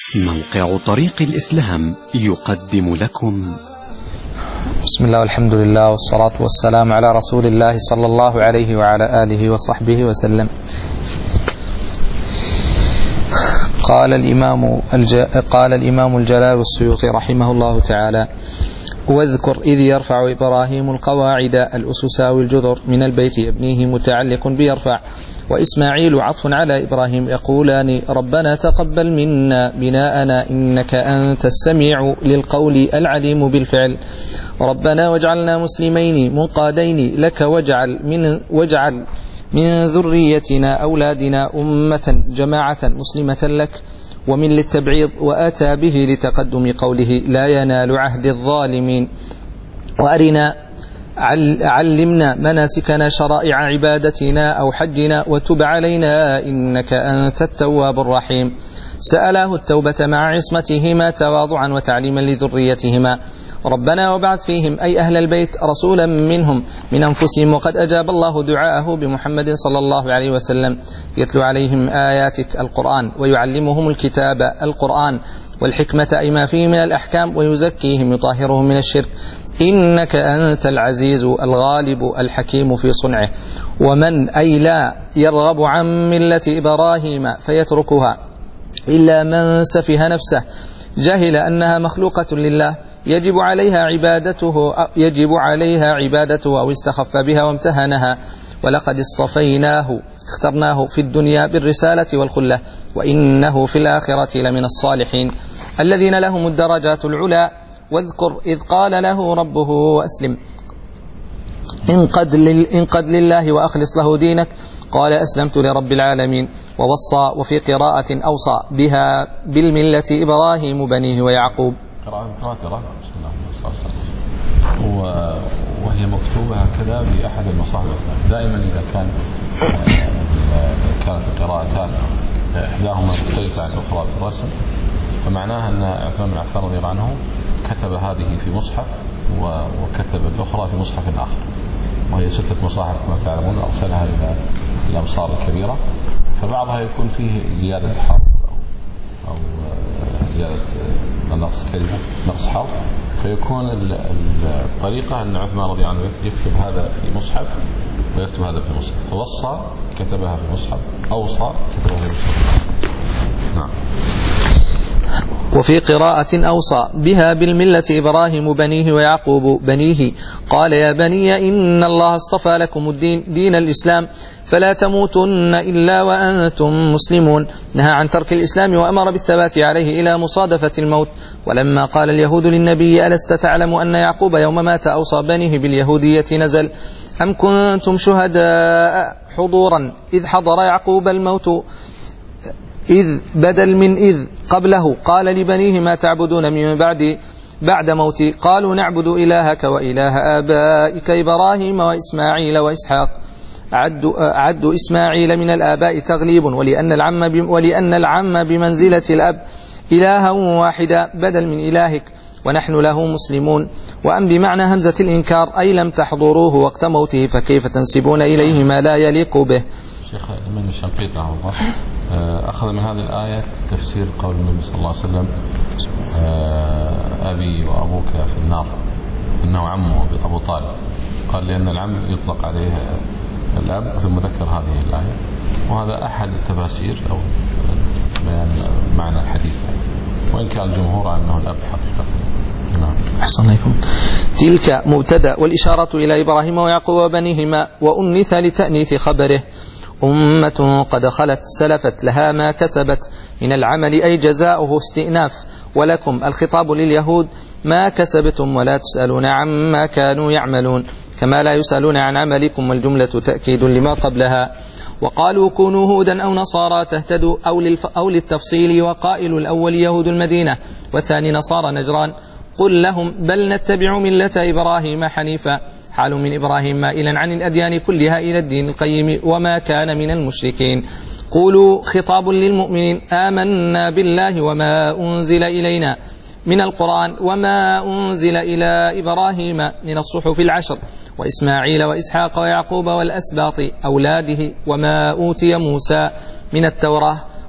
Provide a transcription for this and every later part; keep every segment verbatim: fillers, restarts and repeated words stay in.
موقع طريق الإسلام يقدم لكم. بسم الله والحمد لله والصلاة والسلام على رسول الله صلى الله عليه وعلى آله وصحبه وسلم. قال الإمام, الج... قال الإمام الجلال السيوطي رحمه الله تعالى: واذكر إذ يرفع إبراهيم القواعد الأسس والجذر من البيت يبنيه متعلق بيرفع، وإسماعيل عطف على إبراهيم يقولان ربنا تقبل منا بناءنا إنك أنت السميع للقول العليم بالفعل، ربنا واجعلنا مسلمين منقادين لك واجعل من, واجعل من ذريتنا أولادنا أمة جماعة مسلمة لك، ومن للتبعيض وآتى به لتقدم قوله لا ينال عهد الظالمين، وأرنا علمنا مناسكنا شرائع عبادتنا أو حجنا وتب علينا إنك أنت التواب الرحيم. سأله التوبة مع عصمتهما تواضعا وتعليما لذريتهما، ربنا وبعث فيهم أي أهل البيت رسولا منهم من أنفسهم، وقد أجاب الله دعاءه بمحمد صلى الله عليه وسلم يتلو عليهم آياتك القرآن ويعلمهم الكتاب القرآن والحكمة أي ما فيه من الأحكام ويزكيهم يطهرهم من الشرك، إنك أنت العزيز الغالب الحكيم في صنعه. ومن أي لا يرغب عن ملة إبراهيم فيتركها إلا من سفه نفسه جهل أنها مخلوقة لله يجب عليها عبادته يجب عليها عبادته أو استخف بها وامتهنها، ولقد اصطفيناه اخترناه في الدنيا بالرسالة والخلة وإنه في الآخرة لمن الصالحين الذين لهم الدرجات العلى. واذكر إذ قال له ربه وأسلم انقد, لل انقد لله وأخلص له دينك، قال أسلمت لرب العالمين. ووصى وفي قراءة أوصى بها بالملة إبراهيم بنيه ويعقوب. قراءة متواترة بسم الله الرحمن الرحيم، وهي مكتوبة هكذا في أحد المصاحف. دائما إذا كان كانت القراءتان إحداهما مختلفة عن الأخرى في الرسم فمعناها أن عثمان بن عفان رضي الله عنه كتب هذه في مصحف وكتب الأخرى في مصحف آخر، وهي ستة مصاحف كما تعلمون أرسلها إلى الأمصار الكبيرة، فبعضها يكون فيه زيادة حرف أو زيادة نقص كلمة نقص حرف، فيكون الطريقة أن عثمان رضي الله عنه يكتب هذا في مصحف ويكتب هذا في مصحف، فوصى كتبها في مصحف، أوصى كتبها في مصحف. نعم. وفي قراءة أوصى بها بالملة إبراهيم بنيه ويعقوب بنيه، قال يا بني إن الله اصطفى لكم الدين دين الإسلام فلا تموتن إلا وأنتم مسلمون، نهى عن ترك الإسلام وأمر بالثبات عليه إلى مصادفة الموت. ولما قال اليهود للنبي ألست تعلم أن يعقوب يوم مات أوصى بنيه باليهودية نزل أم كنتم شهداء حضورا إذ حضر يعقوب الموت إذ بدل من إذ قبله قال لبنيه ما تعبدون من بعد بعد موتي، قالوا نعبد إلهك وإله آبائك إبراهيم وإسماعيل وإسحاق. عدوا, عدوا إسماعيل من الآباء تغليب، ولأن العم, ولأن العم بمنزلة الأب إلها واحدا بدل من إلهك ونحن له مسلمون. وأن بمعنى همزة الإنكار أي لم تحضروه وقت موته فكيف تنسبون إليه ما لا يليق به. شيخ الإمام الشنقيطي رحمه الله أخذ من هذه الآية تفسير قول النبي صلى الله عليه وسلم أبي وأبوك في النار إنه عمه أبو طالب، قال لأن العم يطلق عليه الأب ثم ذكر هذه الآية، وهذا أحد التفاسير أو بيان معنى الحديث، وإن كان الجمهور أنه الأب حقيقة. نعم. أحسن عليكم. تلك مبتدأ والإشارة إلى إبراهيم ويعقوب وبنيهما، وأنث لتأنيث خبره. أمة قد خلت سلفت لها ما كسبت من العمل أي جزاؤه استئناف، ولكم الخطاب لليهود ما كسبتم ولا تسألون عما كانوا يعملون كما لا يسألون عن عملكم، والجملة تأكيد لما قبلها. وقالوا كونوا هودا أو نصارى تهتدوا أو, للف أو للتفصيل، وقائل الأول يهود المدينة والثاني نصارى نجران، قل لهم بل نتبع ملة إبراهيم حنيفا، حال من إبراهيم مائلا عن الأديان كلها إلى الدين القيم وما كان من المشركين. قولوا خطاب للمؤمنين آمنا بالله وما أنزل إلينا من القرآن وما أنزل إلى إبراهيم من الصحف العشر وإسماعيل وإسحاق ويعقوب والأسباط أولاده وما أوتي موسى من التوراة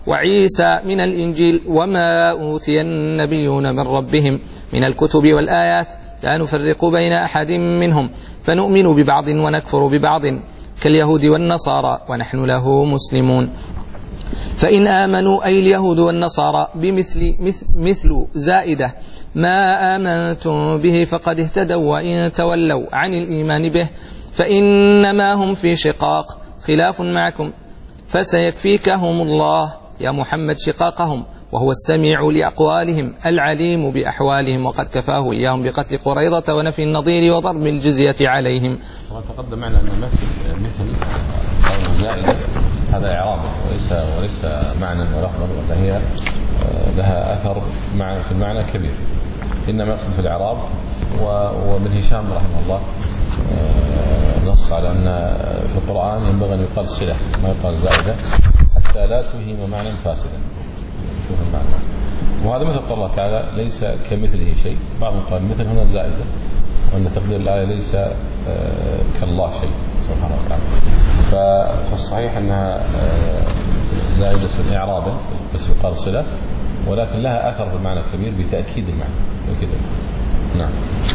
وعيسى من الإنجيل وما أوتي النبيون من ربهم من الكتب والآيات لا نفرق بين أحد منهم فنؤمن ببعض ونكفر ببعض كاليهود والنصارى ونحن له مسلمون. فإن آمنوا أي اليهود والنصارى بمثل مثل, مثل زائدة ما آمنتم به فقد اهتدوا، وإن تولوا عن الإيمان به فإنما هم في شقاق خلاف معكم فسيكفيكهم الله يا محمد شقاقهم، وهو السميع لأقوالهم العليم بأحوالهم، وقد كفاه إياهم بقتل قريظة ونفي النظير وضرب الجزية عليهم. وتقدم معنا أن مثل مثل قول زائدة هذا إعراب وليس وليس معنى ولفظا، وهي لها أثر معنى في المعنى كبير، إنما يقصد في الإعراب. وابن هشام رحمه الله نص على أن في القرآن ينبغي أن يقال صلة ما يقال زائدة حتى لا توهم معنى فاسدا. وهذا مثل قول الله تعالى ليس كمثله شيء، بعضهم قال مثل هنا زائدة، وأن تقدير الآية ليس كالله شيء سبحانه وتعالى. فالصحيح أنها زائدة إعرابا بس يقال صلة، ولكن لها أثر بالمعنى كبير بتأكيد المعنى كده. نعم.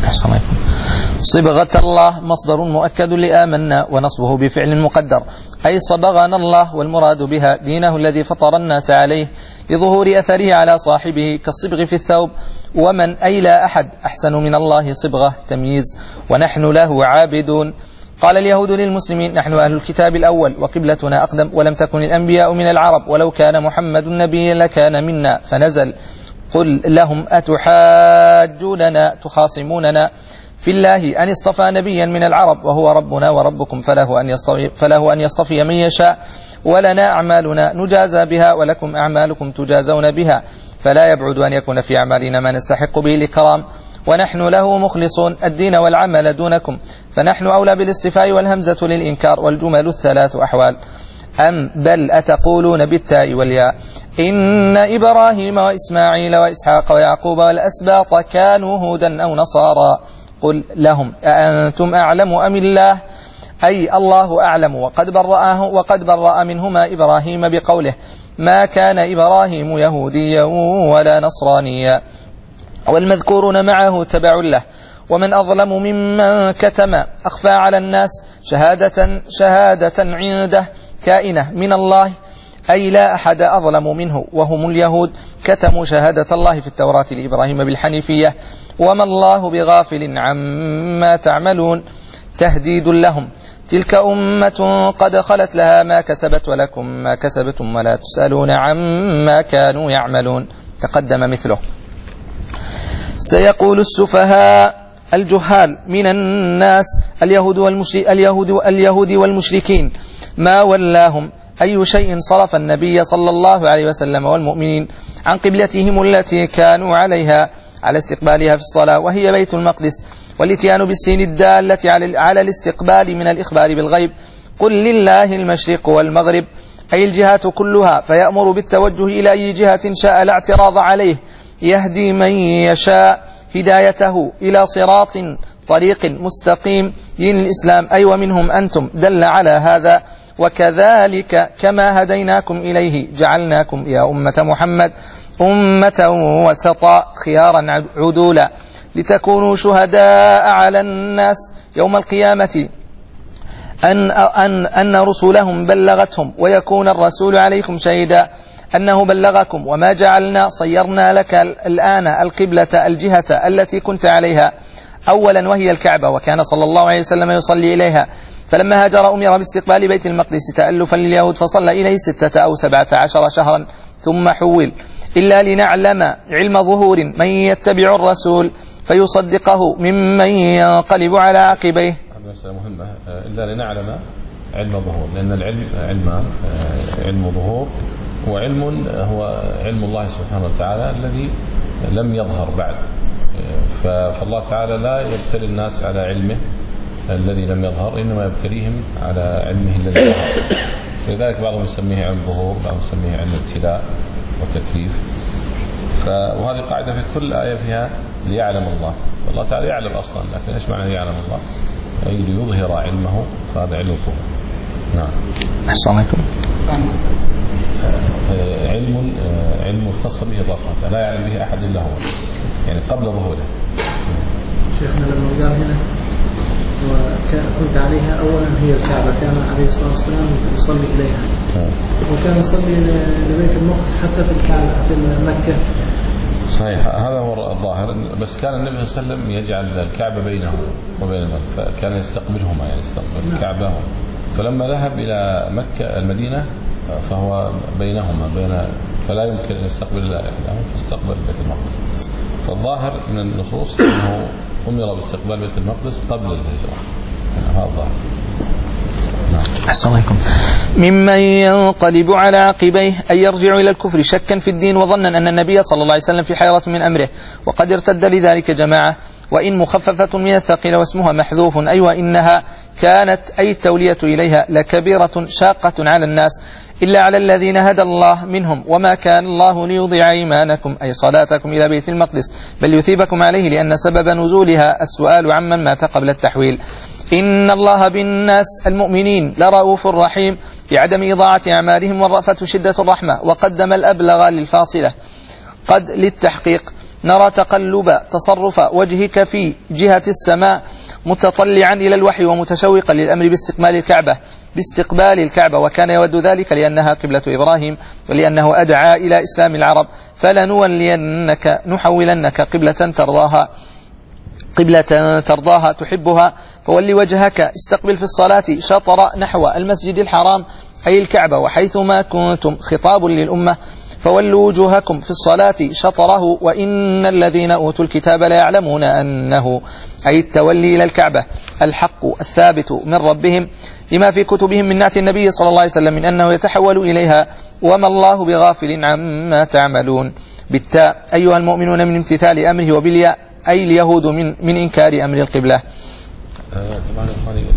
صبغة الله مصدر مؤكد لآمنا، ونصبه بفعل مقدر أي صبغنا الله، والمراد بها دينه الذي فطر الناس عليه لظهور أثره على صاحبه كالصبغ في الثوب، ومن أي لا أحد أحسن من الله صبغة تمييز، ونحن له عابدون. قال اليهود للمسلمين نحن أهل الكتاب الأول وقبلتنا أقدم، ولم تكن الأنبياء من العرب، ولو كان محمد نبيا لكان منا، فنزل قل لهم أتحاجوننا تخاصموننا في الله أن اصطفى نبيا من العرب وهو ربنا وربكم، فله أن يصطفي, فله أن يصطفي من يشاء، ولنا أعمالنا نجازى بها ولكم أعمالكم تجازون بها، فلا يبعد أن يكون في أعمالنا ما نستحق به الإكرام، ونحن له مخلصون الدين والعمل دونكم، فنحن أولى بالاصطفاء والهمزة للإنكار، والجمل الثلاث أحوال. أم بل أتقولون بالتاء والياء إن إبراهيم وإسماعيل وإسحاق ويعقوب والأسباط كانوا هودا أو نصارى، قل لهم أأنتم أعلم أم الله، أي الله أعلم، وقد برأه وقد برأ منهما إبراهيم بقوله ما كان إبراهيم يهوديا ولا نصرانيا، والمذكورون معه تبع له، ومن أظلم ممن كتم أخفى على الناس شهادة, شهادة عنده كائنة من الله، أي لا أحد أظلم منه، وهم اليهود كتموا شهادة الله في التوراة لإبراهيم بالحنيفية، وما الله بغافل عما تعملون، تهديد لهم تلك أمة قد خلت لها ما كسبت ولكم ما كسبتم ولا تسألون عما كانوا يعملون. تقدم مثله. سيقول السفهاء الجهال من الناس اليهود, والمشرك اليهود, اليهود والمشركين ما ولاهم أي شيء صرف النبي صلى الله عليه وسلم والمؤمنين عن قبلتهم التي كانوا عليها على استقبالها في الصلاة، وهي بيت المقدس، والاتيان بالسين الدالة على الاستقبال من الإخبار بالغيب. قل لله المشرق والمغرب أي الجهات كلها، فيأمر بالتوجه إلى أي جهة شاء لا اعتراض عليه، يهدي من يشاء هدايته إلى صراط طريق مستقيم دين الإسلام، أي ومنهم أنتم دل على هذا، وكذلك كما هديناكم إليه جعلناكم يا أمة محمد أمة وسطا خيارا عدولا لتكونوا شهداء على الناس يوم القيامة أن, أن, أن رسلهم بلغتهم، ويكون الرسول عليكم شهيدا أنه بلغكم، وما جعلنا صيرنا لك الآن القبلة الجهة التي كنت عليها أولا وهي الكعبة، وكان صلى الله عليه وسلم يصلي إليها، فلما هاجر أمر باستقبال بيت المقدس تألفا لليهود، فصلى إليه ستة أو سبعة عشر شهرا ثم حول، إلا لنعلم علم ظهور من يتبع الرسول فيصدقه ممن ينقلب على عقبيه. مسألة مهمة، إلا لنعلم علم ظهور، لأن العلم علمان، علم ظهور وعلم هو علم الله سبحانه وتعالى الذي لم يظهر بعد، فالله تعالى لا يبتلي الناس على علمه الذي لم يظهر، إنما يبتليهم على علمه الذي ظهر، لذلك بعضهم يسميه علم ظهور، بعضهم يسميه علم ابتلاء وتكليف. وهذه قاعدة في كل آية فيها ليعلم الله، والله تعالى يعلم أصلا، لكن إيش معنى يعلم الله؟ أي ليظهر علمه، فهذا علم الظهور. نعم. أحسن عليكم. علم علم اختص به الرفعة لا يعلم به أحد إلا هو، يعني قبل ظهوره. شيخنا لما قال هنا وكنت عليها أولا هي الكعبة، كان عليه الصلاة والسلام يصلي إليها وكان يصلي لبيت المقدس حتى في الكعبة في مكة. صحيح، هذا هو الظاهر، بس كان النبي صلى الله عليه وسلم يجعل الكعبة بينه وبين المكة، فكان يستقبلهما يعني يستقبل الكعبة، فلما ذهب إلى مكة المدينة فهو بينهما بين فلا يمكن أن يستقبل الله إحداهما فاستقبل بيت المقدس. فالظاهر من النصوص أنه أمر باستقبال بيت المقدس قبل الهجرة، هذا الظاهر. أحسن عليكم. ممن ينقلب على عقبيه أن يرجع إلى الكفر شكا في الدين وظنا أن النبي صلى الله عليه وسلم في حيرة من أمره، وقد ارتد لذلك جماعة، وإن مخففة من الثقيل واسمها محذوف، أي وإنها كانت أي التولية إليها لكبيرة شاقة على الناس إلا على الذين هدى الله منهم، وما كان الله ليضيع إيمانكم أي صلاتكم إلى بيت المقدس بل يثيبكم عليه، لأن سبب نزولها السؤال عمن مات قبل التحويل. إن الله بالناس المؤمنين لرؤوف رحيم، بعدم إضاعة أعمالهم، والرأفة شدة الرحمة، وقدم الأبلغ للفاصلة قد للتحقيق. نرى تقلب تصرف وجهك في جهة السماء متطلعا إلى الوحي ومتشوقا للأمر باستقبال الكعبة باستقبال الكعبة وكان يود ذلك لأنها قبلة إبراهيم ولأنه أدعى إلى إسلام العرب، فلنولينك نحولنك قبلة ترضاها قبلة ترضاها تحبها، فولي وجهك استقبل في الصلاة شطر نحو المسجد الحرام أي الكعبة، وحيثما كنتم خطاب للأمة فولوا وجوهكم في الصلاة شطره، وإن الذين أوتوا الكتاب لا يعلمون أنه أي التولي إلى الكعبة الحق الثابت من ربهم، لما في كتبهم من نعت النبي صلى الله عليه وسلم من أنه يتحول إليها، وما الله بغافل عما تعملون. بالتاء أيها المؤمنون من امتثال أمره، وبالياء أي اليهود من, من إنكار أمر القبلة. طبعا إخواني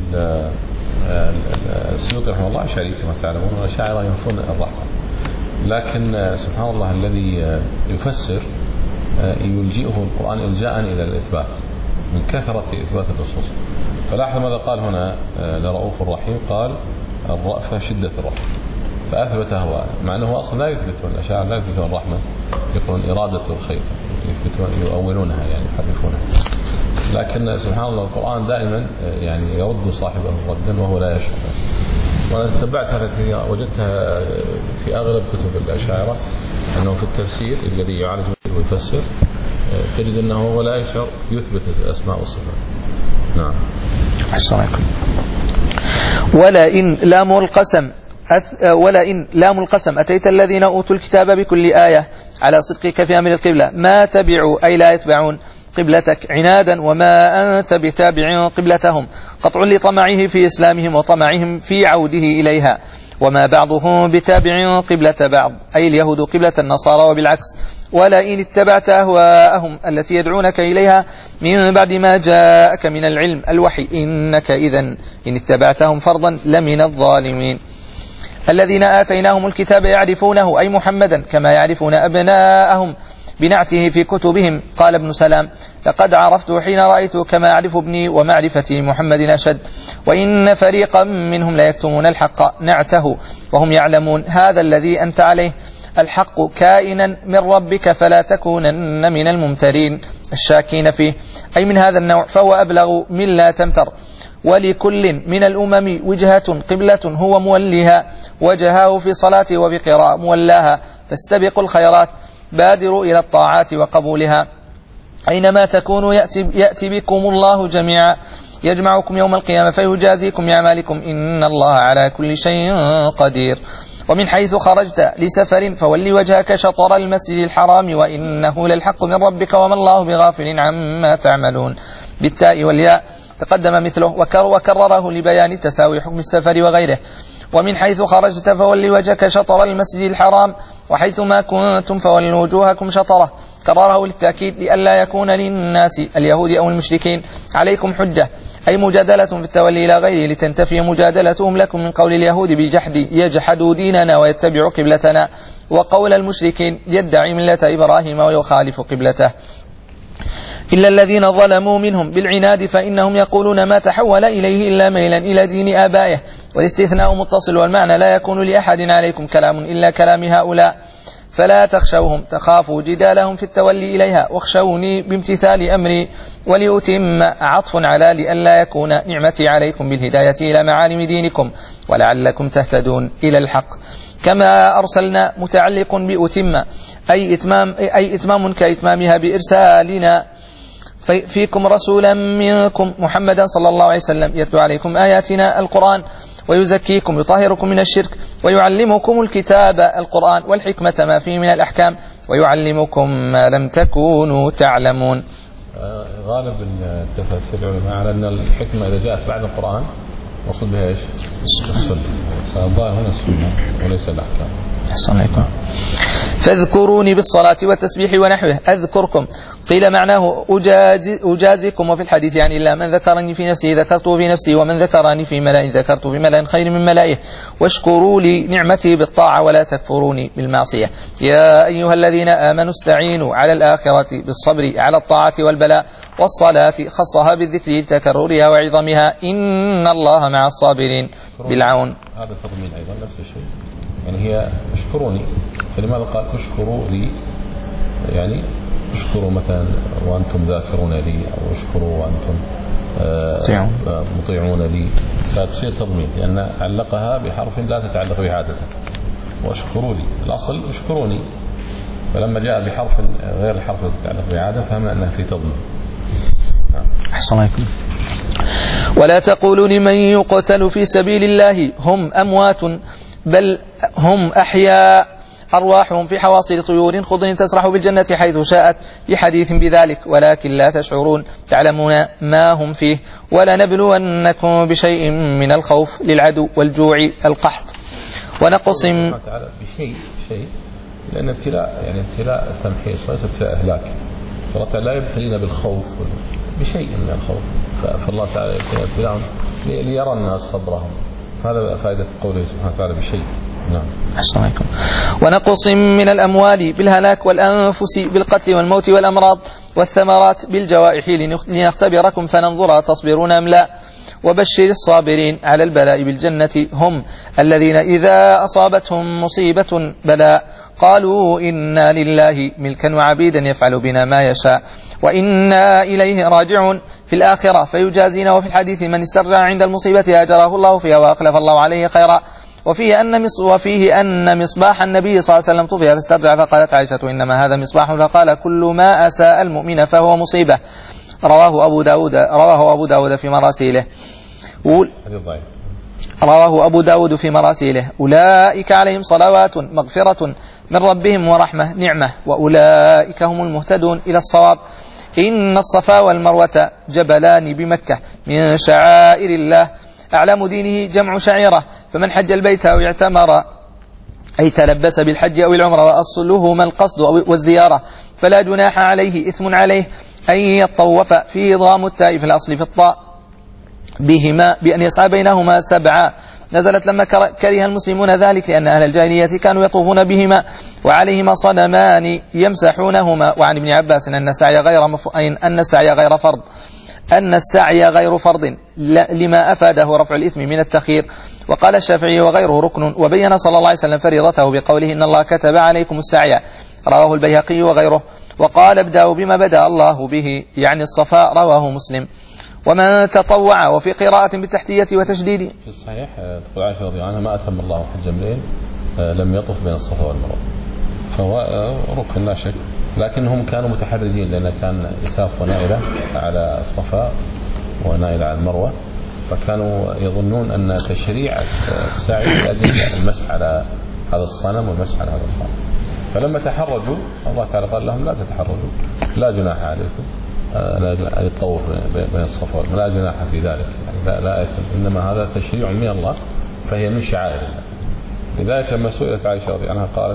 السيوطي رحمه الله أشعري كما تعلمون، والأشاعرة ينفون الرحمة، لكن سبحان الله الذي يفسر يلجئه القرآن إلجاء إلى الإثبات من كثرة إثبات النصوص. فلاحظ ماذا قال هنا لرؤوف الرحيم، قال الرأفة شدة الرحمة، فأثبته هو، مع أنه أصلا لا يثبتون الأشاعرة لا يثبتون الرحمة، يقولون إرادة الخير، يثبتون يؤولونها يعني يحرفونها، لكن سبحان الله القرآن دائما يعني يرد صاحبه ردا وهو لا يشعر. وأنا تبعت هذا كثيرا، وجدتها في أغلب كتب الأشاعرة أنه في التفسير الذي يعالج ويفسر تجد أنه هو لا يشعر يثبت الأسماء والصفات. نعم. أحسن عليكم. ولئن لام القسم أث... ولئن لام القسم أتيت الذين أوتوا الكتاب بكل آية على صدقك في أمر القبلة ما تبعوا أي لا يتبعون قبلتك عنادا، وما أنت بتابع قبلتهم، قطع لطمعه في إسلامهم وطمعهم في عوده إليها، وما بعضهم بتابع قبلة بعض أي اليهود قبلة النصارى وبالعكس. ولئن اتبعت أهواءهم التي يدعونك إليها من بعد ما جاءك من العلم الوحي إنك إذن إن اتبعتهم فرضا لمن الظالمين. الذين آتيناهم الكتاب يعرفونه أي محمدا كما يعرفون أبناءهم بنعته في كتبهم. قال ابن سلام لقد عرفته حين رأيته كما أعرف ابني، ومعرفتي محمد أشد، وإن فريقا منهم لا يكتمون الحق نعته وهم يعلمون هذا الذي أنت عليه الحق كائنا من ربك فلا تكونن من الممترين الشاكين فيه، أي من هذا النوع، فهو أبلغ من لا تمتر. ولكل من الأمم وجهة قبلة هو موليها، وجهاه في صلاته وبقراءة مولاها، فاستبقوا الخيرات بادروا إلى الطاعات وقبولها، أينما تكونوا يأتي, يأتي بكم الله جميعا يجمعكم يوم القيامة فيجازيكم بأعمالكم إن الله على كل شيء قدير. ومن حيث خرجت لسفر فولي وجهك شطر المسجد الحرام وإنه للحق من ربك وما الله بغافل عما تعملون. بالتاء والياء تقدم مثله وكرره لبيان تساوي حكم السفر وغيره. ومن حيث خرجت فولي وجهك شطر المسجد الحرام وحيث ما كنتم فولوا وجوهكم شطره، كرره للتأكيد لئلا يكون للناس اليهود أو المشركين عليكم حجة، أي مجادلة في التولي إلى غيره لتنتفي مجادلتهم لكم من قول اليهود بجحد يجحدوا ديننا ويتبعوا قبلتنا، وقول المشركين يدعي ملة إبراهيم ويخالف قبلته. إلا الذين ظلموا منهم بالعناد فإنهم يقولون ما تحول إليه إلا ميلا إلى دين آبائه والاستثناء متصل، والمعنى لا يكون لأحد عليكم كلام إلا كلام هؤلاء، فلا تخشوهم تخافوا جدالهم في التولي إليها، واخشوني بامتثال أمري. وليتم عطف على لئلا يكون نعمتي عليكم بالهداية إلى معالم دينكم ولعلكم تهتدون إلى الحق. كما أرسلنا متعلق بأتم أي إتمام, أي إتمام كإتمامها بإرسالنا فيكم رسولا منكم محمدا صلى الله عليه وسلم يتلو عليكم آياتنا القرآن ويزكيكم يطهركم من الشرك ويعلمكم الكتاب القرآن والحكمة ما فيه من الأحكام ويعلمكم ما لم تكونوا تعلمون. غالب التفاسير العلماء على أن الحكمة إذا جاءت بعد القرآن مقصود بها ايش؟ السنة. فالظاهر هنا السنة وليس الأحكام. أحسن عليكم. فاذكروني بالصلاة والتسبيح ونحوه أذكركم، قيل معناه أجازي أجازكم، وفي الحديث يعني إلا من ذكرني في نفسي ذكرته في نفسي ومن ذكرني في ملأ ذكرته بملأ خير من ملائه. واشكروا لي نعمتي بالطاعة ولا تكفروني بالمعصية. يا أيها الذين آمنوا استعينوا على الآخرة بالصبر على الطاعة والبلاء، والصلاة خصها بالذكر لتكررها وعظمها، إن الله مع الصابرين بالعون. هذا تضمين أيضا نفس الشيء، يعني هي اشكروني، فلماذا قال اشكروا لي؟ يعني اشكروا مثلا وأنتم ذاكرون لي، أو اشكروا وأنتم آه مطيعون لي، فتصير تضمين لأن علقها بحرف لا تتعلق به عادة. واشكروا لي الأصل اشكروني، فلما جاء بحرف غير الحرف الذي تتعلق به عادة فهمنا أنها في تضمين. أحسن عليكم. ولا تقولوا لمن يقتل في سبيل الله هم أموات بل هم أحياء أرواحهم في حواصل طيور خضر تسرح بالجنة حيث شاءت، بحديث بذلك ولكن لا تشعرون تعلمون ما هم فيه. ولنبلونكم بشيء من الخوف للعدو والجوع القحط ونقص بشيء شيء، لأن ابتلاء يعني ابتلاء تمحيص وليس ابتلاء إهلاك. فالله لا يبتلينا بالخوف بشيء من الخوف، فالله تعالى ابتلاءهم ليرى الناس صبرهم، فهذا فائدة قوله سبحانه وتعالى بشيء. نعم. السلام عليكم. ونقص من الأموال بالهلاك والأنفس بالقتل والموت والأمراض والثمرات بالجوائح لنختبركم فننظر تصبرون أم لا. وبشر الصابرين على البلاء بالجنة هم الذين إذا أصابتهم مصيبة بلاء قالوا إنا لله ملكا وعبيدا يفعل بنا ما يشاء وإنا إليه راجعون في الآخرة فيجازينا. وفي الحديث من استرجع عند المصيبة أجره الله فيها وأخلف الله عليه خيرا. وفيه أن وفيه أن مصباح النبي صلى الله عليه وسلم طفئ فاسترجع فقالت عائشة إنما هذا مصباح، فقال كل ما أساء المؤمن فهو مصيبة. رواه أبو داود رواه أبو داود في مراسيله رواه أبو داود في مراسيله أولئك عليهم صلوات مغفرة من ربهم ورحمة نعمة وأولئك هم المهتدون إلى الصواب. إن الصفا والمروة جبلان بمكة من شعائر الله، أعلام دينه جمع شعيرة، فمن حج البيت أو اعتمر أي تلبس بالحج أو العمرة وأصلهما القصد والزيارة فلا جناح عليه إثم عليه أن يطوف في إضغام التاء في الأصل في الطاء بهما بأن يسعى بينهما سبعا. نزلت لما كره المسلمون ذلك لأن أهل الجاهلية كانوا يطوفون بهما وعليهما صنمان يمسحونهما. وعن ابن عباس أن السعي غير مف... أن السعي غير فرض أن السعي غير فرض لما أفاده رفع الإثم من التخير. وقال الشافعي وغيره ركن. وبين صلى الله عليه وسلم فريضته بقوله إن الله كتب عليكم السعي، رواه البيهقي وغيره. وقال ابدأوا بما بدأ الله به يعني الصفاء، رواه مسلم. ومن تطوع. وفي قراءة بالتحتية وتشديد في الصحيح تقول عائشة رضي الله عنها ما أتم الله حج امرئ لم يطف بين الصفا والمروة، فهو ركن لا شك، لكنهم كانوا متحرجين لأن كان إساف ونائلة على الصفا ونائلة على المروة، فكانوا يظنون أن تشريع السعي لأجل المسح على هذا الصنم والمسح على هذا الصنم، فلما تحرجوا الله تعالى قال لهم لا تتحرجوا لا جناح عليكم أن يطوف بين الصفا والمروة، لا جناح في ذلك، يعني لا, لا إثم، إنما هذا تشريع من الله فهي من شعائر الله. لذلك لما سئلت عائشة رضي الله عنها قالت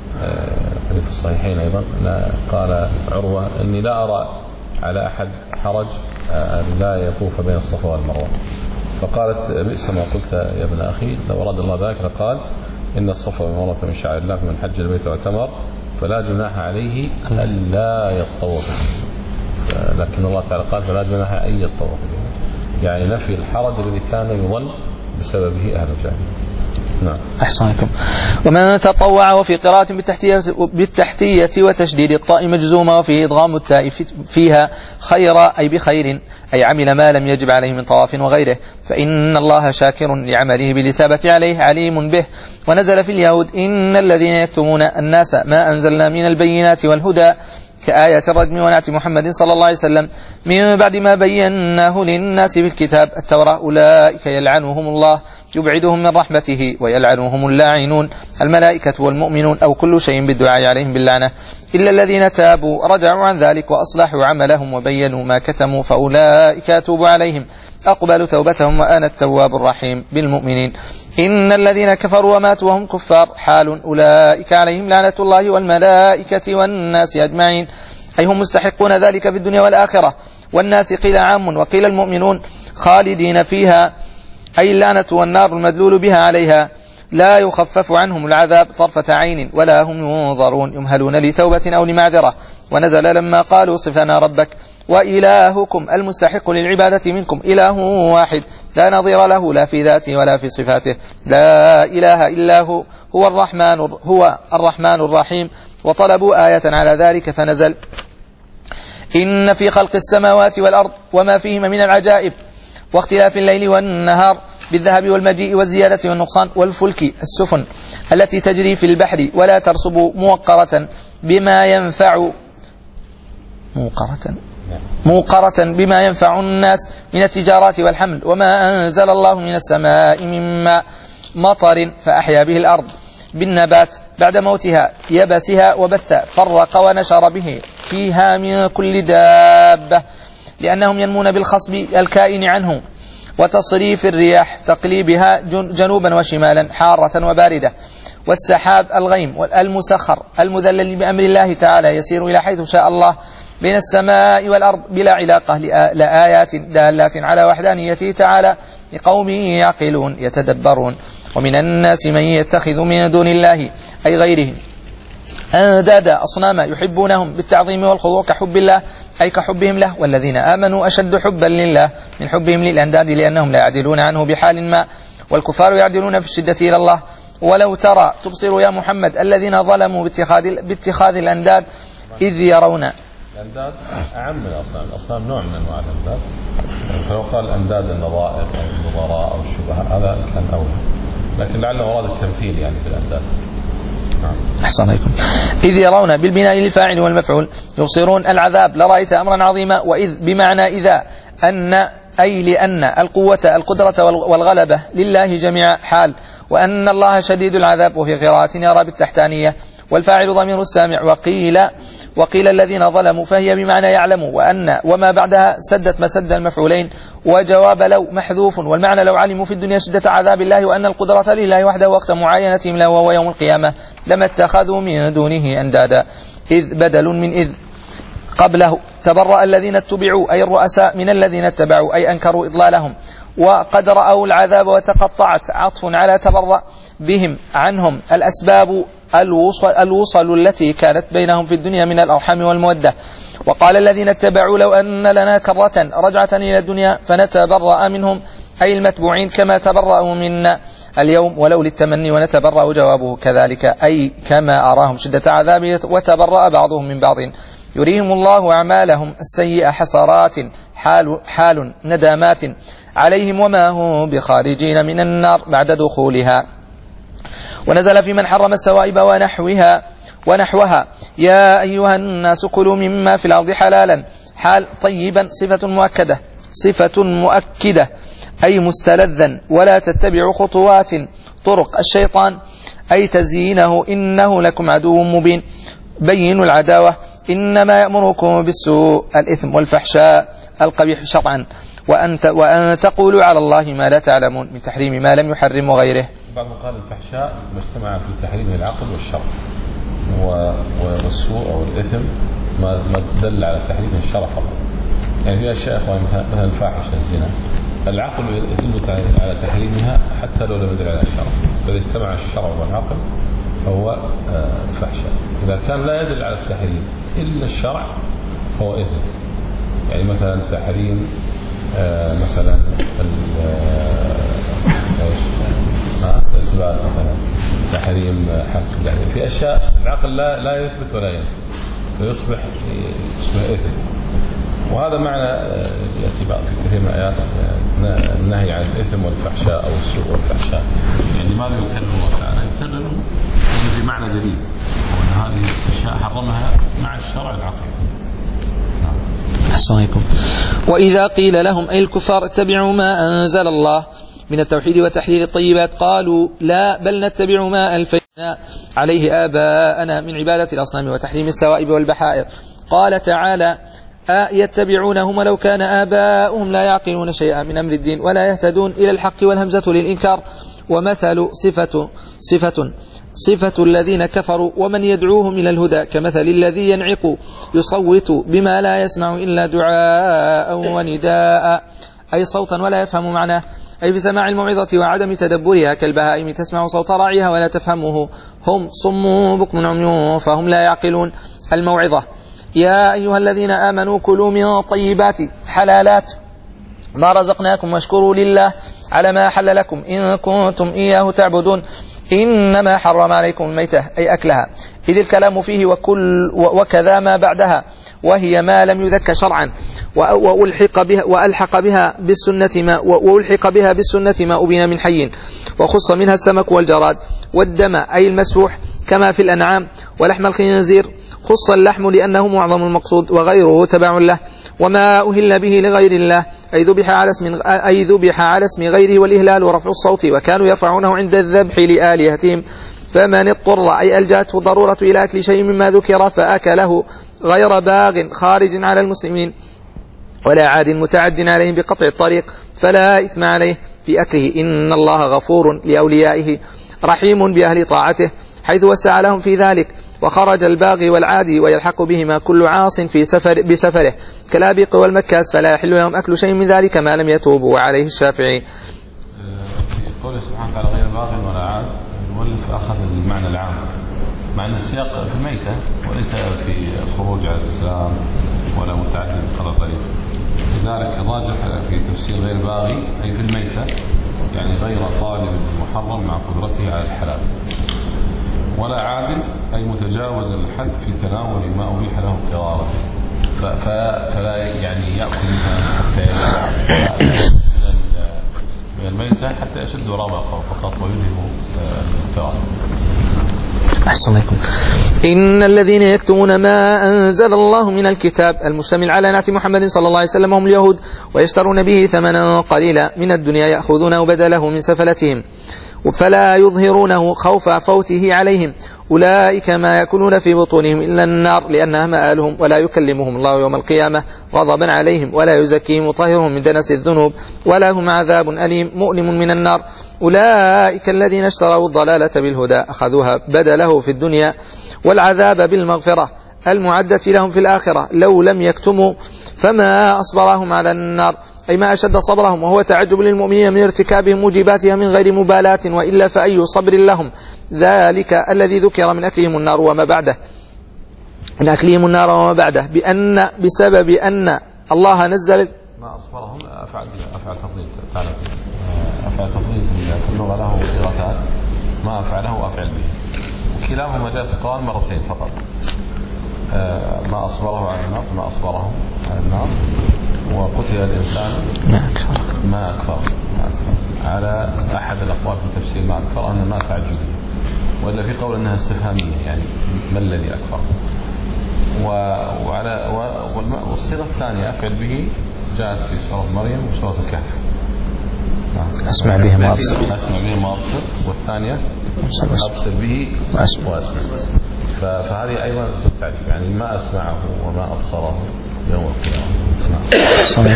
في الصحيحين أيضا قال عروة إني لا أرى على أحد حرج لا يطوف بين الصفا والمروة، فقالت بئس ما قلت يا ابن أخي لو أراد الله ذلك لقال إن الصفا والمروة من شعائر الله فمن حج البيت واعتمر فلا جناح عليه ألا يطوف، لكن الله تعالى قال فلا جناح أن يطوف، يعني نفي الحرج الذي كان يظن بسببه أهل الجاهلية. نعم. أحسنكم. ومن تطوع، وفي قراءة بالتحتية, بالتحتية وتشديد الطاء مجزومة وفيه إدغام التاء فيها خير أي بخير، أي عمل ما لم يجب عليه من طواف وغيره، فإن الله شاكر لعمله بالإثابة عليه عليم به. ونزل في اليهود إن الذين يكتمون الناس ما أنزلنا من البينات والهدى كآية الرجم ونعت محمد صلى الله عليه وسلم من بعد ما بيناه للناس في الكتاب التوراة أولئك يلعنهم الله يبعدهم من رحمته ويلعنهم اللاعنون الملائكة والمؤمنون أو كل شيء بالدعاء عليهم باللعنة إلا الذين تابوا رجعوا عن ذلك وأصلحوا عملهم وبينوا ما كتموا فأولئك أتوب عليهم أقبل توبتهم وأنا التواب الرحيم بالمؤمنين. إن الذين كفروا وماتوا وهم كفار حال أولئك عليهم لعنة الله والملائكة والناس أجمعين، أي هم مستحقون ذلك في الدنيا والآخرة. والناس قيل عام وقيل المؤمنون خالدين فيها، أي اللعنة والنار المدلول بها عليها، لا يخفف عنهم العذاب طرفة عين ولا هم ينظرون يمهلون لتوبة أو لمعذرة. ونزل لما قالوا صف لنا ربك وإلهكم المستحق للعبادة منكم إله واحد لا نظير له لا في ذاته ولا في صفاته لا إله إلا هو هو الرحمن هو الرحمن الرحيم. وطلبوا آية على ذلك فنزل إن في خلق السماوات والأرض وما فيهما من العجائب واختلاف الليل والنهار بالذهب والمجيء والزيادة والنقصان والفلك السفن التي تجري في البحر ولا ترسب موقرة بما ينفع موقرة موقرة بما ينفع الناس من التجارات والحمل وما أنزل الله من السماء من ماء مطر فأحيا به الأرض بالنبات بعد موتها يبسها وبث فرق ونشر به فيها من كل دابة لأنهم ينمون بالخصب الكائن عنه وتصريف الرياح تقليبها جنوبا وشمالا حارة وباردة والسحاب الغيم المسخر المذلل بأمر الله تعالى يسير إلى حيث شاء الله بين السماء والأرض بلا علاقة لآيات دالات على وحدانيته تعالى لقوم يعقلون يتدبرون. ومن الناس من يتخذ من دون الله أي غيره أندادا أصناما يحبونهم بالتعظيم والخضوع كحب الله أي كحبهم له والذين آمنوا أشد حبا لله من حبهم للأنداد لأنهم لا يعدلون عنه بحال ما والكفار يعدلون في الشدة إلى الله. ولو ترى تبصر يا محمد الذين ظلموا باتخاذ, باتخاذ الأنداد إذ يرون الأنداد أعم من الأصنام. الأصنام نوع من أنواع الأنداد، فلو قال الأنداد النظائر أو النظراء أو الشبهاء هذا كان أولى، لكن لعله أراد التمثيل يعني في الأنداد. أحسن عليكم. إذ يرون بالبناء للفاعل والمفعول يبصرون العذاب لرأيت أمرا عظيما. وإذ بمعنى إذا أن أي لأن القوة القدرة والغلبة لله جميعا حال وأن الله شديد العذاب. وفي قراءة يرى بالتحتانية والفاعل ضمير السامع. وقيل وقيل الذين ظلموا فهي بمعنى يعلموا وأن وما بعدها سدت مسد المفعولين. وجواب لو محذوف والمعنى لو علموا في الدنيا شدة عذاب الله وأن القدرة لله وحده وقت معاينتهم له وهو يوم القيامة لما اتخذوا من دونه أندادا. إذ بدل من إذ قبله تبرأ الذين اتبعوا أي الرؤساء من الذين اتبعوا أي أنكروا إضلالهم وقد رأوا العذاب وتقطعت عطف على تبرأ بهم عنهم الأسباب الوصل, الوصل التي كانت بينهم في الدنيا من الأرحام والمودة. وقال الذين اتبعوا لو أن لنا كرة رجعة إلى الدنيا فنتبرأ منهم أي المتبوعين كما تبرأوا منا اليوم ولو للتمني ونتبرأ جوابه كذلك أي كما أراهم شدة عذابه وتبرأ بعضهم من بعض. يريهم الله أعمالهم السيئة حسرات حال, حال ندامات عليهم وما هم بخارجين من النار بعد دخولها. ونزل في من حرم السوائب ونحوها ونحوها يا أيها الناس كلوا مما في الأرض حلالا حال طيبا صفة مؤكدة صفة مؤكدة أي مستلذا ولا تتبعوا خطوات طرق الشيطان أي تزيينه إنه لكم عدو مبين بين العداوة إنما يأمركم بالسوء الإثم والفحشاء القبيح شرعا وأن, وأن تقولوا على الله ما لا تعلمون من تحريم ما لم يحرم غيره. بعضهم قال الفحشاء مجتمع في تحريم العقل والشرع والسوء أو الإثم ما دل على تحريم الشرع فقط. يعني في أشياء مثل الفاحشة الزنا العقل يدل على تحريمها حتى لو لم يدل على الشرع، فإذا اجتمع الشرع والعقل فهو فحشاء. إذا كان لا يدل على التحريم إلا الشرع فهو إثم. يعني مثلا تحريم مثلا ها إثبات مثلا تحريم حق، يعني في أشياء العقل لا لا يثبت ولا ينفي فيصبح يصبح إثم. وهذا معنى يأتي بعض في كثير من الآيات النهي عن الإثم والفحشاء أو السوء والفحشاء. يعني لماذا يكرر الله تعالى؟ يكرر بمعنى جديد، وأن هذه الأشياء حرمها مع الشرع العقلي. أحسن عليكم. وإذا قيل لهم أي الكفار اتبعوا ما أنزل الله من التوحيد وتحليل الطيبات قالوا لا بل نتبع ما ألفينا عليه آباءنا من عبادة الأصنام وتحريم السوائب والبحائر. قال تعالى يتبعونهم ولو كان آباؤهم لا يعقلون شيئا من أمر الدين ولا يهتدون إلى الحق والهمزة للإنكار. ومثل صفة صفة صفة الذين كفروا ومن يدعوهم إلى الهدى كمثل الذي ينعق يصوت بما لا يسمع إلا دعاء ونداء، أي صوتا ولا يفهم معناه، أي في سماع الموعظة وعدم تدبرها كالبهائم تسمع صوت راعيها ولا تفهمه، هم صم بكم عمي فهم لا يعقلون. الموعظة يا أيها الذين آمنوا كلوا من طيبات حلالات ما رزقناكم واشكروا لله على ما حل لكم إن كنتم إياه تعبدون إنما حرم عليكم الميتة أي أكلها، إذ الكلام فيه وكل وكذا ما بعدها وهي ما لم يذك شرعا وألحق بها وألحق بها بالسنة ما وألحق بها بالسنة ما أبين من حي، وخص منها السمك والجراد والدم أي المسفوح كما في الأنعام، ولحم الخنزير خص اللحم لأنه معظم المقصود وغيره تبع له. وما أهل به لغير الله أي ذبح على اسم أي ذبح على اسم غيره والإهلال ورفع الصوت، وكانوا يرفعونه عند الذبح لآلهتهم. فمن اضطر أي ألجأته ضرورة إلى أكل شيء مما ذكر فأكله غير باغ خارج على المسلمين ولا عاد متعد عليهم بقطع الطريق فلا إثم عليه في أكله، إن الله غفور لأوليائه رحيم بأهل طاعته حيث وسع لهم في ذلك. وخرج الباغي والعادي ويلحق بهما كل عاص في سفر بسفره كالآبق والمكاس فلا يحل لهم أكل شيء من ذلك ما لم يتوبوا عليه الشافعي. في قوله سبحانه وتعالى غير باغ ولا عاد المؤلف أخذ المعنى العام مع أن السياق في الميتة وليس في خروج على الإسلام ولا متعدد بقدر طريق، لذلك الراجح في تفسير غير باغي أي في الميتة يعني غير طالب المحرم مع قدرته على الحلال، ولا عادل أي متجاوز الحد في تناول ما أبيح له اضطرارا فلا, فلا يعني يأكل منها حتى يشبع من الميتة حتى يشد رمقه فقط ويجب الاضطرار. أحسن لكم. إن الذين يكتمون ما أنزل الله من الكتاب المشتمل على نعت محمد صلى الله عليه وسلم هم اليهود ويشترون به ثمنا قليلا من الدنيا يأخذونه بدله من سفلتهم فلا يظهرونه خوف فوته عليهم أولئك ما يكونون في بطونهم إلا النار لأنها مآلهم ولا يكلمهم الله يوم القيامة غضبا عليهم ولا يزكيهم وطهرهم من دنس الذنوب ولا هم عذاب أليم مؤلم من النار. أولئك الذين اشتروا الضلالة بالهدى أخذوها بدله في الدنيا والعذاب بالمغفرة المعدة لهم في الآخرة لو لم يكتموا فما أصبرهم على النار أي ما أشد صبرهم، وهو تعجب للمؤمنين من ارتكابهم موجباتها من غير مبالاة وإلا فأي صبر لهم ذلك الذي ذكر من أكلهم النار وما بعده من أكلهم النار وما بعده بأن بسبب أن الله نزل ما أصبرهم أفعل أفعل تفضيل تعالى أفعل تفضيل في اللغة له صيغتان ما أفعله وأفعل به وكلاهما جاء في القرآن مرتين فقط ما أصبره على النار ما أصبره على النار وقتل الإنسان ما أكفر ما أكفر على أحد الأقوال في تفسير ما أكفر أن ما تعجب وإلا في قول أنها استفهامية يعني ما الذي أكفر وعلى والصيغة الثانية أفعل به جاءت في سورة مريم وسورة الكهف أسمع به ما أبصر أسمع به ما أبصر والثانية أبصر به وأسمع فهذه أيضا تعجب يعني ما أسمعه وما أبصره يوم القيامة.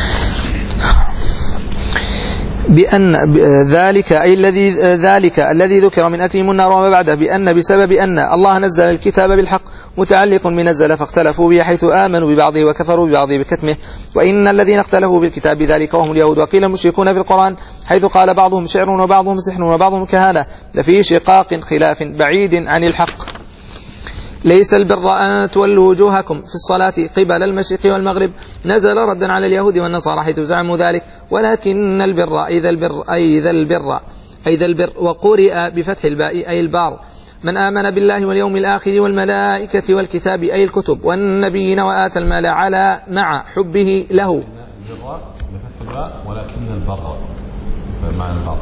بأن ذلك أي الذي ذلك الذي ذكر من أكلهم النار وما بعده بأن بسبب أن الله نزل الكتاب بالحق متعلق بنزل فاختلفوا به حيث آمنوا ببعضه وكفروا ببعضه بكتمه وإن الذين اختلفوا بالكتاب ذلك وهم اليهود وقيل المشركون في القرآن حيث قال بعضهم شعر وبعضهم سحر وبعضهم كهانة لفي شقاق خلاف بعيد عن الحق. ليس البر أن تولوا وجوهكم في الصلاة قبل المشرق والمغرب نزل ردا على اليهود والنصارى حيث زعموا ذلك ولكن البر أي ذا البر أي ذا البر أي ذا البر وقرئ بفتح الباء أي البار من آمن بالله واليوم الآخر والملائكة والكتاب أي الكتب والنبيين وآتى المال على مع حبه له البر بفتح الباء ولكن البر بمعنى البر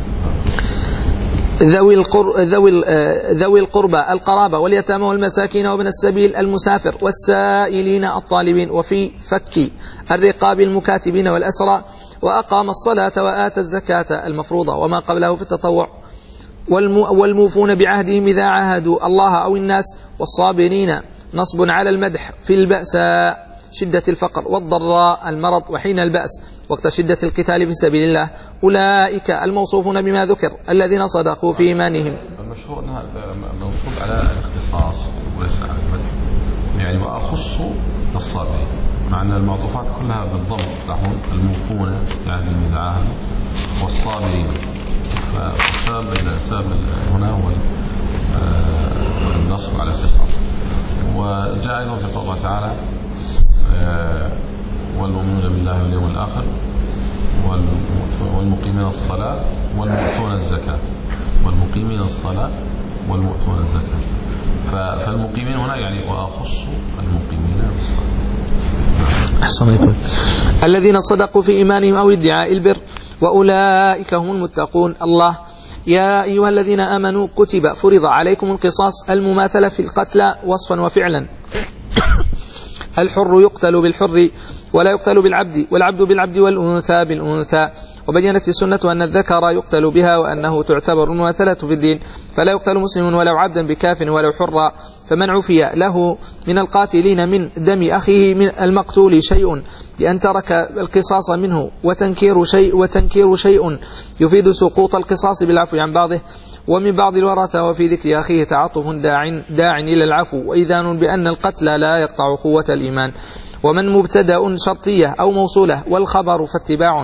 ذوي القر... ذوي ذوي القربى القرابة واليتامى والمساكين وابن السبيل المسافر والسائلين الطالبين وفي فك الرقاب المكاتبين والأسرى وأقام الصلاة وآتى الزكاة المفروضة وما قبله في التطوع والموفون بعهدهم إذا عاهدوا الله أو الناس والصابرين نصب على المدح في البأساء شدة الفقر والضراء المرض وحين البأس وقت شدة القتال في سبيل الله أولئك الموصوفون بما ذكر الذين صدقوا في إيمانهم. المشهور أنها موصوف على الاختصاص وليس على المدح يعني وأخص الصابرين مع أن المعطوفات كلها بالضبط تحون الموفون يعني من العهد والصابرين فسبب السبب هنا هو النصب على الاختصاص. وجاء أيضا في قوله تعالى والمؤمنون بالله واليوم الآخر والمقيمين الصلاة والمؤتون الزكاة والمقيمين الصلاة والمؤتون الزكاة فالمقيمين هنا يعني وأخص المقيمين بالصلاة. أحسن عليكم. الذين صدقوا في إيمانهم أو ادعاء البر وأولئك هم المتقون. الله يا أيها الذين آمنوا كتب فرض عليكم القصاص المماثلة في القتلى وصفا وفعلا الحر يقتل بالحر ولا يقتل بالعبد والعبد بالعبد والأنثى بالأنثى وبينت السنة أن الذكر يقتل بها وأنه تعتبر مماثلة في الدين فلا يقتل مسلم ولو عبدا بكاف ولو حرا فمن عفي له من القاتلين من دم أخيه من المقتول شيء بأن ترك القصاص منه وتنكير شيء وتنكير شيء يفيد سقوط القصاص بالعفو عن بعضه ومن بعض الورثة وفي ذكر أخيه تعاطف داع, داع إلى العفو وإذان بأن القتل لا يقطع قوة الإيمان ومن مبتدأ شرطية أو موصولة والخبر فاتباع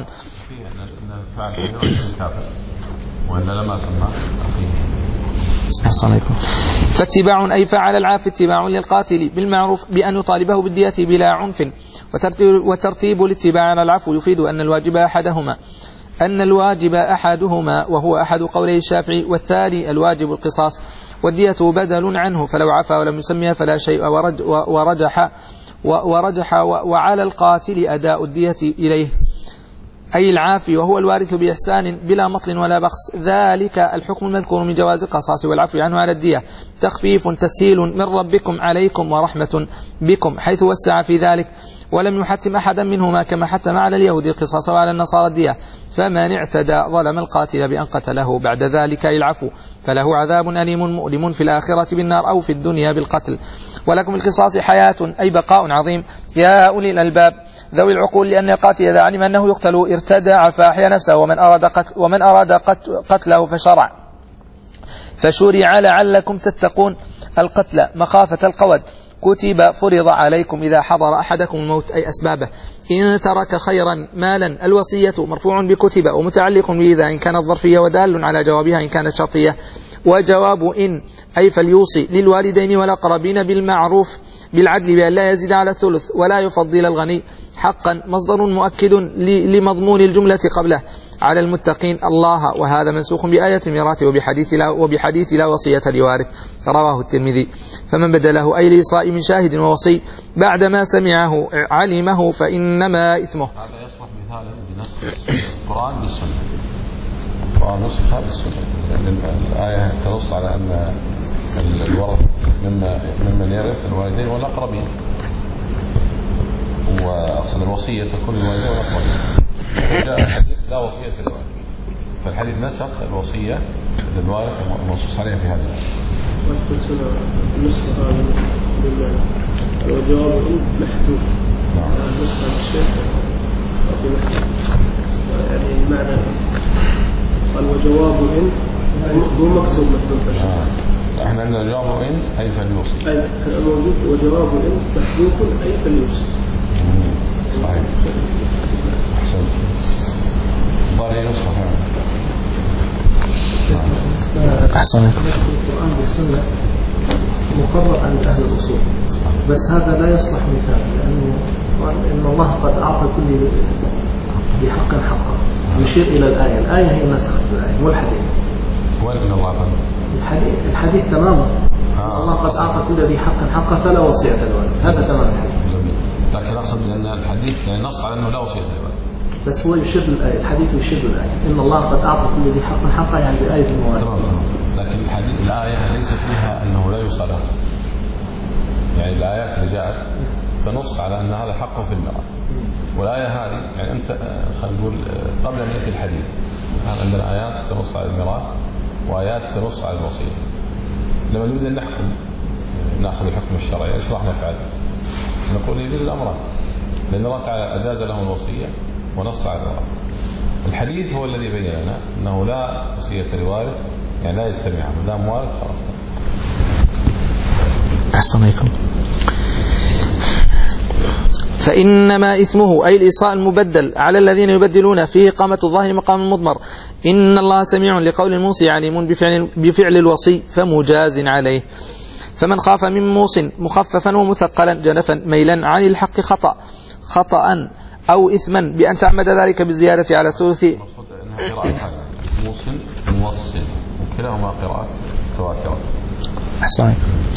فاتباع أي فعل العاف اتباع للقاتل بالمعروف بأن يطالبه بالدية بلا عنف وترتيب الاتباع على العفو يفيد أن الواجب أحدهما أن الواجب أحدهما وهو أحد قولي الشافعي والثاني الواجب القصاص والدية بدل عنه فلو عفا ولم يسميها فلا شيء ورجح ورجح وعلى القاتل أداء الدية إليه أي العافي وهو الوارث بإحسان بلا مطل ولا بخس ذلك الحكم المذكور من جواز القصاص والعفو عنه على الدية تخفيف تسهيل من ربكم عليكم ورحمة بكم حيث وسع في ذلك ولم يحتم أحدا منهما كما حتم على اليهود القصاص وعلى النصارى الدية فمن اعتدى ظلم القاتل بأن قتله بعد ذلك العفو فله عذاب أليم مؤلم في الآخرة بالنار أو في الدنيا بالقتل ولكم القصاص حياة أي بقاء عظيم يا أولي الألباب ذوي العقول لأن القاتل إذا علم أنه يقتل ارتدع فأحيا نفسه ومن أراد, قتل ومن أراد قتله فشرع فشرع لعلكم تتقون القتل مخافة القود كتب فرض عليكم إذا حضر أحدكم الموت أي أسبابه إن ترك خيرا مالا الوصية مرفوع بكتب ومتعلق بإذا إن كانت ظرفية ودال على جوابها إن كانت شرطية وجواب إن أي فليوصي للوالدين والأقربين بالمعروف بالعدل بأن لا يزيد على الثلث ولا يفضل الغني حقا مصدر مؤكد لمضمون الجملة قبله على المتقين الله وهذا منسوخ بآية الميراث وبحديث لا, وبحديث لا وصية لوارث رواه الترمذي فمن بدله أي لصاء من شاهد ووصي بعدما سمعه علمه فإنما إثمه. هذا يصلح مثالا بنسخ القرآن بالسنة القرآن نسخ بالسنة لأن الآية تنص على أن الورث ممن يرث الوالدين والأقربين وأقصد الوصية تكون الوالدين والأقربين وجاء الحديث لا وصية للوارث فالحديث نسخ الوصية للوارث المنصوص عليها في هذا النسخة والجواب محجوب نعم النسخة الشيخ في محجوب يعني معنى قال وجواب إن مو مكتوب محذوف احنا عندنا الجواب إن أي فليوصي أي موجود وجواب إن محذوف أي فليوصي صحيح أحسن ضاري نسخة فعلا أحسن القرآن بالسنة مقرر عند أهل الأصول، بس هذا لا يصلح مثال، لأنه إن الله قد أعطى كل ذي حق حقه، يشير إلى الآية. الآية هي نسخت الآية والحديث. وين من الله قال؟ الحديث الحديث تماما. آه. الله قد أعطى كل ذي حق حقه فلا وصية للوالد، هذا تمام الحديث. لكن أقصد أن الحديث يعني نص على أنه لا وصية للوالد، بس هو يشير للآية، الحديث يشير للآية إن الله قد أعطى كل ذي حق حقه، يعني بآية الموارد. تمام تمام. لكن الحديث الآية ليس فيها أنه لا يوصى له، يعني الآيات اللي جاءت تنص على أن هذا حقه في الميراث، والآية هذه يعني أنت خلينا نقول قبل أن يأتي الحديث عندنا آيات تنص على الميراث وآيات تنص على الوصية. لما نريد أن نحكم نأخذ الحكم الشرعي إيش راح نفعل؟ نقول يجوز الأمران، لأن الله تعالى أجاز له الوصية ونص على الميراث. الحديث هو الذي بين لنا أنه لا وصية لوارث، يعني لا يستمع ما دام وارث خلاص. أحسن عليكم. فإنما إثمه أي الإصاء المبدل على الذين يبدلون فيه إقامة الظاهر مقام المضمر. إن الله سميع لقول الموصي عليم بفعل, بفعل الوصي فمجاز عليه. فمن خاف من موص مخففا ومثقلا جنفا ميلا عن الحق خطأ خطأ أو إثما بأن تعمد ذلك بالزيادة على الثلث. المقصود أنها قراءة موصل موصل وكلاهما قراءة تواترة. أحسن.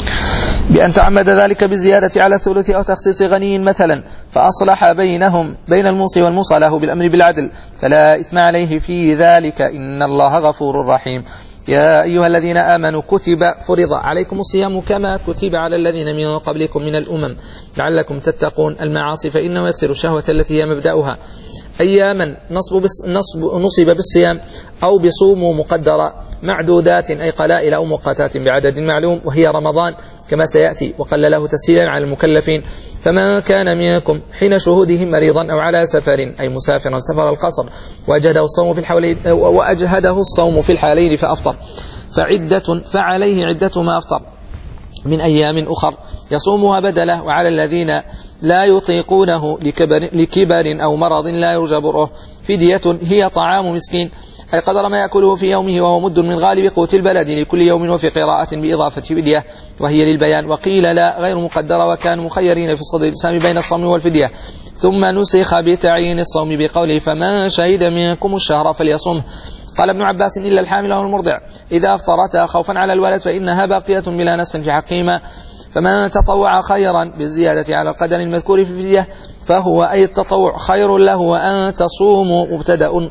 بأن تعمد ذلك بالزيادة على الثلث أو تخصيص غني مثلا فأصلح بينهم بين الموصي والموصى له بالأمر بالعدل فلا إثم عليه في ذلك إن الله غفور رحيم. يا أيها الذين آمنوا كتب فرض عليكم الصيام كما كتب على الذين من قبلكم من الأمم لعلكم تتقون المعاصي فإنه يكسر الشهوة التي هي مبدأها. أياما نصب, بس نصب نصب بالصيام أو بصوم مقدرة معدودات أي قلائل أو مؤقتات بعدد معلوم وهي رمضان كما سيأتي وقل له تسهيلا على المكلفين. فمن كان منكم حين شهوده مريضا أو على سفر أي مسافرا سفر القصر وأجهده الصوم في الحالين وأجهده الصوم في الحالين فأفطر فعدة فعليه عدة ما أفطر من أيام أخر يصومها بدله. وعلى الذين لا يطيقونه لكبر, لكبر أو مرض لا يرجى برؤه فدية هي طعام مسكين أي قدر ما يأكله في يومه وهو مد من غالب قوت البلد لكل يوم وفي قراءة بإضافة فدية وهي للبيان. وقيل لا غير مقدرة وكانوا مخيرين في صدر الإسلام بين الصوم والفدية. ثم نسخ بتعيين الصوم بقوله فمن شهد منكم الشهر فليصمه. قال ابن عباس إلا الحامل والمرضع إذا افطرتا خوفا على الولد فإنها باقية بلا نسخ في حقهما. فمن تطوع خيرا بالزيادة على القدر المذكور في الفدية فهو أي التطوع خير له. وأن تصوموا مبتدأ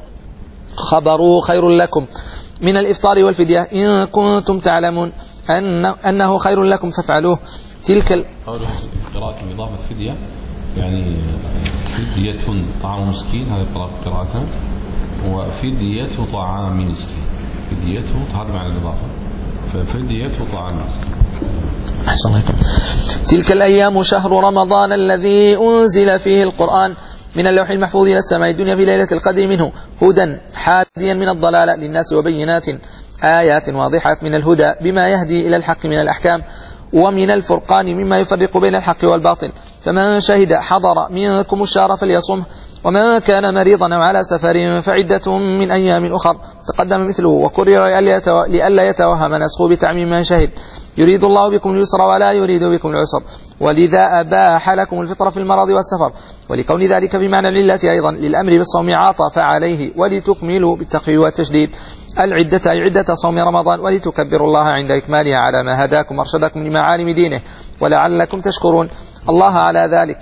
خبروا خير لكم من الإفطار والفدية إن كنتم تعلمون أن أنه خير لكم فافعلوه. تلك قراءة بإضافة فدية يعني فدية طعام مسكين هذه قراءة وفدية طعام مسكين فديته هذا معنى الإضافة ففدية طعام مسكين. أحسن لكم. تلك الأيام شهر رمضان الذي أنزل فيه القرآن من اللوح المحفوظ إلى السماء الدنيا في ليلة القدر منه هدى حاديا من الضلالة للناس وبينات آيات واضحات من الهدى بما يهدي إلى الحق من الأحكام ومن الفرقان مما يفرق بين الحق والباطل. فمن شهد حضر منكم الشهر فليصمه ومن كان مريضا أو على سفر فعدة من أيام أخر تقدم مثله وكرر لئلا يتوهم نسخه بتعميم من شهد. يريد الله بكم اليسر ولا يريد بكم العسر ولذا أباح لكم الفطر في المرض والسفر. ولكون ذلك بمعنى العلة أيضا للأمر بالصوم عاطف عليه ولتكملوا بالتقوى والتشديد العدة أي عدة صوم رمضان ولتكبروا الله عند إكمالها على ما هداكم وارشدكم لمعالم دينه ولعلكم تشكرون الله على ذلك.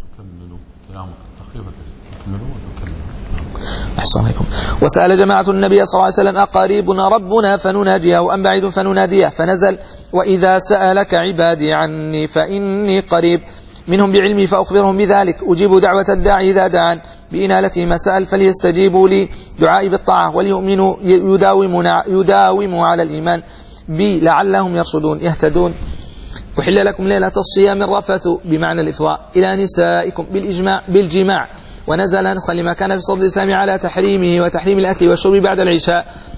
أحسن عليكم. وسأل جماعة النبي صلى الله عليه وسلم أقريبنا ربنا فنناجيه أم بعيد فنناديه فنزل وإذا سألك عبادي عني فإني قريب منهم بعلمي فأخبرهم بذلك أجيب دعوة الداعي إذا دعان بإنالة ما سأل فليستجيبوا لي دعائي بالطاعة وليؤمنوا يداوموا على الإيمان بي لعلهم يرشدون يهتدون. وحل لكم ليلة الصيام الرفث بمعنى الإفضاء إلى نسائكم بالإجماع بالجماع ونزل نسخا لما كان في صدر الإسلام على تحريمه وتحريم الأكل والشرب بعد العشاء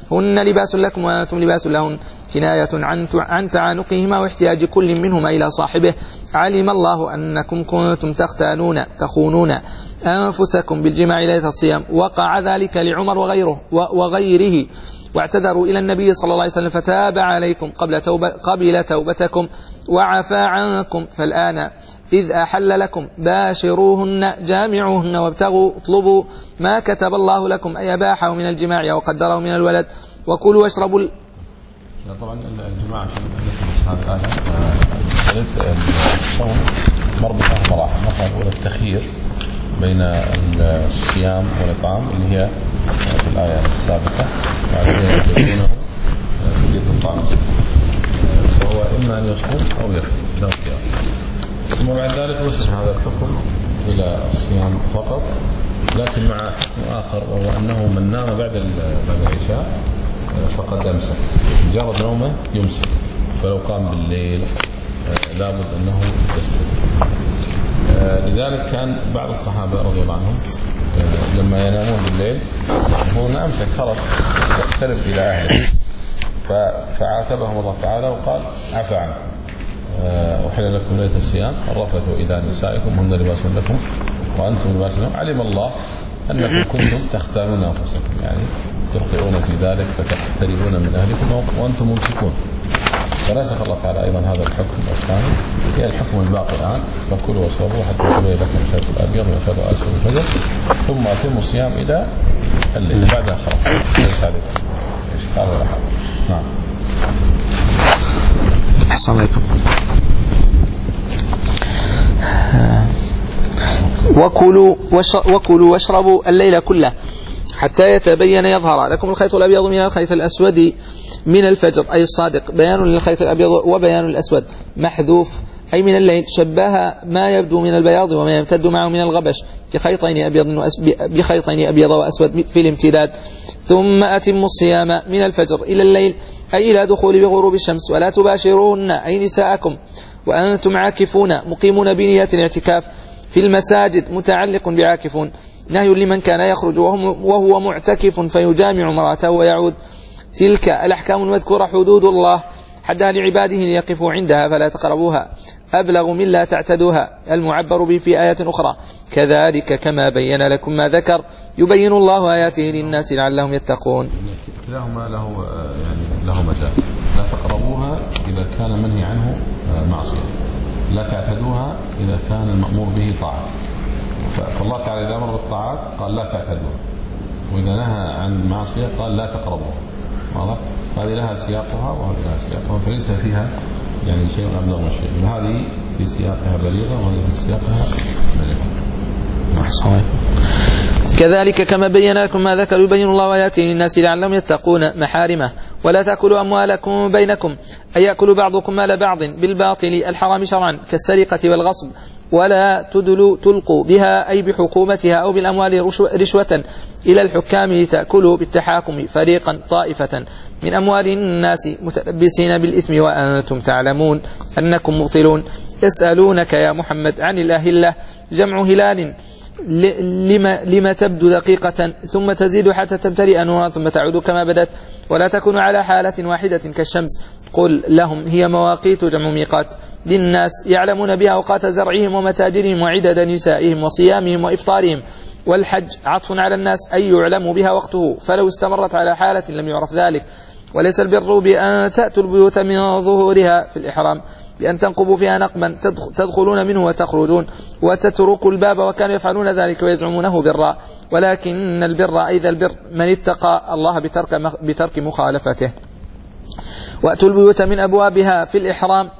هن لباس لكم وأنتم لباس لهن كناية عن عن تعانقهما واحتياج كل منهما إلى صاحبه. علم الله أنكم كنتم تختانون تخونون أنفسكم بالجماع ليلة الصيام، وقع ذلك لعمر وغيره وغيره واعتذروا إلى النبي صلى الله عليه وسلم فتاب عليكم قبل, توبة قبل توبتكم وعفى عنكم. فالآن إذ أحل لكم باشروهن جامعوهن وابتغوا اطلبوا ما كتب الله لكم أي أباحه من الجماع وقدره من الولد وكلوا واشربوا ال... طبعا الجماعة في هذه الآية الصوم مربوطة مراحل. مرحلة الأولى التخيير بين الصيام والإطعام اللي هي في الآية السابقة، وعليه يكونه في الطعام وهو إما أن يصوم أو يفطر لا خيار. ثم بعد ذلك وسع هذا الحكم إلى الصيام فقط، لكن مع حكم آخر وهو أنه من نام بعد بعد العشاء فقد أمسك، مجرد نومه يمسك، فلو قام بالليل لابد أنه يستيقظ. لذلك كان بعض الصحابة رضي الله عنهم لما ينامون بالليل هو أمسك خرج يقترب إلى أهله، فعاتبهم الله تعالى وقال عفى عنكم أحل لكم ليلة الصيام الرفث إلى نسائكم هن لباس لكم وأنتم لباس لهم. علم الله أنكم كنتم تختارون أنفسكم، يعني تخطئون في ذلك فتقتربون من أهلكم وأنتم ممسكون. فنسخ الله تعالى أيضا هذا الحكم الثاني هي الحكم الباقي الآن، فكلوا واشربوا حتى يتبين لكم الخيط الأبيض من الخيط الأسود الفجر ثم أتموا الصيام إلى الليل بعدها خلاص ليس عليكم إشكال ولا حرج. نعم. أحسن عليكم. وكلوا وكلوا واشربوا الليل كله حتى يتبين يظهر لكم الخيط الأبيض من الخيط الأسود من الفجر، أي الصادق. بيان للخيط الأبيض وبيان الأسود محذوف أي من الليل، شبه ما يبدو من البياض وما يمتد معه من الغبش بخيطين أبيض بخيطين أبيض وأسود في الامتداد. ثم أتموا الصيام من الفجر إلى الليل أي إلى دخول بغروب الشمس، ولا تباشرون أي نساءكم وأنتم عاكفون مقيمون بنية الاعتكاف في المساجد متعلق بعاكفون. نهي لمن كان يخرج وهو معتكف فيجامع امرأته ويعود. تلك الأحكام المذكورة حدود الله حدها لعباده ليقفوا عندها فلا تقربوها، أبلغ من لا تعتدوها المعبر به في آية أخرى. كذلك كما بين لكم ما ذكر يبين الله آياته للناس لعلهم يتقون. كلاهما له يعني له مجال. لا تقربوها إذا كان منهي عنه معصية، لا تعتدوها إذا كان المأمور به طاعة. فالله تعالى إذا أمر بالطاعات قال لا تعتدوها، وإذا نهى عن معصية قال لا تقربوها. واضح؟ هذه لها سياقها وهذه لها سياقها، فليس فيها يعني شيء أبلغ من شيء. هذه في سياقها بليغة وهذه في سياقها بليغة. كذلك كما بين لكم ما ذكر يبين الله آياته للناس لعلهم يتقون محارمه. ولا تأكلوا أموالكم بينكم أي يأكل بعضكم مال بعض بالباطل الحرام شرعا كالسرقة والغصب، ولا تدلوا تلقوا بها أي بحكومتها أو بالأموال رشوة إلى الحكام لتأكلوا بالتحاكم فريقا طائفة من أموال الناس متلبسين بالإثم وأنتم تعلمون أنكم مبطلون. يسألونك يا محمد عن الأهلة جمع هلال لما, لما تبدو دقيقة ثم تزيد حتى تمتلئ نورا ثم تعود كما بدت، ولا تكون على حالة واحدة كالشمس. قل لهم هي مواقيت جمع ميقات للناس يعلمون بها أوقات زرعهم ومتاجرهم وعدد نسائهم وصيامهم وإفطارهم. والحج عطف على الناس أي يعلم بها وقته، فلو استمرت على حالة لم يعرف ذلك. وليس البر بأن تأتوا البيوت من ظهورها في الإحرام بأن تنقبوا فيها نقبا تدخلون منه وتخرجون وتتركوا الباب، وكانوا يفعلون ذلك ويزعمونه برا، ولكن البر أيضا البر من اتقى الله بترك, بترك مخالفته. وأتوا البيوت من أبوابها في الإحرام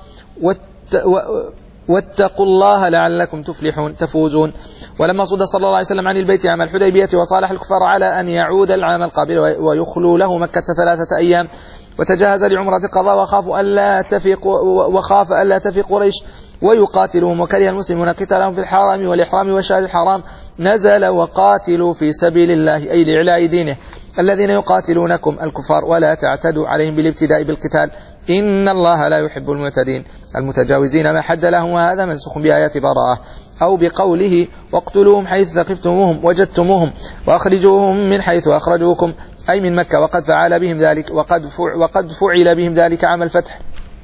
واتقوا الله لعلكم تفلحون تفوزون. ولما صد صلى الله عليه وسلم عن البيت عام الحديبية وصالح الكفار على أن يعود العام القابل ويخلوا له مكة ثلاثة أيام، وتجهز لعمرة القضاء وخاف ألا تفق وخاف ألا تفق قريش ويقاتلهم وكره المسلمون قتالهم في الحرام والإحرام والشهر الحرام نزل وقاتلوا في سبيل الله أي لإعلاء دينه الذين يقاتلونكم الكفار ولا تعتدوا عليهم بالابتداء بالقتال إن الله لا يحب المعتدين المتجاوزين ما حد لهم وهذا منسوخ بآيات براءة أو بقوله واقتلوهم حيث ثقفتموهم وجدتموهم وأخرجوهم من حيث أخرجوكم أي من مكة وقد فعل بهم ذلك وقد وقد فعل بهم ذلك عام الفتح.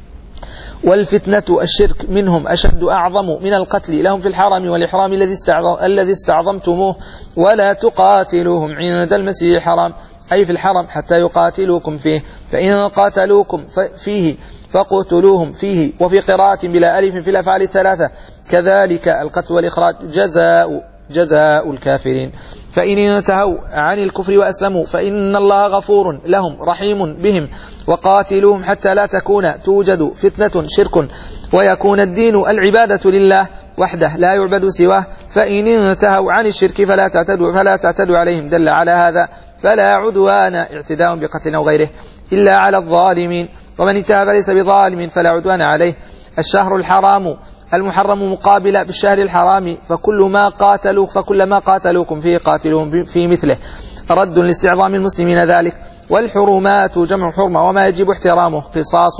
والفتنة الشرك منهم أشد أعظم من القتل لهم في الحرم والإحرام الذي استعظمتموه ولا تقاتلوهم عند المسجد الحرام أي في الحرم حتى يقاتلوكم فيه فإن قاتلوكم فيه فقتلوهم فيه. وفي قراءة بلا ألف في الأفعال الثلاثة كذلك القتل والإخراج جزاء جزاء الكافرين. فإن انتهوا عن الكفر وأسلموا فإن الله غفور لهم رحيم بهم وقاتلوهم حتى لا تكون توجد فتنة شرك ويكون الدين العبادة لله وحده لا يعبد سواه. فإن انتهوا عن الشرك فلا تعتدوا, فلا تعتدوا عليهم دل على هذا فلا عدوان اعتداء بقتل أو غيره إلا على الظالمين ومن انتهى فليس بظالم فلا عدوان عليه. الشهر الحرام المحرم مقابل بالشهر الحرام فكل ما قاتلوا فكل ما قاتلوكم فيه قاتلوهم في مثله رد لاستعظام المسلمين ذلك. والحرمات جمع حرمة وما يجب احترامه قصاص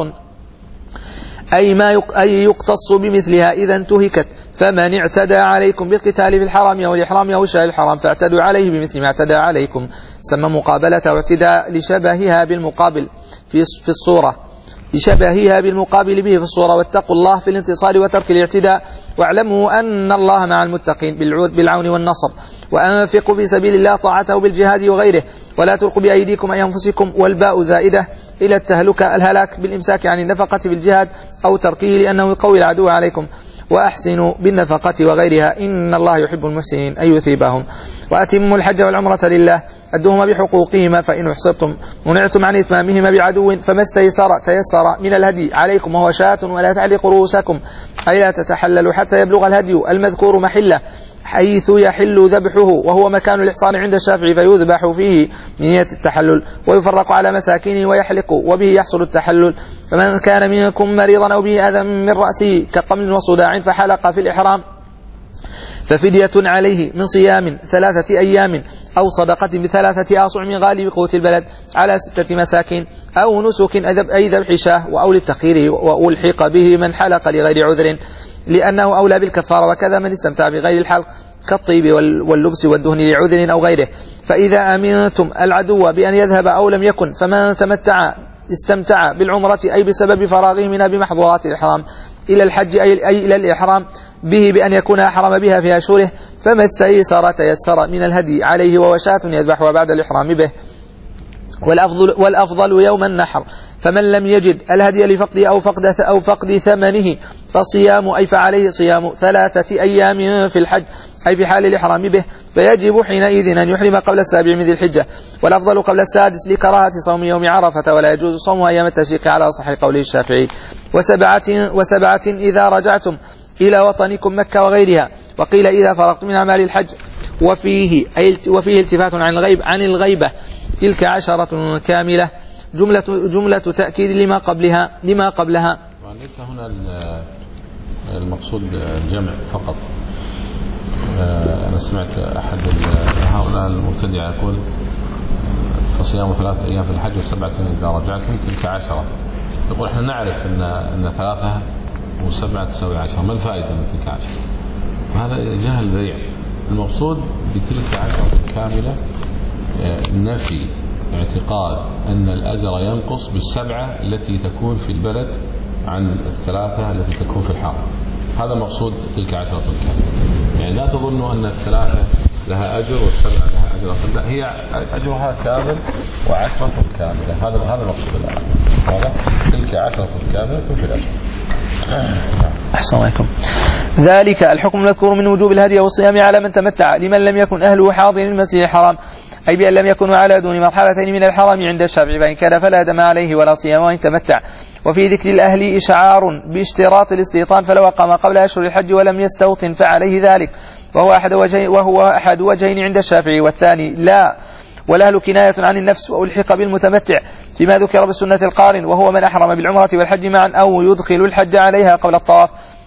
أي ما أي يقتص بمثلها إذا انتهكت فمن اعتدى عليكم بالقتال في الحرام أو الإحرام أو الشهر الحرام فاعتدوا عليه بمثل ما اعتدى عليكم سمى مقابلة واعتداء لشبهها بالمقابل في الصورة لشبهها بالمقابل به في الصورة. واتقوا الله في الانتصار وترك الاعتداء واعلموا أن الله مع المتقين بالعون والنصر. وأنفقوا في سبيل الله طاعته بالجهاد وغيره ولا تلقوا بأيديكم أي أنفسكم والباء زائدة إلى التهلكة الهلاك بالإمساك عن النفقة في الجهاد أو تركه لأنه يقوي العدو عليكم. وأحسنوا بالنفقة وغيرها إن الله يحب المحسنين أي يثيبهم. وأتموا الحج والعمرة لله أدوهما بحقوقهما فإن أحصرتم منعتم عن إتمامهما بعدو فما استيسر تيسر من الهدي عليكم وهو شاة ولا تعلقوا رؤوسكم أي لا تتحللوا حتى يبلغ الهدي المذكور محله حيث يحل ذبحه وهو مكان الإحصان عند الشافعي فيذبح فيه من نية التحلل ويفرق على مساكنه ويحلق وبه يحصل التحلل. فمن كان منكم مريضا أو به أذى من رأسه كقمل وصداع فحلق في الإحرام ففدية عليه من صيام ثلاثة أيام أو صدقة بثلاثة آصع من غالب قوت البلد على ستة مساكين أو نسك أي ذبح شاه أو للتخير وألحق به من حلق لغير عذر لأنه أولى بالكفارة وكذا من استمتع بغير الحلق كالطيب واللبس والدهن لعذر أو غيره. فإذا أمنتم العدو بأن يذهب أو لم يكن فمن تمتع استمتع بالعمرة أي بسبب فراغه منها بمحظورات الإحرام إلى الحج أي إلى الإحرام به بأن يكون أحرم بها في أشهره فما استيسر تيسر من الهدي عليه وهو شاة يذبحها بعد الإحرام به. والأفضل, والأفضل يوم النحر فمن لم يجد الهدي لفقد أو فقد, أو فقد ثمنه فصيام أي فعليه صيام ثلاثة أيام في الحج أي في حال الإحرام به فيجب حينئذ أن يحرم قبل السابع من ذي الحجة والأفضل قبل السادس لكراهة صوم يوم عرفة ولا يجوز صوم أيام التشريق على صحيح قوله الشافعي. وسبعة, وسبعة إذا رجعتم إلى وطنكم مكة وغيرها وقيل إذا فرغتم من أعمال الحج وفيه, وفيه التفات عن الغيب عن الغيبة تلك عشرة كاملة جملة, جملة تأكيد لما قبلها لما قبلها وليس هنا المقصود الجمع فقط. أنا سمعت أحد هؤلاء المبتدع يقول فصيام ثلاثة أيام في الحج وسبعة إذا رجعتم تلك عشرة. يقول احنا نعرف أن أن ثلاثة وسبعة تساوي عشرة ما الفائدة من تلك عشرة؟ وهذا جهل ذريع. المقصود بتلك عشرة كاملة نفي اعتقاد أن الأجر ينقص بالسبعة التي تكون في البلد عن الثلاثة التي تكون في الحرم. هذا مقصود تلك عشرة كاملة. يعني لا تظنوا أن الثلاثة لها أجر والسبعة لها أجر، لا، هي أجرها كامل وعشرة كاملة. هذا هذا مقصود الآن. هذا تلك عشرة كاملة في الأجر. أحسن عليكم. ذلك الحكم المذكور من وجوب الهدي والصيام على من تمتع لمن لم يكن أهله حاضر المسجد الحرام، أي بأن لم يكونوا على دون مرحلتين من الحرام عند الشافعي، فإن كان فلا دم عليه ولا صيام وإن تمتع. وفي ذكر الأهل إشعار باشتراط الاستيطان، فلو أقام قبل أشهر الحج ولم يستوطن فعليه ذلك، وهو أحد وجهين, وهو أحد وجهين عند الشافعي، والثاني لا، والأهل كناية عن النفس وألحق بالمتمتع فيما ذكر بالسنة القارن، وهو من أحرم بالعمرة والحج معا أو يدخل الحج عليها قبل الطواف.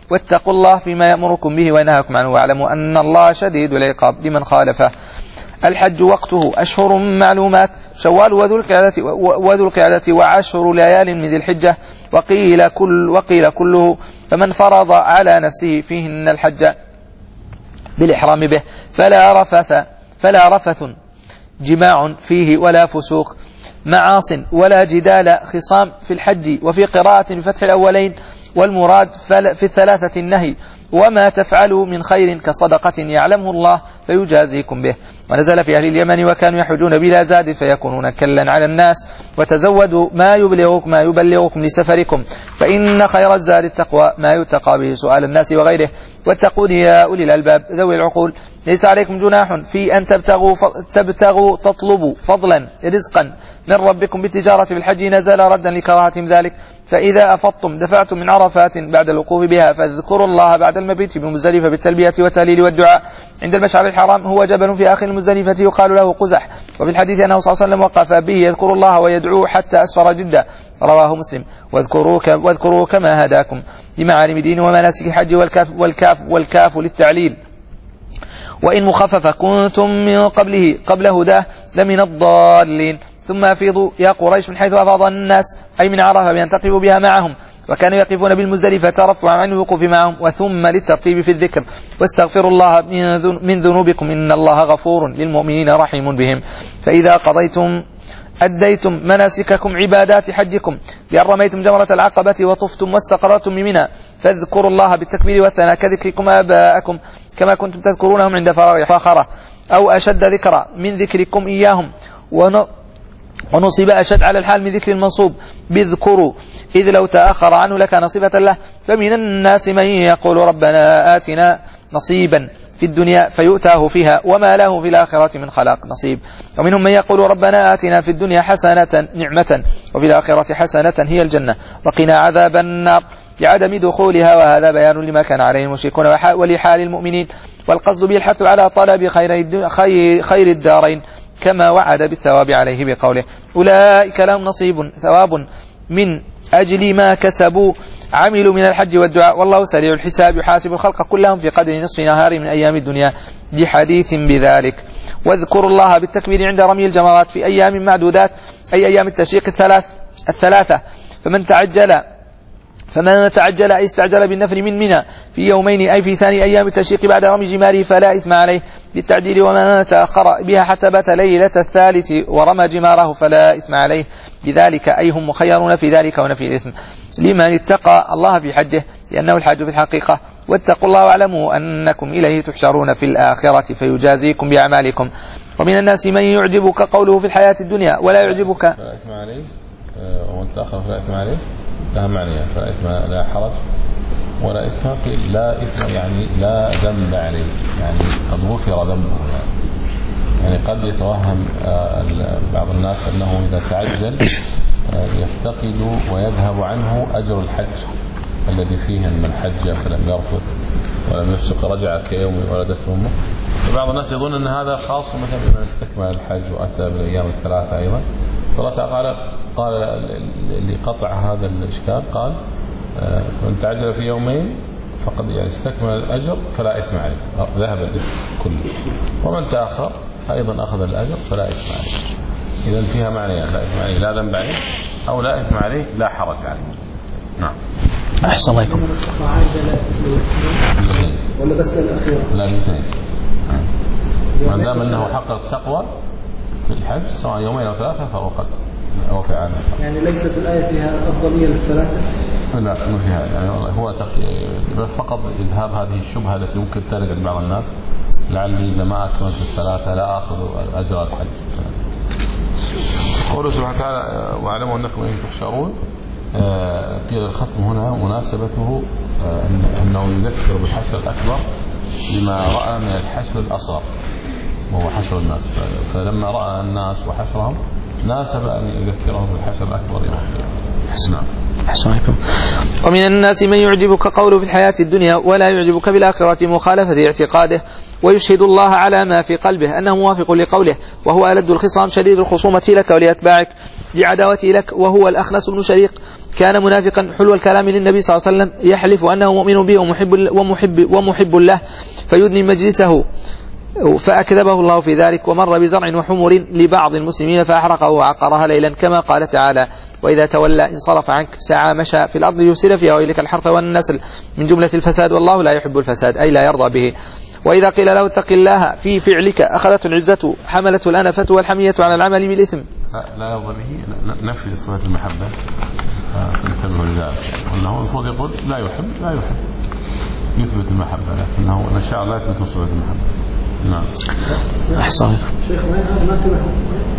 واتقوا الله فيما يأمركم به وينهاكم عنه واعلموا أن الله شديد العقاب لمن خالفه. الحج وقته أشهر معلومات شوال وذو القعدة وذو القعدة وعشر ليال من ذي الحجة وقيل كل وقيل كله، فمن فرض على نفسه فيهن الحج بالإحرام به فلا رفث فلا رفث جماع فيه ولا فسوق معاص ولا جدال خصام في الحج. وفي قراءة بفتح الأولين والمراد في الثلاثة النهي وما تفعلوا من خير كصدقة يعلمه الله فيجازيكم به. ونزل في أهل اليمن وكانوا يحجون بلا زاد فيكونون كلا على الناس وتزودوا ما يبلغكم ما يبلغكم لسفركم فإن خير الزاد التقوى ما يتقى به سؤال الناس وغيره واتقون يا أولي الألباب ذوي العقول. ليس عليكم جناح في أن تبتغوا, تبتغوا تطلبوا فضلا رزقا من ربكم بالتجارة بالحج نزل ردا لكراهتهم ذلك. فإذا أفضتم دفعتم من عرفات بعد الوقوف بها فاذكروا الله بعد المبيت بمزدلفة بالتلبية والتهليل والدعاء عند المشعر الحرام هو جبل في آخر المزدلفة يقال له قزح. وفي الحديث أنه صلى الله عليه وسلم وقف به يذكر الله ويدعوه حتى أسفر جدا رواه مسلم. واذكروا, واذكروا كما هداكم لمعالم دين ومناسك الحج والكاف, والكاف, والكاف للتعليل وإن مخفف كنتم من قبله قبل هداه لمن الضالين. ثم أفيضوا يا قريش من حيث أفاض الناس أي من عرفة بأن تقفوا بها معهم وكانوا يقفون بالمزدلفة ترفعا عن الوقوف معهم وثم للترتيب في الذكر واستغفروا الله من ذنوبكم إن الله غفور للمؤمنين رحيم بهم. فإذا قضيتم أديتم مناسككم عبادات حجكم بأن رميتم جمرة العقبة وطفتم واستقررتم بمنى فاذكروا الله بالتكبير والثناء كذكركم آباءكم كما كنتم تذكرونهم عند فاخرة أو أشد ذكرا من ذكركم إياهم ونصب أشد على الحال من ذكر المنصوب باذكروا إذ لو تأخر عنه لكان صفة له. فمن الناس من يقول ربنا آتنا نصيبا في الدنيا فيؤتاه فيها وما له في الآخرة من خلاق نصيب. ومنهم من يقول ربنا آتنا في الدنيا حسنة نعمة وفي الآخرة حسنة هي الجنة وقنا عذاب النار بعدم دخولها. وهذا بيان لما كان عليه المشركون ولحال المؤمنين والقصد به الحث على طلب خير, خير الدارين كما وعد بالثواب عليه بقوله أولئك لهم نصيب ثواب من أجل ما كسبوا عملوا من الحج والدعاء والله سريع الحساب يحاسب الخلق كلهم في قدر نصف نهار من أيام الدنيا لحديث بذلك. واذكروا الله بالتكبير عند رمي الجمرات في أيام معدودات أي أيام التشريق الثلاث الثلاثة فمن تعجل فمن تعجل أي استعجل بالنفر من منى في يومين أي في ثاني أيام التشريق بعد رمي جماره فلا إثم عليه بالتعديل. ومن تأخر بها حتى بات ليلة الثالث ورمى جماره فلا إثم عليه بذلك أي هم مخيرون في ذلك ونفي الإثم لمن اتقى الله في حجه لأنه الحج في الحقيقة. واتقوا الله واعلموا أنكم إليه تحشرون في الآخرة فيجازيكم بأعمالكم. ومن الناس من يعجبك قوله في الحياة الدنيا ولا يعجبك فلا إثم عليه ومن تأخر فلا إثم عليه لها معنى فلا إثم لا حرج ولا إثم لا إثم يعني لا ذنب عليه يعني قد غفر ذنبه يعني. يعني قد يتوهم بعض الناس أنه إذا تعجل يفتقد ويذهب عنه أجر الحج الذي فيه من حج فلم يرفض ولم يفسق رجع كيوم ولدته أمه. وبعض الناس يظن أن هذا خاص مثلا بمن استكمل الحج وأتى بالأيام الثلاثة أيضا. فالله تعالى قال لقطع هذا الإشكال قال من تعجل في يومين فقد يعني استكمل الأجر فلا إثم عليه ذهب الإثم كله ومن تأخر أيضا أخذ الأجر فلا إثم عليه. إذن فيها معنى لا إثم عليه لا ذنب عليه أو لا إثم عليه لا حرج عليه. نعم. أحسن الله عليكم. ولا بس الأخير؟ لا الاثنين. ما دام أنه حقق التقوى في الحج سواء يومين أو ثلاثة فهو قد وفي عنه. يعني ليست الآية فيها أفضلية للثلاثة؟ لا مو فيها يعني هو بس فقط إذهاب هذه الشبهة التي ممكن تلقى لبعض الناس لعلي إذا ما أكملت الثلاثة لا أخذ أجر الحج. قوله سبحانه وتعالى واعلموا أنكم إليه تحشرون قيل الختم هنا مناسبته أنه يذكر بالحشر الأكبر لما رأى من الحشر الأصغر وهو حشر الناس. فلما رأى الناس وحشرهم ناسب أن يذكرهم بالحشر الأكبر يوم القيامة. نعم. أحسن عليكم. ومن الناس من يعجبك قوله في الحياة الدنيا ولا يعجبك بالآخرة مخالفة اعتقاده ويشهد الله على ما في قلبه أنه موافق لقوله وهو ألد الخصام شديد الخصومة لك ولأتباعك بعداوته لك وهو الأخنس بن شريق كان منافقا حلو الكلام للنبي صلى الله عليه وسلم يحلف أنه مؤمن به ومحب, ومحب, ومحب له فيدني مجلسه فأكذبه الله في ذلك ومر بزرع وحمر لبعض المسلمين فأحرقه وعقرها ليلا كما قال تعالى وإذا تولى انصرف عنك سعى مشى في الأرض يفسد فيها ويهلك الحرث والنسل من جملة الفساد والله لا يحب الفساد أي لا يرضى به. وإذا قيل له اتق الله في فعلك أخذته العزة حملته الأنفة والحمية على العمل بالإثم. لا يرضى به نفي صفة المحبة فانتبهوا لذلك وأنه المفروض يقول لا يحب لا يحب يثبت المحبة لكنه الشعر لا يثبت صفة المحبة. نعم. أحسن. شيخ وين هذا ما تبحث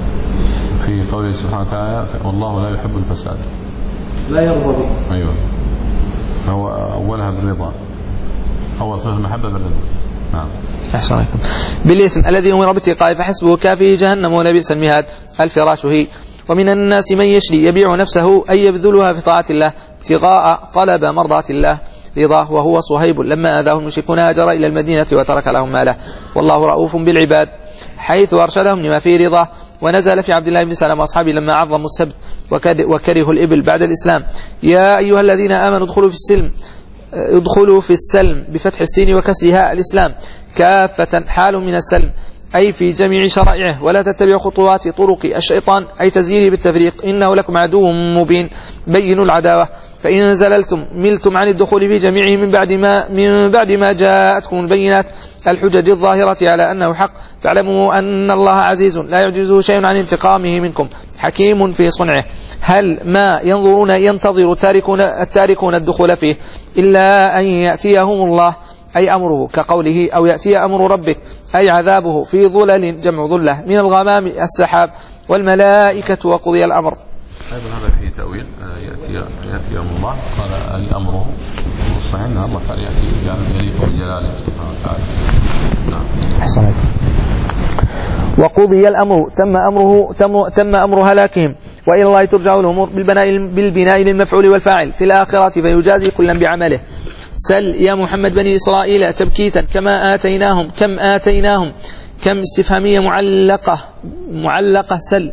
في قوله سبحانه وتعالى والله لا يحب الفساد لا يرضى به. أيوة هو أولها بالرضا أول صفة المحبة بالرضا. نعم. أحسن عليكم. بالإثم الذي أمر باتقائه فحسبه كافيه جهنم ولبئس المهاد الفراش هي. ومن الناس من يشري يبيع نفسه أي يبذلها في طاعة الله ابتغاء طلب مرضاة الله رضاه وهو صهيب لما آذاه المشركون هاجر إلى المدينة وترك لهم ماله والله رؤوف بالعباد حيث أرشدهم لما فيه رضاه. ونزل في عبد الله بن سلام وأصحابه لما عظموا السبت وكرهوا الإبل بعد الإسلام يا أيها الذين آمنوا ادخلوا في السلم ادخلوا في السلم بفتح السين وكسرها الإسلام كافة حال من السلم أي في جميع شرائعه ولا تتبعوا خطوات طرق الشيطان أي تزيينه بالتفريق إنه لكم عدو مبين بينوا العداوة فإن زللتم ملتم عن الدخول في جميعه من بعد ما من بعد ما جاءتكم البينات الحجج الظاهرة على أنه حق فاعلموا أن الله عزيز لا يعجزه شيء عن انتقامه منكم حكيم في صنعه. هل ما ينظرون ينتظر التاركون, التاركون الدخول فيه إلا أن يأتيهم الله أي أمره كقوله أو يأتي أمر ربك أي عذابه في ظلل جمع ظلة من الغمام السحاب والملائكة وقضي الأمر. أيضا هذا فيه تأويل يأتي يأتي أمر الله قال أي أمره الصحيح أن الله تعالى يأتي يعني يليق بجلاله سبحانه وتعالى. نعم. أحسن. وقضي الأمر تم أمره تم, تم أمر هلاكهم وإلى الله ترجع الأمور بالبناء بالبناء للمفعول والفاعل في الآخرة فيجازي كلا بعمله. سل يا محمد بني إسرائيل تبكيتا كما آتيناهم كم آتيناهم كم استفهامية معلقة معلقة سل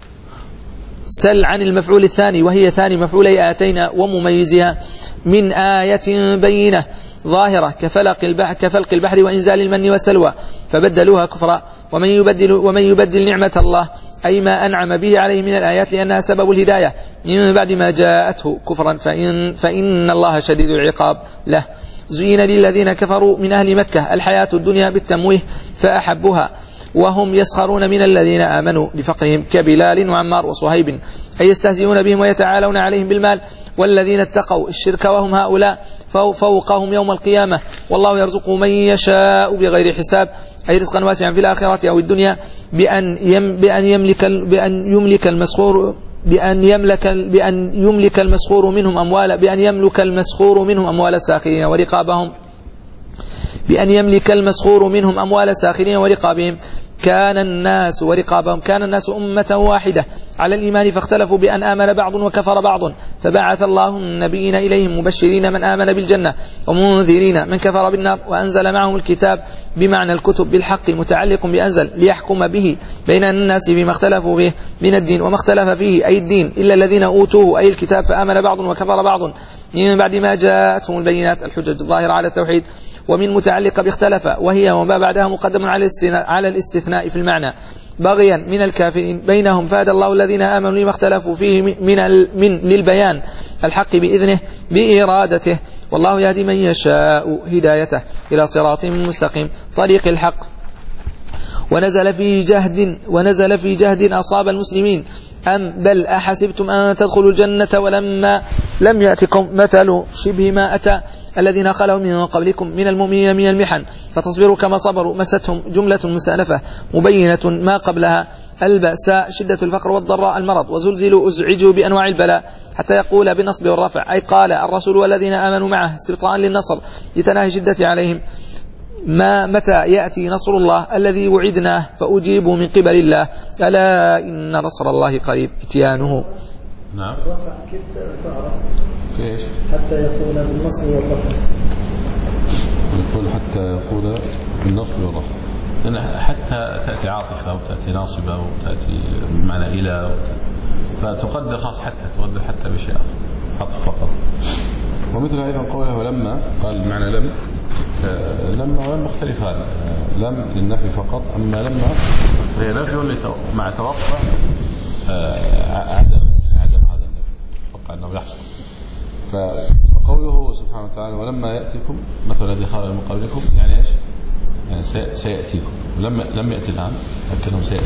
سل عن المفعول الثاني وهي ثاني مفعولي آتينا ومميزها من آية بينة ظاهرة كفلق البحر كفلق البحر وإنزال المن والسلوى فبدلوها كفرا ومن يبدل ومن يبدل نعمة الله أي ما أنعم به عليه من الآيات لأنها سبب الهداية من بعد ما جاءته كفرا فإن, فإن الله شديد العقاب له. زين للذين كفروا من أهل مكة الحياة الدنيا بالتمويه فأحبوها وهم يسخرون من الذين آمنوا لفقرهم كبلال وعمار وصهيب أي يستهزئون بهم ويتعالون عليهم بالمال والذين اتقوا الشرك وهم هؤلاء فوقهم يوم القيامة والله يرزق من يشاء بغير حساب أي رزقا واسعا في الآخرة أو الدنيا بأن يم بأن يملك بأن يملك المسخور بأن يملك بأن يملك المسخور منهم أموال بأن يملك المسخور منهم أموال الساخرين ورقابهم بأن يملك المسخور منهم أموال الساخرين ورقابهم كان الناس ورقابهم كان الناس أمة واحدة على الإيمان فاختلفوا بأن آمن بعض وكفر بعض فبعث الله النبيين إليهم مبشرين من آمن بالجنة ومنذرين من كفر بالنار وأنزل معهم الكتاب بمعنى الكتب بالحق متعلق بأنزل ليحكم به بين الناس فيما اختلفوا به من الدين وما اختلف فيه أي الدين إلا الذين أوتوه أي الكتاب فآمن بعض وكفر بعض من بعد ما جاءتهم البينات الحجج الظاهرة على التوحيد ومن متعلقة باختلف وهي وما بعدها مقدم على الاستثناء, على الاستثناء في المعنى بغيا من الكافرين بينهم فهدى الله الذين آمنوا لما اختلفوا فيه من, من للبيان الحق بإذنه بإرادته والله يهدي من يشاء هدايته إلى صراط مستقيم طريق الحق. ونزل في جهد ونزل في جهد أصاب المسلمين أم بل أحسبتم أن تدخلوا الجنة ولما لم يأتكم مثل شبه ما أتى الذين خلوا من قبلكم من المؤمنين من المحن فتصبروا كما صبروا مستهم جملة مستأنفة مبينة ما قبلها البأساء شدة الفقر والضراء المرض وزلزلوا أزعجوا بأنواع البلاء حتى يقول بالنصب والرفع أي قال الرسول والذين آمنوا معه استبطاء للنصر لتناهي شدة عليهم ما متى يأتي نصر الله الذي وعدناه فأجيبوا من قبل الله ألا إن نصر الله قريب إتيانه. نعم. كيف تعرف؟ في ايش؟ حتى يقول بالنصب والرفع. يقول حتى يقول بالنصب والرفع. لأن حتى تأتي عاطفة وتأتي ناصبة وتأتي بمعنى إلى، فتقدر خاص حتى تقدر حتى بشيء آخر حطف فقط. ومثل أيضا قوله ولما قال معنى لم، لما ولم مختلفان، لم للنفي فقط، أما لما هي نفي مع توقع عدم عدم هذا النفي، توقع أنه يحصل. فقوله سبحانه وتعالى ولما يأتيكم مثل الذي خرج من قبلكم يعني إيش؟ يعني سيأتيكم، لما لم يأتي الآن لكنه سيأتي.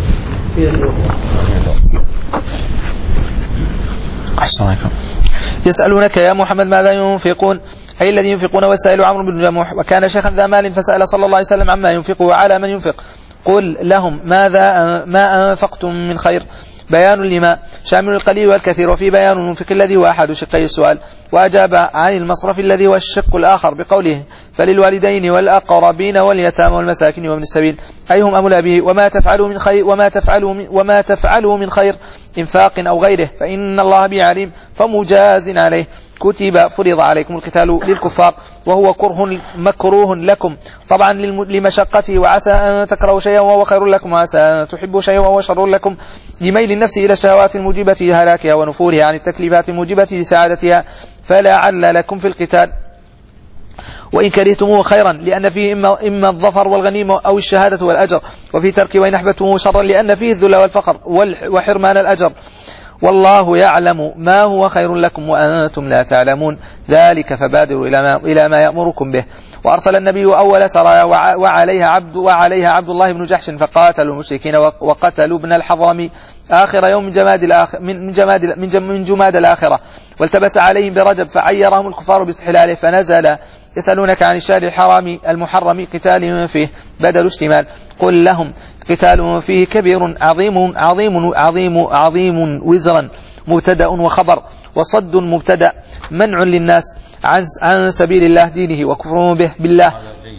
أحسن عليكم. يسألونك يا محمد ماذا ينفقون، أي الذي ينفقون، والسائل عمرو بن جموح وكان شيخا ذا مال فسأل صلى الله عليه وسلم عما ينفق وعلى من ينفق. قل لهم ماذا ما أنفقتم من خير، بيان لما شامل القليل والكثير، وفي بيان المنفق الذي هو أحد شقي السؤال. وأجاب عن المصرف الذي هو الشق الآخر بقوله فللوالدين والأقربين واليتامى والمساكين وابن السبيل، أي هم أولى به. وما تفعلوا من خير وما تفعلوا من وما تفعلوا من خير إنفاق أو غيره فإن الله به عليم فمجاز عليه. كتب فرض عليكم القتال للكفار وهو كره مكروه لكم طبعا لمشقته، وعسى أن تكرهوا شيئا وهو خير لكم، وعسى أن تحبوا شيئا وهو شر لكم، لميل النفس إلى الشهوات الموجبة لهلاكها ونفورها عن التكليفات الموجبة لسعادتها، فلعل لكم في القتال وإن كرهتموه خيرا لأن فيه إما, إما الظفر والغنيمة أو الشهادة والأجر، وفي ترك وإن أحببتموه شرا لأن فيه الذل والفقر وحرمان الأجر، والله يعلم ما هو خير لكم وأنتم لا تعلمون، ذلك فبادروا إلى ما, إلى ما يأمركم به. وأرسل النبي أول سرايا وعليها عبد, وعليها عبد الله بن جحش فقاتلوا المشركين وقتلوا ابن الحضرمي آخر يوم من جماد الآخر من جماد من جماد الآخرة، والتبس عليهم برجب فعيرهم الكفار باستحلاله، فنزل يسألونك عن الشهر الحرام المحرم قتال فيه بدل اشتمال. قل لهم قتال فيه كبير عظيم عظيم عظيم عظيم وزرا مبتدأ وخبر، وصد مبتدأ منع للناس عن عن سبيل الله دينه وكفر به بالله.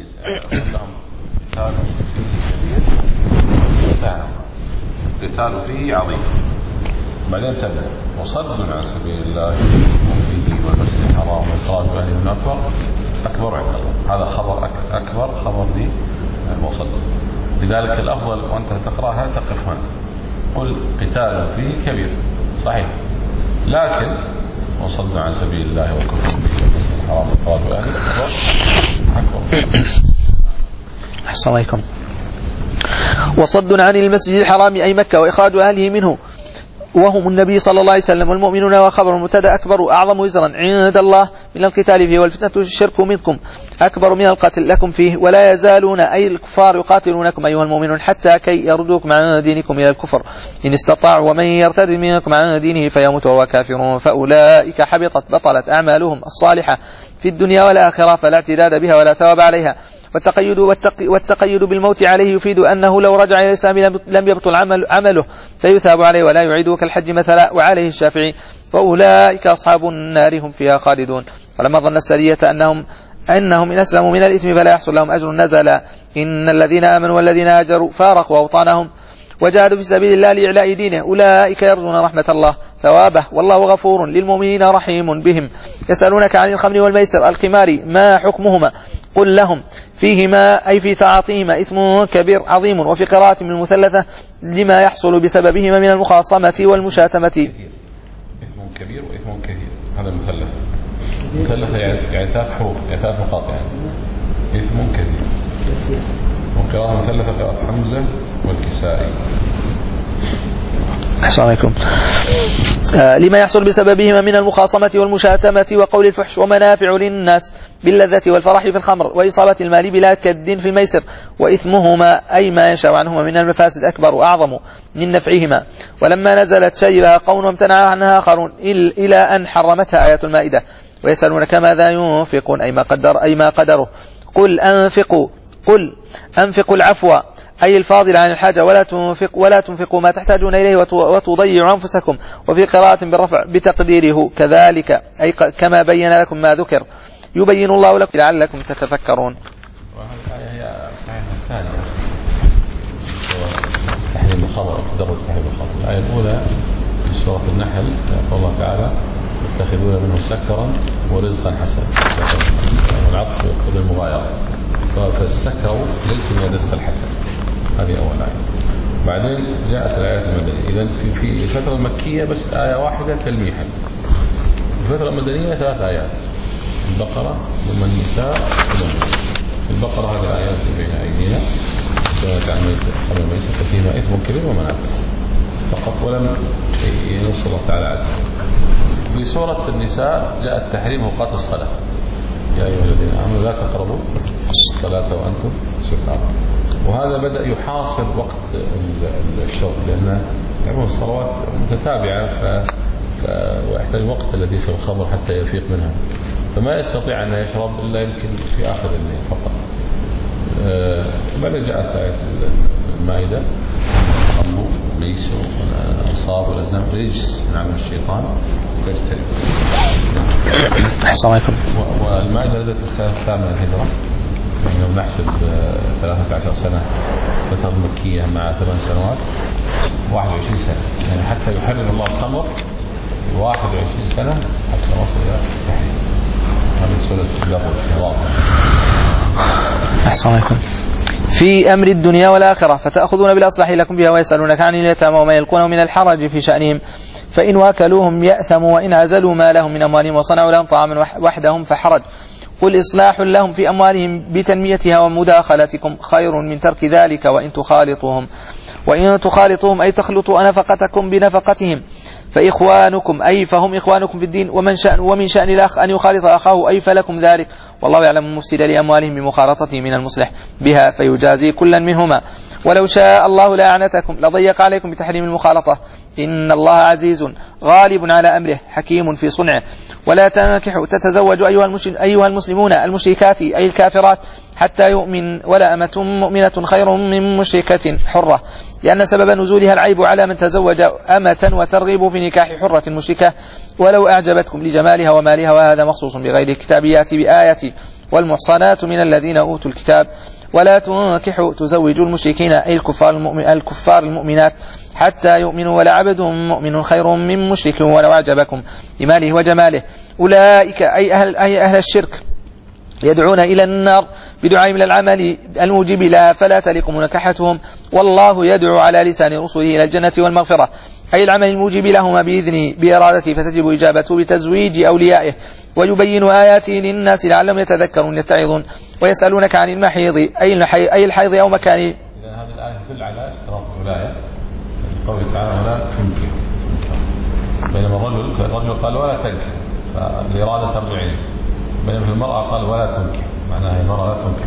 قتال فيه عظيم بعدين تبدأ وصد عن سبيل الله فيه والمسجد الحرام والإخراج أهله من أكبر أكبر عند الله، هذا خبر أكبر خبر لي وصد. لذلك الأفضل وأنت تقرأها تقف هنا قل قتال فيه كبير صحيح، لكن وصد عن سبيل الله وكفر بالمسجد الحرام والإخراج أهله أكبر أكبر. أحسن عليكم. وصد عن المسجد الحرام أي مكة وإخراج أهله منه وهم النبي صلى الله عليه وسلم والمؤمنون، وخبر المبتدا أكبر وأعظم وزرا عند الله من القتال فيه، والفتنة الشرك منكم أكبر من القتل لكم فيه، ولا يزالون أي الكفار يقاتلونكم أيها المؤمنون حتى كي يردوكم عن دينكم إلى الكفر إن استطاعوا، ومن يرتد منكم عن دينه فيموت وهو كافر فأولئك حبطت بطلت أعمالهم الصالحة في الدنيا والآخرة فلا اعتداد بها ولا ثواب عليها. والتقيد, والتقيد بالموت عليه يفيد أنه لو رجع إلى الإسلام لم يبطل عمل عمله فيثاب عليه ولا يعيده كالحج مثلا، وعليه الشافعي وأولئك أصحاب النار هم فيها خالدون. ولما ظن السرية أنهم أنهم إن أسلموا من الإثم فلا يحصل لهم أجر نزل إن الذين آمنوا والذين هاجروا فارقوا أوطانهم وجاهدوا في سبيل الله لإعلاء دينه أولئك يرجون رحمة الله ثوابه والله غفور للمؤمنين رحيم بهم. يسألونك عن الخمر والميسر القمار ما حكمهما، قل لهم فيهما أي في تعاطيهما إثم كبير عظيم، وفي قراءة من المثلثة لما يحصل بسببهما من المخاصمة والمشاتمة. إثم كبير وإثم كثير، هذا المثلث مثلثة يعني ثلاث حروف يعني ثلاث نقاط يعني إثم كثير، وقراءة مثلثة قراءة حمزة والكسائي. أحسن عليكم. آه لما يحصل بسببهما من المخاصمة والمشاتمة وقول الفحش ومنافع للناس باللذة والفرح في الخمر وإصابة المال بلا كد في الميسر، وإثمهما أي ما ينشأ عنهما من المفاسد أكبر وأعظم من نفعهما. ولما نزلت شيبها قوم وامتنع عنها آخرون إلى أن حرمتها آية المائدة. ويسألونك ماذا ينفقون أي ما قدر أي ما قدره، قل أنفقوا قل أنفقوا العفو أي الفاضل عن الحاجة ولا تنفق ولا تنفقوا ما تحتاجون إليه وتضيعوا أنفسكم، وفي قراءة بالرفع بتقديره كذلك أي كما بين لكم ما ذكر يبين الله لكم لعلكم تتفكرون. والآية هي الآية الثانية تحريم الخمر، تدرج تحريم الخمر. الآية الأولى في سورة النحل يقول الله تعالى يتخذون منه سكرا ورزقا حسنا، والعطف يقتضي المغايرة، فالسكر ليس من الرزق الحسن. هذه أول آية. بعدين جاءت الآيات المدنية. إذن في في الفترة المكية بس آية واحدة تلميحا. الفترة المدنية ثلاث آيات: البقرة ثم النساء ثم البقرة. هذه الآيات بين أيدينا كانت عن خمر الميسر فيهما إثم كبير ومنافع فقط، ولم ينص الله تعالى عليه. في سورة النساء جاء التحريم أوقات الصلاة: يا أيها الذين آمنوا لا تقربوا الصلاة وأنتم سكارى. وهذا بدأ يحاصر وقت الشرب، لأن يعمل الصلوات متتابعة ف... ويحتاج وقت الذي في الخمر حتى يفيق منها، فما يستطيع أن يشرب إلا يمكن في آخر الليل فقط. أه... بعد جاءت آية المائدة: الخمر ليس والأنصاب والأزلام رجس من عمل الشيطان فاجتنبوه. أحسن عليكم. والمائدة نزلت في السنة الثامنة من الهجرة، يعني لو نحسب ثلاثة عشر سنة فترة مكية مع ثمان سنوات واحد وعشرين سنة، يعني حتى يحرم الله الخمر واحد وعشرين سنة حتى وصل إلى التحريم. هذه سورة البقرة. أحسن عليكم. في أمر الدنيا والآخرة فتأخذون بالأصلح لكم بها ويسألونك عن اليتامى وما يلقونه من الحرج في شأنهم فإن واكلوهم يأثموا وإن عزلوا ما لهم من أموالهم وصنعوا لهم طعاما وحدهم فحرج. قل إصلاح لهم في أموالهم بتنميتها ومداخلتكم خير من ترك ذلك وإن تخالطوهم وإن تخالطوهم أي تخلطوا نفقتكم بنفقتهم فإخوانكم أي فهم إخوانكم في الدين ومن شأن ومن شأن الأخ أن يخالط أخاه أي فلكم ذلك والله يعلم المفسد لأموالهم بمخالطته من المصلح بها فيجازي كلا منهما ولو شاء الله لأعنتكم لضيق عليكم بتحريم المخالطة إن الله عزيز غالب على أمره حكيم في صنعه ولا تنكحوا تتزوجوا أيها المسلمون المشركات أي الكافرات حتى يؤمن ولا أمة مؤمنة خير من مشركة حرة لأن سبب نزولها العيب على من تزوج أمة وترغب في نكاح حرة مشركة ولو أعجبتكم لجمالها ومالها وهذا مخصوص بغير الكتاب يأتي بآية والمحصنات من الذين أوتوا الكتاب ولا تنكحوا تزوجوا المشركين أي الكفار, المؤمن الكفار المؤمنات حتى يؤمنوا ولا عبد مؤمن خير من مشرك ولو أعجبكم بماله وجماله أولئك أي أهل, أي أهل الشرك يدعون إلى النار بدعاء من العمل الموجب لها فلا تلكم نكحتهم والله يدعو على لسان رسله إلى الجنة والمغفرة أي العمل الموجب لهما بإذنه بإرادته فتجب إجابته بتزويج أوليائه ويبين آياته للناس لعلهم يتذكرون يتعظون ويسألونك عن المحيض أي الحيض أو مكانه. إذا هذه الآية تدل على اشتراط الولاية قوله تعالى ولا تنكح بينما الرجل فالرجل قال ولا تنكح فالإرادة ترجع إليه بينما في المرأة قال ولا تنكح معناها المرأة لا تنكح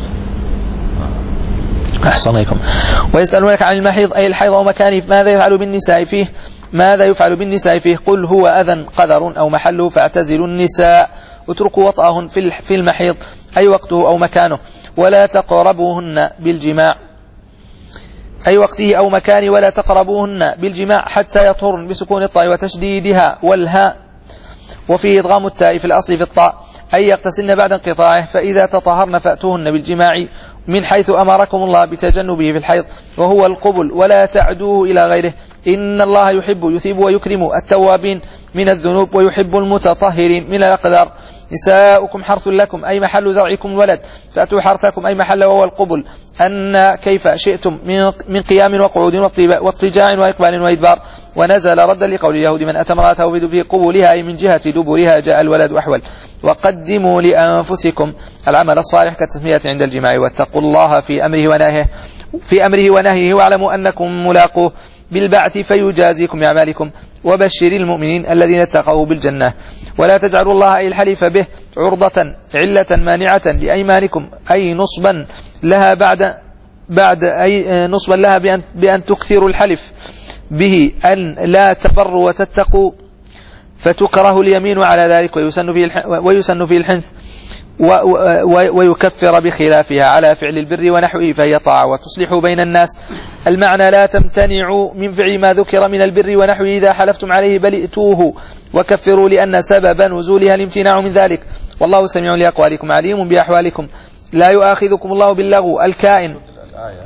نفسها. أحسن عليكم. ويسألونك عن المحيض أي الحيض أو مكانه ماذا يفعل بالنساء فيه ماذا يفعل بالنساء فيه قل هو أذى قذر أو محله فاعتزلوا النساء اتركوا وطأهن في المحيض أي وقته أو مكانه ولا تقربوهن بالجماع أي وقته أو مكانه ولا تقربوهن بالجماع حتى يطهرن بسكون الطاء وتشديدها والهاء وفي إدغام التاء في الأصل في الطاء أي يغتسلن بعد انقطاعه فإذا تطهرن فأتوهن بالجماع من حيث أمركم الله بتجنبه في الحيض وهو القبل ولا تعدوه إلى غيره إن الله يحب يثيب ويكرم التوابين من الذنوب ويحب المتطهرين من الأقدار نساؤكم حرث لكم أي محل زرعكم الولد فأتوا حرثكم أي محل وهو القبل أن كيف شئتم من قيام وقعود واضطجاع وإقبال وإدبار ونزل ردا لقول اليهود من أتى امرأته في قبولها أي من جهة دبرها جاء الولد أحول وقدموا لأنفسكم العمل الصالح كالتسمية عند الجماع واتقوا الله في أمره ونهيه في أمره ونهيه واعلموا أنكم ملاقوه بالبعث فيجازيكم بأعمالكم وبشر المؤمنين الذين اتقوا بالجنة ولا تجعلوا الله أي الحلف به عرضة علة مانعة لأيمانكم أي نصبا لها بعد بعد أي نصبا لها بأن, بأن تكثروا الحلف به أن لا تبروا وتتقوا فتكره اليمين على ذلك ويسن فيه ويسن فيه الحنث ويكفر بخلافها على فعل البر ونحوه فهي طاعة وتصلحوا بين الناس المعنى لا تمتنعوا من فعل ما ذكر من البر ونحوه إذا حلفتم عليه بل ائتوه وكفروا لأن سبب نزولها الامتناع من ذلك والله سميع لأقوالكم عليم بأحوالكم لا يؤاخذكم الله باللغو الكائن. الآية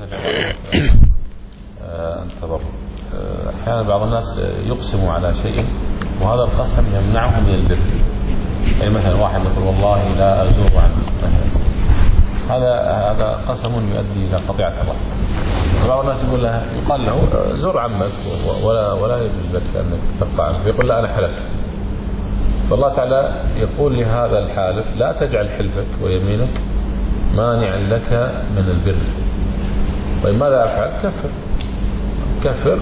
انتظر أحيانا بعض الناس يقسم على شيء وهذا القسم يمنعه من البر. يعني مثلا واحد يقول والله لا أزور عنه مثلا، هذا هذا قسم يؤدي إلى قطيعة الرحم. بعض الناس يقول له يقال له زور عمك ولا ولا يجوز لك أنك تقطع عنه، فيقول لا أنا حلفت. فالله تعالى يقول لهذا الحالف لا تجعل حلفك ويمينك مانعا لك من البر. طيب ماذا أفعل؟ كفر كفر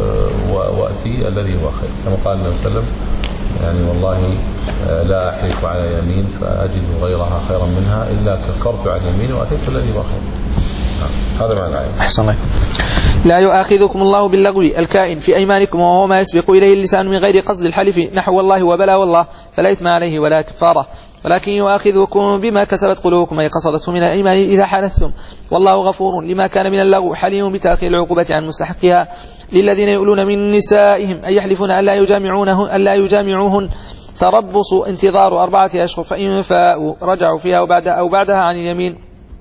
وأتي الذي هو خير، كما قال النبي صلى الله عليه وسلم يعني والله لا أحلف على يمين فأجد غيرها خيرا منها إلا كفرت عن يمين وأتيت الذي هو خير. هذا معنى الآية. أحسن لك. لا يؤاخذكم الله باللغو الكائن في أيمانكم وهو ما يسبق إليه اللسان من غير قصد الحلف نحو الله وبلا والله فلا إثم عليه ولا كفارة، ولكن يؤاخذكم بما كسبت قلوبكم أي قصدته من الأيمان إذا حدثتم، والله غفور لما كان من اللغو حليم بتأخير العقوبة عن مستحقها. للذين يؤلون من نسائهم أي يحلفون أن لا يجامعونه أن لا يجامعوهن تربص انتظار أربعة أشهر، فإن فاءوا رجعوا فيها أو بعدها أو بعدها عن اليمين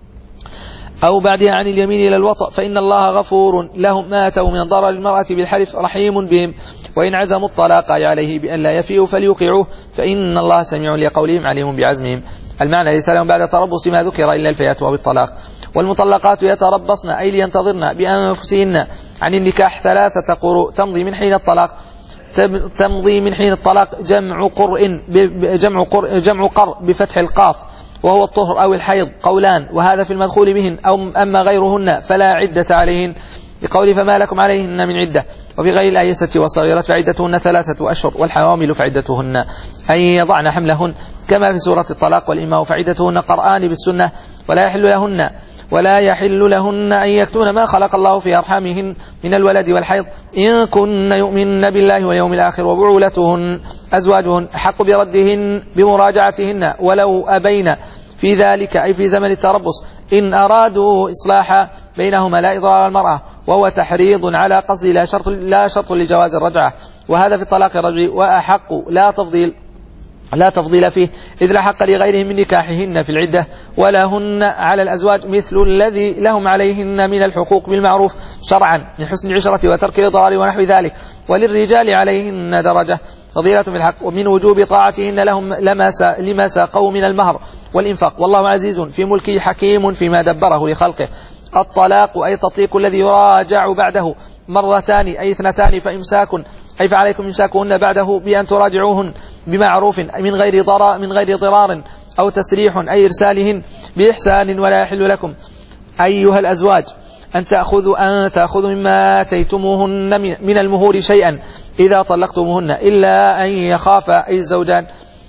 أو بعدها عن اليمين إلى الوطأ فإن الله غفور لهم ما أتوا من ضرر المرأة بالحلف رحيم بهم، وإن عزموا الطلاق عليه بأن لا يفيئوا فليوقعوه فإن الله سميع لقولهم عليم بعزمهم. المعنى ليس لهم بعد تربص ما ذكر إلا الفيات وبالطلاق. والمطلقات يتربصن أي لينتظرن بأنفسهن عن النكاح ثلاثة قروء تمضي من حين الطلاق تمضي من حين الطلاق جمع قرء جمع قر جمع قر بفتح القاف وهو الطهر أو الحيض قولان، وهذا في المدخول بهن، أو أما غيرهن فلا عدة عليهن لقول فما لكم عليهن من عدة. وفي غير الآيسة والصغيرة فعدتهن ثلاثة أشهر، والحوامل فعدتهن أن يضعن حملهن كما في سورة الطلاق، والإماء فعدتهن قرآن بالسنة، ولا يحل لهن ولا يحل لهن أن يكتون ما خلق الله في أرحامهن من الولد والحيض إن كن يؤمن بالله واليوم الآخر، وبعولتهن أزواجهن حق بردهن بمراجعتهن ولو أبين في ذلك أي في زمن التربص إن أرادوا إصلاحا بينهما لا إضرار المرأة، وهو تحريض على قصد لا شرط, لا شرط لجواز الرجعة، وهذا في الطلاق الرجعي، وأحق لا تفضيل لا تفضيل فيه إذ لا حق لغيرهم من نكاحهن في العدة، ولهن على الأزواج مثل الذي لهم عليهن من الحقوق بالمعروف شرعا من حسن العشرة وترك الإضرار ونحو ذلك، وللرجال عليهن درجة فضيلة في الحق، ومن وجوب طاعتهن لهم لما ساقوا من المهر والإنفاق، والله عزيز في ملكه حكيم فيما دبره لخلقه. الطلاق أي التطليق الذي يراجع بعده مرتان أي اثنتان فإمساك أي فعليكم إمساكهن بعده بأن تراجعوهن بمعروف من غير ضرر من غير ضرار أو تسريح أي إرسالهن بإحسان، ولا يحل لكم أيها الأزواج أن تأخذوا أن تأخذوا مما آتيتموهن من المهور شيئا إذا طلقتموهن إلا أن يخافا أي الزوجان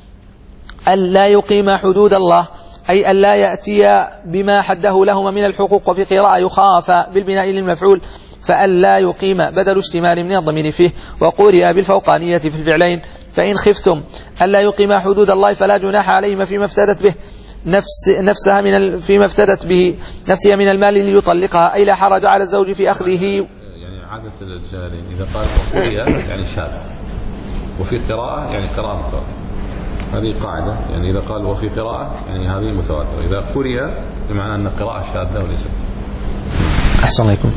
ألا يقيم حدود الله أي ألا يأتي بما حده لهما من الحقوق، وفي قراءة يخاف بالبناء للمفعول فألا يقيم بدل اشتمال من الضمير فيه، وقرئ بالفوقانية في الفعلين. فإن خفتم ألا يقيم حدود الله فلا جناح عليهما فيما افتدت به نفس نفسها من فيما افتدت به نفسها من المال ليطلقها أي لا حرج على الزوج في أخذه. يعني عادة الجاهلين إذا قال وقرئ يعني شاذ، وفي قراءة يعني قراءة متواترة، هذه قاعدة. يعني إذا قال وفي قراءة يعني هذه متواترة، إذا قرئ بمعنى أن قراءة شاذة وليست. أحسن عليكم.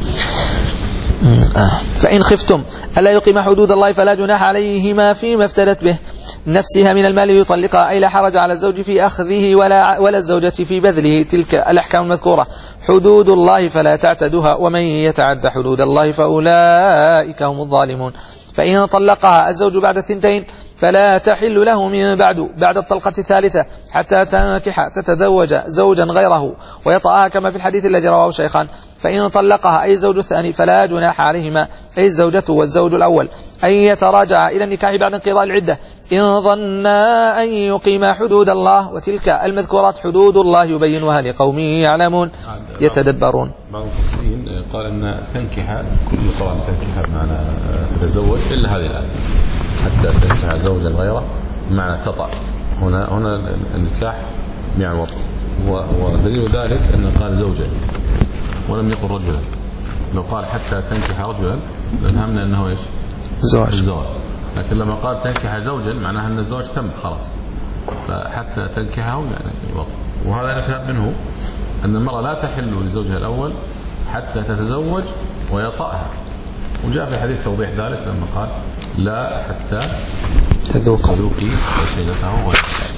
فإن خفتم ألا يقيم حدود الله فلا جناح عليهما فيما افتدت به نفسها من المال يطلقها أي لا حرج على الزوج في أخذه ولا, ولا الزوجة في بذله تلك الأحكام المذكورة. حدود الله فلا تعتدها ومن يتعد حدود الله فأولئك هم الظالمون. فإن طلقها الزوج بعد الثنتين فلا تحل له من بعد بعد الطلقة الثالثة حتى تنكح تتزوج زوجا غيره ويطأها كما في الحديث الذي رواه الشيخان. فإن طلقها أي الزوج الثاني فلا جناح عليهما أي الزوجة والزوج الأول أن يتراجع إلى النكاح بعد انقضاء العدة إن ظنا أن يقيم حدود الله، وتلك المذكورات حدود الله يبينها لقوم يعلمون يتدبرون. بعض المفسرين قال أن تنكح كل قرآن تنكح بمعنى تتزوج إلا هذه الآية حتى تنكح زوجا غيره بمعنى تطأ. هنا هنا النكاح يعني وطأ، ودليل ذلك أن قال زوجا ولم يقل رجلا. لو قال حتى تنكح رجلا لنفهمنا أنه إيش؟ الزواج. الزواج. لكن لما قال تنكح زوجا معناها أن الزواج تم خلاص، فحتى تنكحه يعني وطأ. وهذا نفهم منه أن المرأة لا تحل لزوجها الأول حتى تتزوج ويطأها، وجاء في الحديث توضيح ذلك لما قال لا حتى تذوقي شيئته.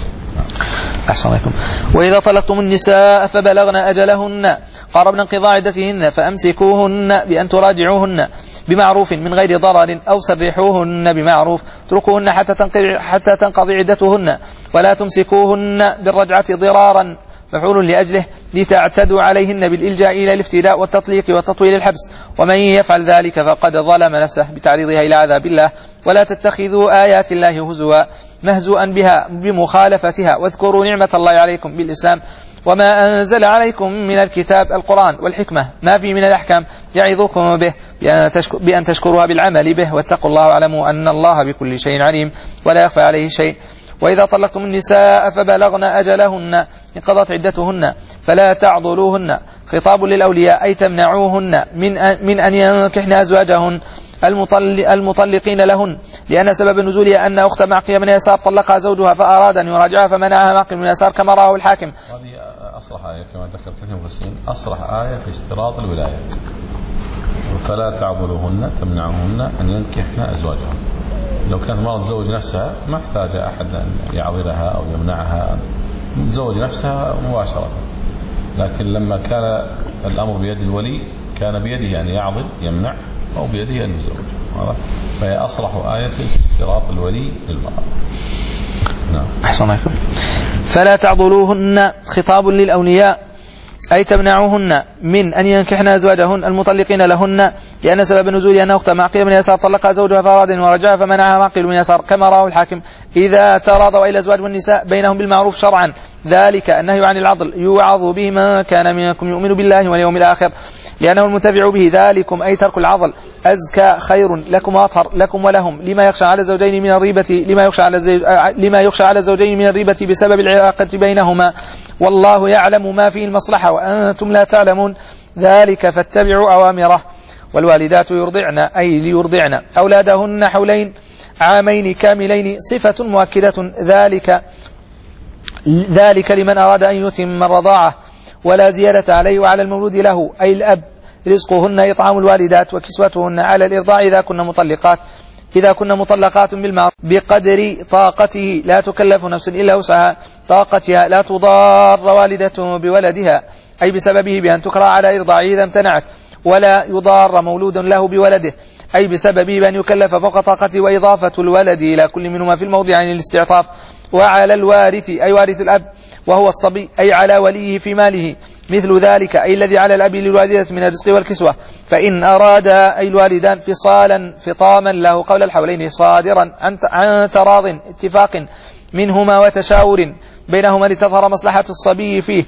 أحسن عليكم. وإذا طلقتم النساء فبلغن أجلهن قاربن انقضاء عدتهن فأمسكوهن بأن تراجعوهن بمعروف من غير ضرر أو سرحوهن بمعروف، اتركوهن حتى تنقضي, حتى تنقضي عدتهن، ولا تمسكوهن بالرجعة ضرارا مفعول لأجله لتعتدوا عليهن بالإلجاء إلى الافتداء والتطليق وتطويل الحبس، ومن يفعل ذلك فقد ظلم نفسه بتعريضها إلى عذاب الله. ولا تتخذوا آيات الله هزوا مهزوءا بها بمخالفتها، واذكروا نعمة الله عليكم بالإسلام وما أنزل عليكم من الكتاب القرآن والحكمة ما فيه من الأحكام يعظكم به بأن تشكروها بالعمل به، واتقوا الله واعلموا أن الله بكل شيء عليم ولا يخفى عليه شيء. وإذا طلقتم النساء فبلغن أجلهن انقضت عدتهن فلا تعضلوهن خطاب للأولياء أي تمنعوهن من من أن ينكحن أزواجهن المطلقين لهن، لأن سبب نزولها أن أخت معقية بن يسار طلقها زوجها فأراد أن يراجعها فمنعها معقية بن يسار كما راه الحاكم. هذه أصلح آية كما ذكر كثير من المفسرين، أصلح آية في اشتراط الولاية، فلا تعضلوهن تمنعوهن أن ينكحن أزواجهن. لو كانت مرة تزوج نفسها ما احتاج أحد أن يعضلها أو يمنعها، تزوج نفسها مباشرة. لكن لما كان الأمر بيد الولي كان بيده أن يعضل يمنع أو بيده أن يزوج، فهي أصلح آية في اشتراط الولي للمرأة. نعم. أحسن عليكم. فلا تعضلوهن خطاب للأولياء أي تمنعوهن من أن ينكحن أزواجهن المطلقين لهن، لأن سبب نزول أن أخت معقيل بن يسار طلقها زوجها فأراد أن يرجعها فمنعها معقيل بن يسار كما راه الحاكم. إذا تراضوا إلى الأزواج والنساء بينهم بالمعروف شرعا، ذلك النهي عن العضل يوعظ به من كان منكم يؤمن بالله واليوم الآخر، لأنه المنتفع به. ذلكم أي ترك العضل أزكى خير لكم وأطهر لكم ولهم، لما يخشى على الزوجين من الريبة لما يخشى على الزوج لما يخشى على الزوجين من الريبة بسبب العلاقة بينهما، والله يعلم ما فيه المصلحة وأنتم لا تعلمون ذلك فاتبعوا أوامره. والوالدات يرضعن أي ليرضعن أولادهن حولين عامين كاملين صفة مؤكدة، ذلك ذلك لمن أراد أن يتم الرضاعة ولا زيادة عليه وعلى المولود له أي الأب رزقهن إطعام الوالدات وكسوتهن على الإرضاع إذا كن مطلقات إذا كن مطلقات بالمعروف بقدر طاقته لا تكلف نفس إلا وسعها طاقتها، لا تضار والدة بولدها أي بسببه بأن تكره على إرضاعه إذا امتنعت، ولا يضار مولود له بولده أي بسببه بأن يكلف فوق طاقته، وإضافة الولد إلى كل منهما في الموضع عن الاستعطاف. وعلى الوارث أي وارث الأب وهو الصبي أي على وليه في ماله مثل ذلك أي الذي على الأب للوالدة من الرزق والكسوة، فإن أراد أي الوالدان فصالا فطاما له قول الحولين صادرا عن تراض اتفاق منهما وتشاور بينهما لتظهر مصلحة الصبي فيه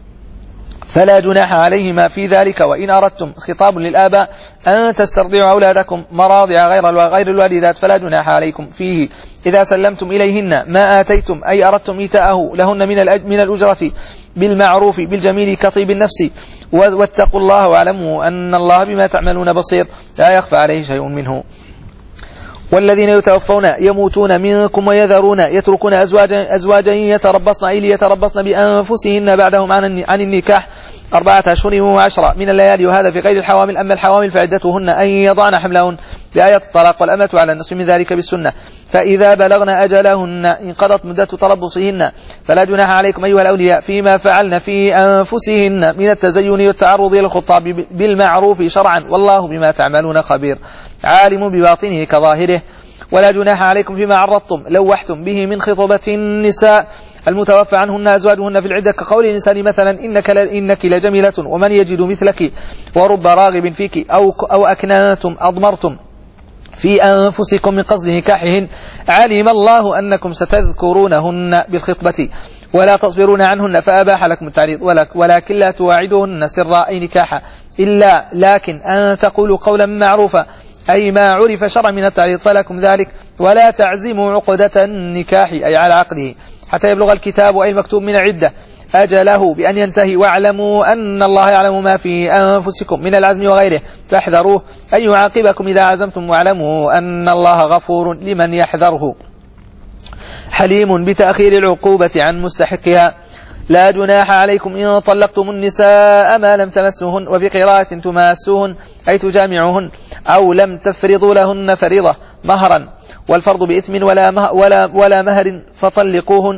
فلا جناح عليهما في ذلك. وإن أردتم خطاب للآباء أن تسترضعوا أولادكم مراضع غير غير الوالدات فلا جناح عليكم فيه إذا سلمتم إليهن ما آتيتم أي أردتم إيتاءه لهن من من الأجرة بالمعروف بالجميل كطيب النفس، واتقوا الله واعلموا أن الله بما تعملون بصير لا يخفى عليه شيء منه. والذين يتوفون يموتون منكم ويذرون يتركون أزواجا, أزواجا يتربصن إلي يتربصن بأنفسهن بعدهم عن النكاح أربعة أشهر وعشرة من الليالي، وهذا في غير الحوامل. أما الحوامل فعدتهن أن يضعن حملهن بآية الطلاق، والأمة على النصف من ذلك بالسنة. فإذا بلغن أجلهن انقضت مدة تربصهن فلا جناح عليكم أيها الأولياء فيما فعلن في أنفسهن من التزين والتعرض إلى الخطاب بالمعروف شرعا، والله بما تعملون خبير عالم بباطنه كظاهره. ولا جناح عليكم فيما عرضتم لوحتم به من خطبة النساء المتوفى عنهن أزواجهن في العدة كقول الإنسان مثلا إنك, إنك لجميلة ومن يجد مثلك ورب راغب فيك أو, أو أكننتم أضمرتم في أنفسكم من قصد نكاحهن علم الله أنكم ستذكرونهن بالخطبة ولا تصبرون عنهن فأباح لكم التعريض، ولكن لا تواعدوهن سرا أي نكاحا إلا لكن أن تقولوا قولا معروفا أي ما عرف شرعا من التعريض فلكم ذلك، ولا تعزموا عقدة النكاح أي على عقده حتى يبلغ الكتاب أي المكتوب من العدة أجله بأن ينتهي، واعلموا أن الله يعلم ما في أنفسكم من العزم وغيره فاحذروه أن يعاقبكم إذا عزمتم، واعلموا أن الله غفور لمن يحذره. حليم بتأخير العقوبة عن مستحقها. لا جناح عليكم إن طلقتم النساء ما لم تمسوهن، وفي قراءة تماسوهن أي تجامعوهن، أو لم تفرضوا لهن فريضة مهرا، والفرض بإثم ولا مه ولا ولا مهر فطلقوهن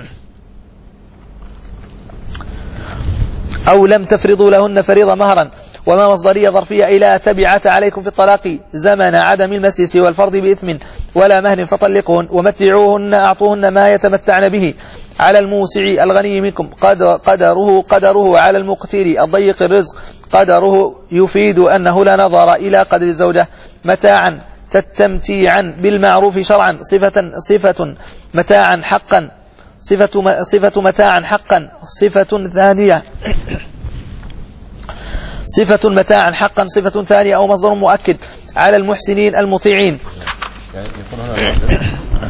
أو لم تفرضوا لهن فريضة مهرا. وما مصدرية ظرفية إلى تبعة عليكم في الطلاق زمن عدم المسيس والفرض بإثم ولا مهر فطلقوهن ومتعوهن أعطوهن ما يتمتعن به، على الموسع الغني منكم قدر قدره قدره على المقتير الضيق الرزق قدره، يفيد أنه لا نظر إلى قدر الزوجة. متاعا تتمتيعا بالمعروف شرعا صفة صفة متاعا حقا صفة صفة متاعا حقا صفة ثانية صفة متاعا حقا صفة ثانية أو مصدر مؤكد على المحسنين المطيعين. يعني يكون هنا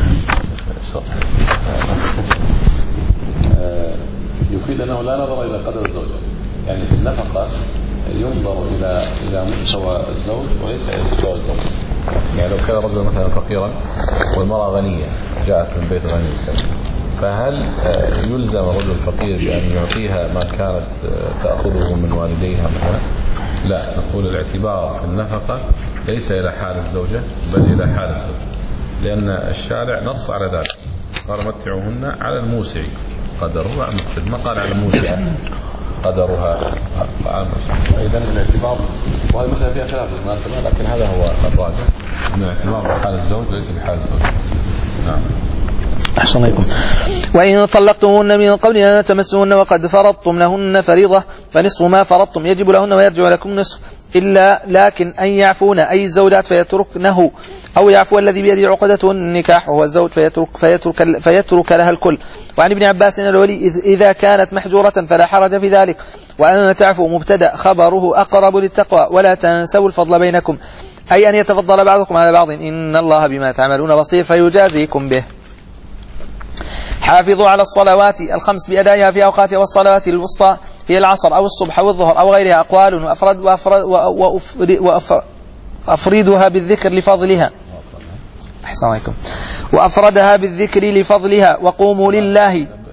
يفيد أنه لا نظر إلى قدر الزوجة، يعني في النفقة ينظر إلى إلى مستوى الزوج وليس إلى مستوى الزوج. يعني لو كان رجل مثلا فقيرا والمرأة غنية جاءت من بيت غني، فهل يلزم الرجل الفقير بأن يعطيها ما كانت تأخذه من والديها مثلا؟ لا، نقول الاعتبار في النفقة ليس إلى حال الزوجة بل إلى حال الزوج، لأن الشارع نص على ذلك، قال متعوهن على الموسع قدرها، ما قال على الموسع قدرها. إذن الاعتبار، وهذه المسألة فيها خلاف بالمناسبة، لكن هذا هو الراجح، أن الاعتبار بحال الزوج ليس بحال الزوج. نعم. أحسن عليكم. وإن طلقتموهن من قبل أن تمسوهن وقد فرضتم لهن فريضة فنصف ما فرضتم يجب لهن ويرجع لكم نصف، إلا لكن أن يعفون أي الزوجات فيتركنه، أو يعفو الذي بيده عقدة النكاح وهو الزوج فيترك, فيترك, فيترك لها الكل. وعن ابن عباس الولي إذا كانت محجورة فلا حرج في ذلك. وأن تعفو مبتدأ خبره أقرب للتقوى. ولا تنسوا الفضل بينكم، أي أن يتفضل بعضكم على بعض، إن الله بما تعملون بصير فيجازيكم به. حافظوا على الصلوات الخمس بأدائها في أوقاتها، والصلوات الوسطى هي العصر أو الصبح أو الظهر أو غيرها أقوال وأفرد وأفرد وأفرد وأفردها بالذكر لفضلها. أحسن عليكم. وأفردها بالذكر لفضلها. وقوموا لله.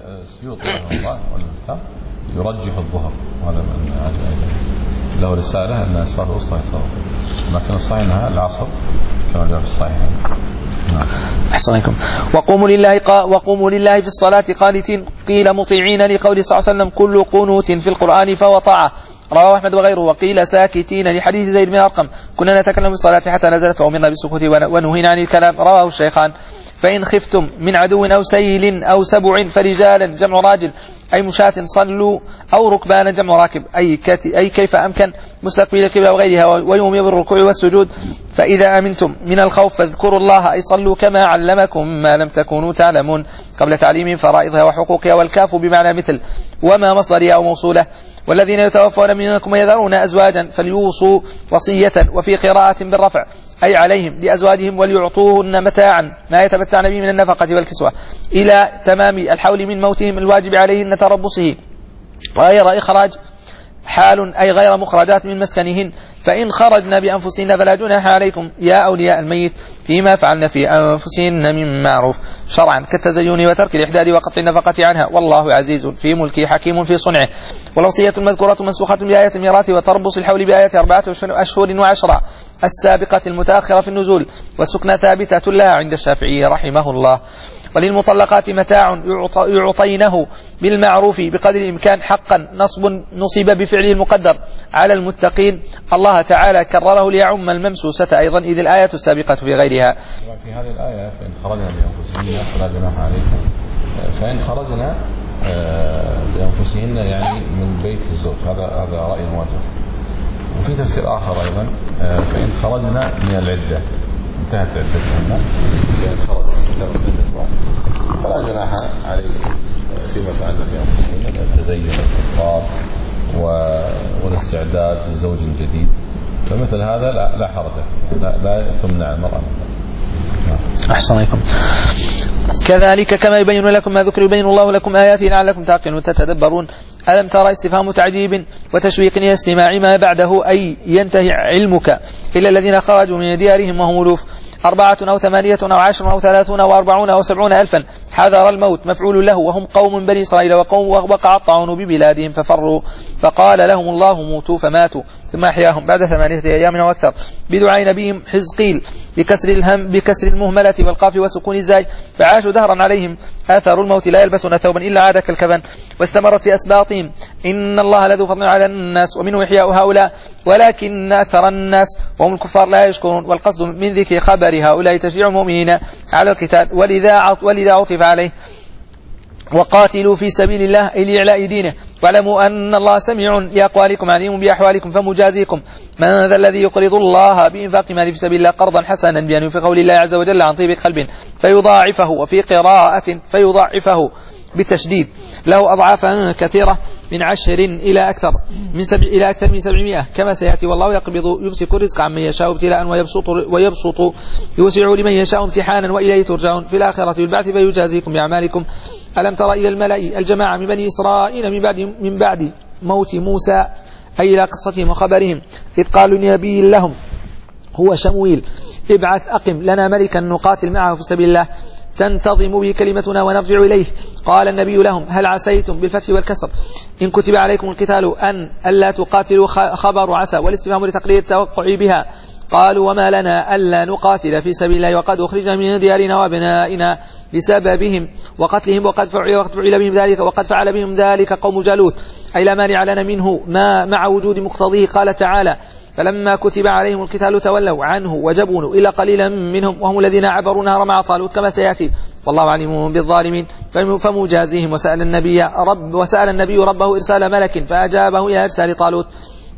يرجح الظهر، وهذا له رسالة أن الصلاة الوسطى يصلى، لكن الصحيح أنها العصر كما جاء في الصحيح. أحسن عليكم. وقوموا لله قا وقوموا لله في الصلاة قانتين، قيل مطيعين لقول صلى الله عليه وسلم كل قنوت في القرآن فهو طاعة، رواه أحمد وغيره. وقيل ساكتين لحديث زيد بن أرقم كنا نتكلم في الصلاة حتى نزلت وأمرنا بالسكوت ونهينا عن الكلام، رواه الشيخان. فإن خفتم من عدو أو سيل أو سبع فرجالا جمع راجل أي مشاة صلوا، أو ركبانا جمع راكب أي, أي كيف أمكن مستقبل القبلة وغيرها، ويومي بالركوع والسجود. فإذا أمنتم من الخوف فاذكروا الله أي صلوا كما علمكم ما لم تكونوا تعلمون، قبل تعليم فرائضها وحقوقها. والكاف بمعنى مثل وما مصدرها أو موصولة. والذين يتوفون منكم ويذرون أزواجا فليوصوا وصية، وفي قراءة بالرفع أي عليهم لأزواجهم وليعطوهن متاعا ما يتمتعن به من النفقة والكسوة إلى تمام الحول من موتهم الواجب عليهن تربصه، غير إخراج حال أي غير مخرجات من مسكنهن. فإن خرجنا بأنفسهن فلا جناح عليكم يا أولياء الميت فيما فعلن في أنفسهن من معروف شرعا كالتزين وترك الإحداد وقطع النفقة عنها، والله عزيز في ملكه حكيم في صنعه. والوصية المذكورة منسوخة بآية الميراث وتربص الحول بآية أربعة أشهر وعشرة السابقة المتأخرة في النزول، والسكنى ثابتة لها عند الشافعي رحمه الله. وللمطلقات متاع يعطينه بالمعروف بقدر الإمكان حقا نصب نصب بفعله المقدر على المتقين. الله تعالى كرره ليعم الممسوسة أيضا إذ الآية السابقة في غيرها. في هذه الآية فإن خرجنا بأنفسهن فلا جناح عليكم، فإن خرجنا بأنفسهن يعني من بيت الزوج، هذا هذا رأي موجه. وفي تفسير آخر أيضا فإن خرجنا من العدة انتهت عدتهن فإن خرجنا فلا جناح عليكم فيما فعلنا في أنفسهن من التزين والإفطار والاستعداد لزوج جديد، فمثل هذا لا, لا حرج، لا, لا تمنع المرأة. أحسن عليكم. كذلك كما يبين لكم ما ذكر يبين الله لكم آياته لعلكم تعقلون وتتدبرون. ألم ترى استفهام تعجيب وتشويق لاستماع ما بعده أي ينتهي علمك إلا الذين خرجوا من ديارهم وهم ألوف أربعة أو ثمانية أو عشر أو ثلاثون أو أربعون أو سبعون ألفا حذر الموت مفعول له، وهم قوم بني إسرائيل وقوم وقع الطاعون ببلادهم ففروا، فقال لهم الله موتوا فماتوا، ثم أحياهم بعد ثمانية أيام أو أكثر بدعاء نبيهم حزقيل بكسر الهم بكسر المهملة والقاف وسكون الزاي، فعاشوا دهرا عليهم آثار الموت لا يلبسون ثوبا إلا عاد كالكفن، واستمرت في أسباطهم. إن الله لذو فضل على الناس ومنه إحياء هؤلاء، ولكن أكثر الناس وهم الكفار لا يشكرون. والقصد من ذكر خبر هؤلاء تشجيع المؤمنين على القتال، ولذا ولذا عطف عليه وقاتلوا في سبيل الله أي لإعلاء دينه، واعلموا أن الله سميع لأقوالكم عليم بأحوالكم فمجازيكم. من ذا الذي يقرض الله بإنفاق ماله في سبيل الله قرضا حسنا بأن ينفقه لله عز وجل عن طيب قلب فيضاعفه، وفي قراءة فيضاعفه بالتشديد له أضعافا كثيرة من عشر إلى أكثر من سبع إلى أكثر من سبعمائة كما سيأتي. والله يقبض يمسك الرزق عمن يشاء ابتلاء ويبسط ويبسط يوسع لمن يشاء امتحانا وإليه ترجعون. في الآخرة بالبعث فيجازيكم بأعمالكم. ألم تر إلى الملأ الجماعة من بني إسرائيل من بعد من بعد موت موسى أي إلى قصتهم وخبرهم إذ قالوا لنبي لهم هو شمويل ابعث أقم لنا ملكا نقاتل معه في سبيل الله تنتظم به كلمتنا ونرجع إليه. قال النبي لهم هل عسيتم بالفتح والكسر إن كتب عليكم القتال أن ألا تقاتلوا خبر عسى والاستفهام لتقرير التوقع بها. قالوا وما لنا ألا نقاتل في سبيل الله وقد أخرجنا من ديارنا وابنائنا بسببهم وقتلهم وقد فعل, وقد فعل بهم ذلك وقد فعل بهم ذلك قوم جالوت أي لا مانع لنا منه ما مع وجود مقتضيه. قال تعالى فلما كتب عليهم القتال تولوا عنه وجبنوا إلا قليلا منهم وهم الذين عبروا نهر مع طالوت كما سيأتي. والله عليم بالظالمين فمجازيهم. وسأل النبي رب وسأل النبي ربه إرسال ملك فأجابه إلى إرسال طالوت.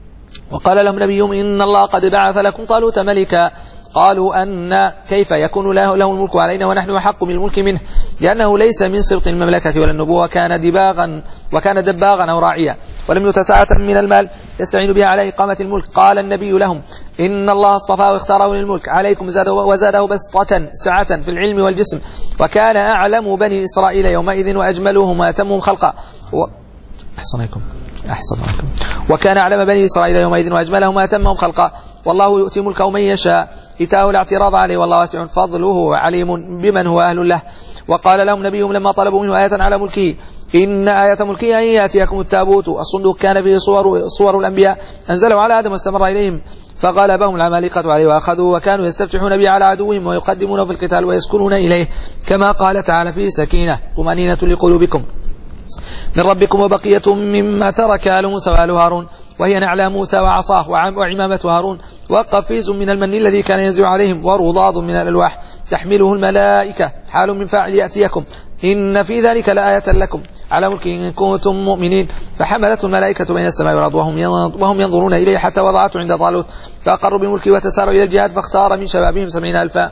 وقال لهم نبيهم إن الله قد بعث لكم طالوت ملكا. قالوا أن كيف يكون له, له الملك علينا ونحن أحق بالملك منه لأنه ليس من سبط المملكة ولا النبوة وكان دباغا وكان دباغا أو راعيا ولم يتسعة من المال يستعين بها على إقامة الملك. قال النبي لهم إن الله اصطفاه واختاره للملك عليكم زاده وزاده بسطة سعة في العلم والجسم وكان أعلم بني إسرائيل يومئذ وأجملهم وأتمهم خلقا و... أحسنكم أحسن عليكم. وكان أعلم بني إسرائيل يومئذ وأجملهم وأتمهم خلقا. والله يؤتي ملكه من يشاء إتاه الاعتراض عليه والله واسع فضله عليم بمن هو أهل له. وقال لهم نبيهم لما طلبوا منه آية على ملكه إن آية ملكه أن يأتيكم التابوت الصندوق كان فيه صور, صور الأنبياء أنزلوا على آدم واستمر إليهم فغلبهم العمالقة عليه وأخذوا وكانوا يستفتحون به على عدوهم ويقدمونه في القتال ويسكنون إليه كما قال تعالى في سكينة طمأنينة لقلوبكم من ربكم وبقية مما ترك آل موسى وآل هارون وهي نعلى موسى وعصاه وعمامة هارون وقفيز من المن الذي كان ينزل عليهم ورضاض من الألواح تحمله الملائكة حال من فاعل يأتيكم إن في ذلك لآية لكم على ملك إن كنتم مؤمنين. فحملته الملائكة بين السماء والأرض وهم ينظرون إليه حتى وضعته عند طالوت فأقروا بملكه وتساروا إلى الجهاد فاختار من شبابهم سبعين ألفا.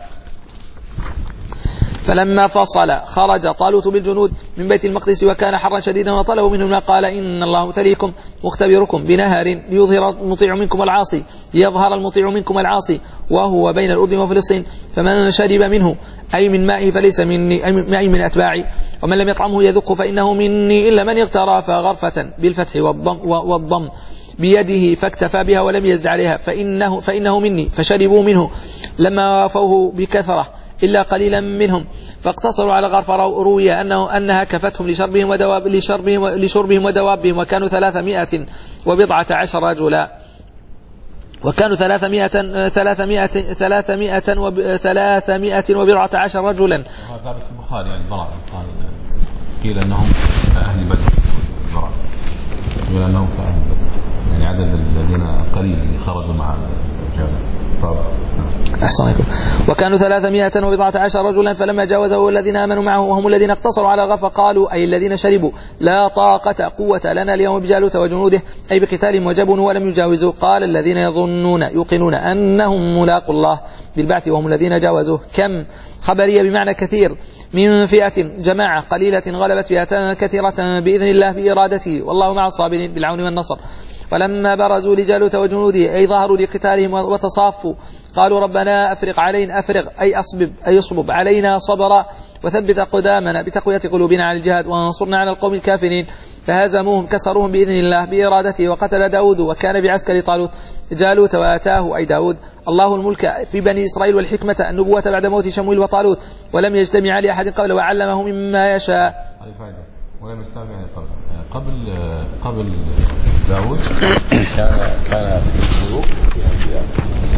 فلما فصل خرج طالوت بالجنود من بيت المقدس وكان حرا شديدا وطلبوا منه ما قال إن الله مبتليكم مختبركم بنهر ليظهر المطيع منكم العاصي ليظهر المطيع منكم العاصي وهو بين الأردن وفلسطين فمن شرب منه أي من مائه فليس مني أي من أتباعي ومن لم يطعمه يذق فإنه مني إلا من اغترف غرفة بالفتح والضم, والضم بيده فاكتفى بها ولم يزد عليها فإنه, فإنه مني فشربوا منه لما وافوه بكثرة إلا قليلا منهم فاقتصروا على غرفة. روي أنه أنها كفتهم لشربهم ودواب لشربهم لشربهم ودوابهم وكانوا ثلاثمائة وبضعة عشر رجلا وكانوا ثلاثمائة ثلاثمائة ثلاثمائة ثلاثمائة وبضعة عشر رجلا. هذا في البخاري يعني براء قيل أنهم أهل بدر براء قيل أنهم أهل بدر يعني عدد الذين قليل خرجوا مع الرجال. طب أحسنكم. وكانوا ثلاثمائة وبضعة عشر رجلا فلما جاوزه الذين آمنوا معه وهم الذين اقتصروا على الغرفة قالوا أي الذين شربوا لا طاقة قوة لنا اليوم بجالوت وجنوده أي بقتالهم وجبنوا ولم يجاوزوا. قال الذين يظنون يوقنون أنهم ملاقوا الله بالبعث وهم الذين جاوزوه كم خبرية بمعنى كثير من فئة جماعة قليلة غلبت فئة كثيرة بإذن الله بإرادته والله مع الصابرين بالعون والنصر. ولما برزوا لجالوت وجنوده أي ظهروا لقتالهم وتصافوا قالوا ربنا أفرغ علينا أفرغ أي أصبب أي أصبب علينا صبرا وثبت أقدامنا بتقوية قلوبنا على الجهاد وانصرنا على القوم الكافرين فهزموهم كسروهم بإذن الله بإرادته وقتل داود وكان بعسكر طالوت جالوت وآتاه أي داود الله الملك في بني إسرائيل والحكمة النبوة بعد موت شمويل وطالوت ولم يجتمع لأحد قبل وعلمه مما يشاء. ولم يجتمع قبل قبل قبل داود كان كان في ملوك في أنبياء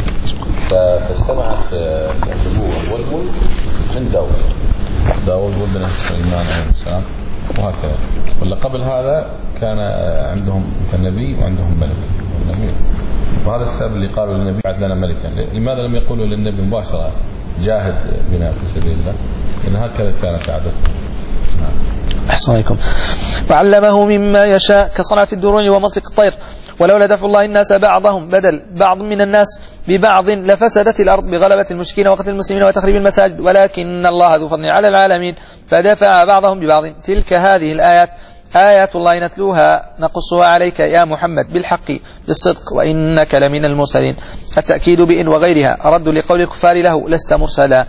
فاجتمعت النبوة والملك من داود داود وابنه سليمان عليه السلام وهكذا. ولا قبل هذا كان عندهم نبي وعندهم ملك وهذا السبب اللي قالوا للنبي بعث لنا ملكا. لماذا لم يقولوا للنبي مباشرة جاهد بنا في سبيل الله؟ إن هكذا كانت عادته. أحسن عليكم. وعلمه مما يشاء كصنعة الدروع ومنطق الطير ولولا دفع الله الناس بعضهم بدل بعض من الناس ببعض لفسدت الأرض بغلبة المشركين وقتل المسلمين وتخريب المساجد ولكن الله ذو فضل على العالمين فدفع بعضهم ببعض. تلك هذه الآيات آيات الله نتلوها نقصها عليك يا محمد بالحق بالصدق وإنك لمن المرسلين. التأكيد بإن وغيرها رد لقول الكفار له لست مرسلا.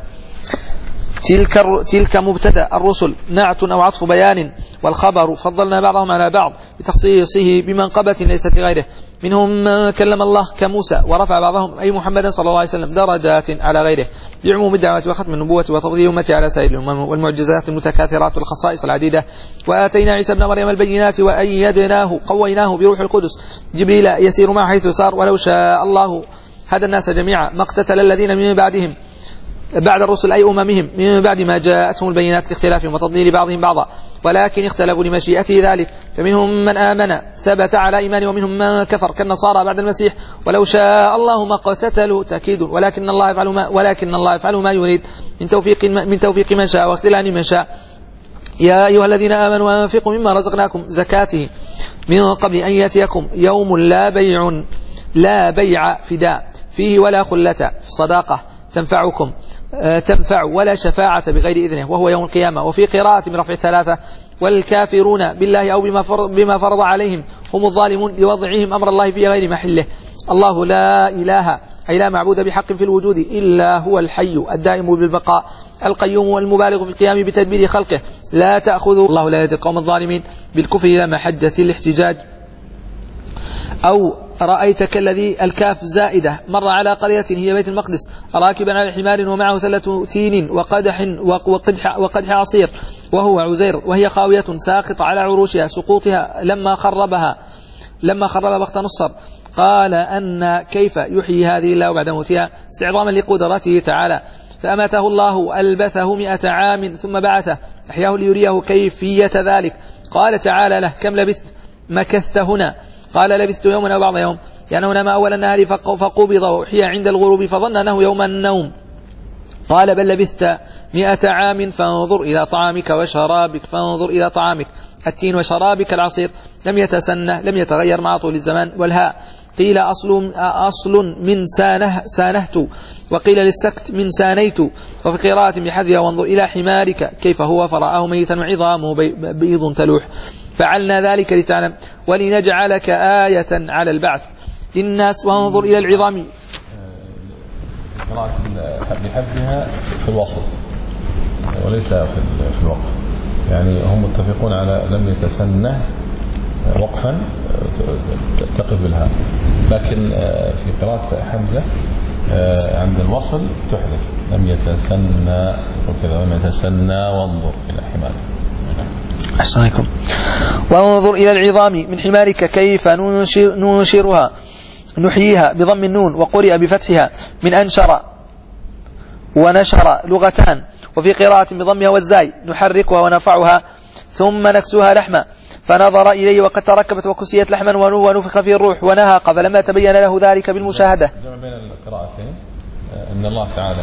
تلك تلك مبتدا الرسل نعت أو عطف بيان والخبر فضلنا بعضهم على بعض بتخصيصه بمنقبة ليست لغيره منهم من كلم الله كموسى ورفع بعضهم أي محمد صلى الله عليه وسلم درجات على غيره بعموم الدعوة وختم النبوة وتفضيل أمتي على سائر الأمم والمعجزات المتكاثرات والخصائص العديدة. وآتينا عيسى ابن مريم البينات وأيدناه قويناه بروح القدس جبريل يسير معه حيث سار ولو شاء الله هدى الناس جميعا ما اقتتل الذين من بعدهم بعد الرسل أي أممهم من بعد ما جاءتهم البينات لاختلافهم وتضليل بعضهم بعضا ولكن اختلفوا لمشيئته ذلك فمنهم من آمن ثبت على إيمان ومنهم من كفر كالنصارى بعد المسيح ولو شاء الله ما اقتتلوا تأكيد ولكن الله يفعل ما ولكن الله يفعل ما يريد من توفيق من توفيق من شاء واختلال من شاء. يا أيها الذين آمنوا أنفقوا مما رزقناكم زكاته من قبل أن يأتيكم يوم لا بيع لا بيع فداء فيه ولا خلة صداقة تنفعكم تنفع ولا شفاعة بغير إذنه وهو يوم القيامة. وفي قراءة برفع ثلاثة والكافرون بالله أو بما فرض, بما فرض عليهم هم الظالمون لوضعهم أمر الله في غير محله. الله لا إله أي لا معبود بحق في الوجود إلا هو الحي الدائم بالبقاء القيوم والمبالغ في القيام بتدبير خلقه لا تأخذه الله لا يهدي القوم الظالمين بالكفر إلى محجة الاحتجاج. أو رأيت كالذي الكاف زائدة مر على قرية هي بيت المقدس راكبا على حمار ومعه سلة تين وقدح, وقدح, وقدح عصير وهو عزير وهي خاوية ساقط على عروشها سقوطها لما خربها لما خرب بخت نصر قال أن كيف يحيي هذه الله بعد موتها استعظاما لقدرته تعالى فأماته الله ألبثه مئة عام ثم بعثه أحياه ليريه كيفية ذلك. قال تعالى له كم لبثت مكثت هنا قال لبثت يوما أو بعض يوم لأنه نام أول النهار فقبض وأحيى عند الغروب فظن أنه يوم النوم قال بل لبثت مئة عام فانظر إلى طعامك وشرابك فانظر إلى طعامك التين وشرابك العصير لم يتسنه لم يتغير مع طول الزمان. والهاء قيل أصل, أصل من سانه سانهت وقيل للسكت من سانيت وفي قراءة بحذفها وانظر إلى حمارك كيف هو فرآه ميتا وعظامه بيض تلوح فعلنا ذلك لتعلم ولنجعلك آية على البعث للناس وانظر إلى العظام. قراءة بحذفها في الوصل وليس في الوقف يعني هم متفقون على لم يتسنه وقفا تقف بالها لكن في قراءة حمزة عند الوصل تحذف لم يتسنى وكذا لم يتسنى وانظر إلى حمارك. أحسن عليكم. وانظر إلى العظام من حمارك كيف ننشر ننشرها نحييها بضم النون وقرئ بفتحها من أنشر ونشر لغتان وفي قراءة بضمها والزاي نحركها ونرفعها ثم نكسوها لحما فنظر إليه وقد تركبت وكسيت لحما ونفخ فيه الروح ونهق فلما تبين له ذلك بالمشاهدة. جمع بين القراءتين أن الله تعالى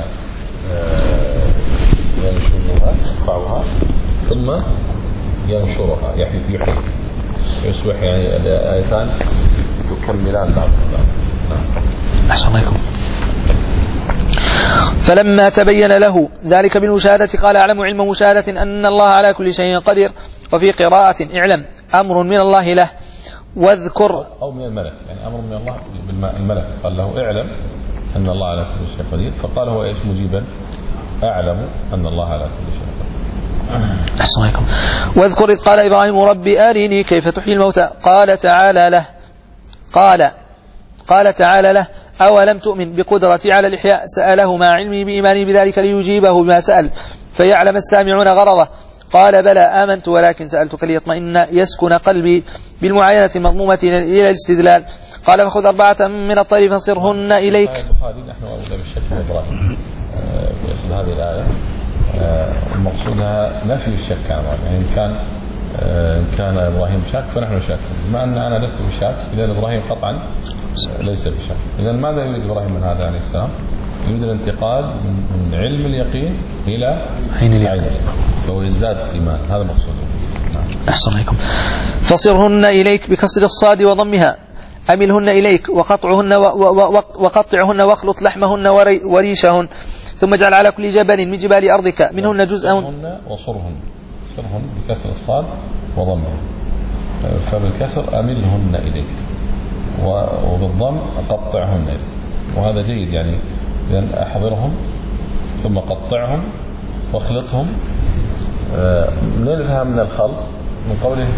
ينشرها يرفعها ثم ينشرها يحيي يصبح يعني الآيتان يكملان بعض البعض. أحسن عليكم. فلما تبين له ذلك بالمشاهدة قال أعلم علم مشاهدة أن الله على كل شيء قدير. وفي قراءة اعلم أمر من الله له واذكر أو من الملك، يعني أمر من الله بالملك، قال له اعلم أن الله على كل شيء قدير، فقال هو إيش مجيبا؟ أعلم أن الله على كل شيء قدير. أحسن عليكم. واذكر إذ قال إبراهيم ربي أرني كيف تحيي الموتى قال تعالى له قال قال تعالى له أولم تؤمن بقدرتي على الإحياء سأله مع علمي بإيماني بذلك ليجيبه بما سأل فيعلم السامعون غرضه قال بلى آمنت ولكن سألتك ليطمئن يسكن قلبي بالمعاينة المضمومة إلى الاستدلال قال فخذ أربعة من الطير فصرهن إليك. البخاري نحن أولى بالشك من إبراهيم في أصل هذه الآية، ومقصودها نفي الشك عن الله، يعني إن كان كان إبراهيم شاك فنحن شاك، بما أن أنا لست بشاك إذا إبراهيم قطعا ليس بشاك. إذا ماذا يريد إبراهيم من هذا عليه السلام؟ يريد الانتقال من علم اليقين إلى عين اليقين، فهو يزداد إيمان، هذا مقصوده. أحسن عليكم. فصرهن إليك بكسر الصاد وضمها أملهن إليك وقطعهن وقطعهن واخلط لحمهن وريشهن ثم اجعل على كل جبل من جبال أرضك منهن جزءا وصرهن صرهن بكسر الصاد وضمها، فبالكسر أملهن إليك وبالضم قطعهن إليك، وهذا جيد. يعني إذن أحضرهم ثم قطعهم واخلطهم. من الفهم من الخلط من قوله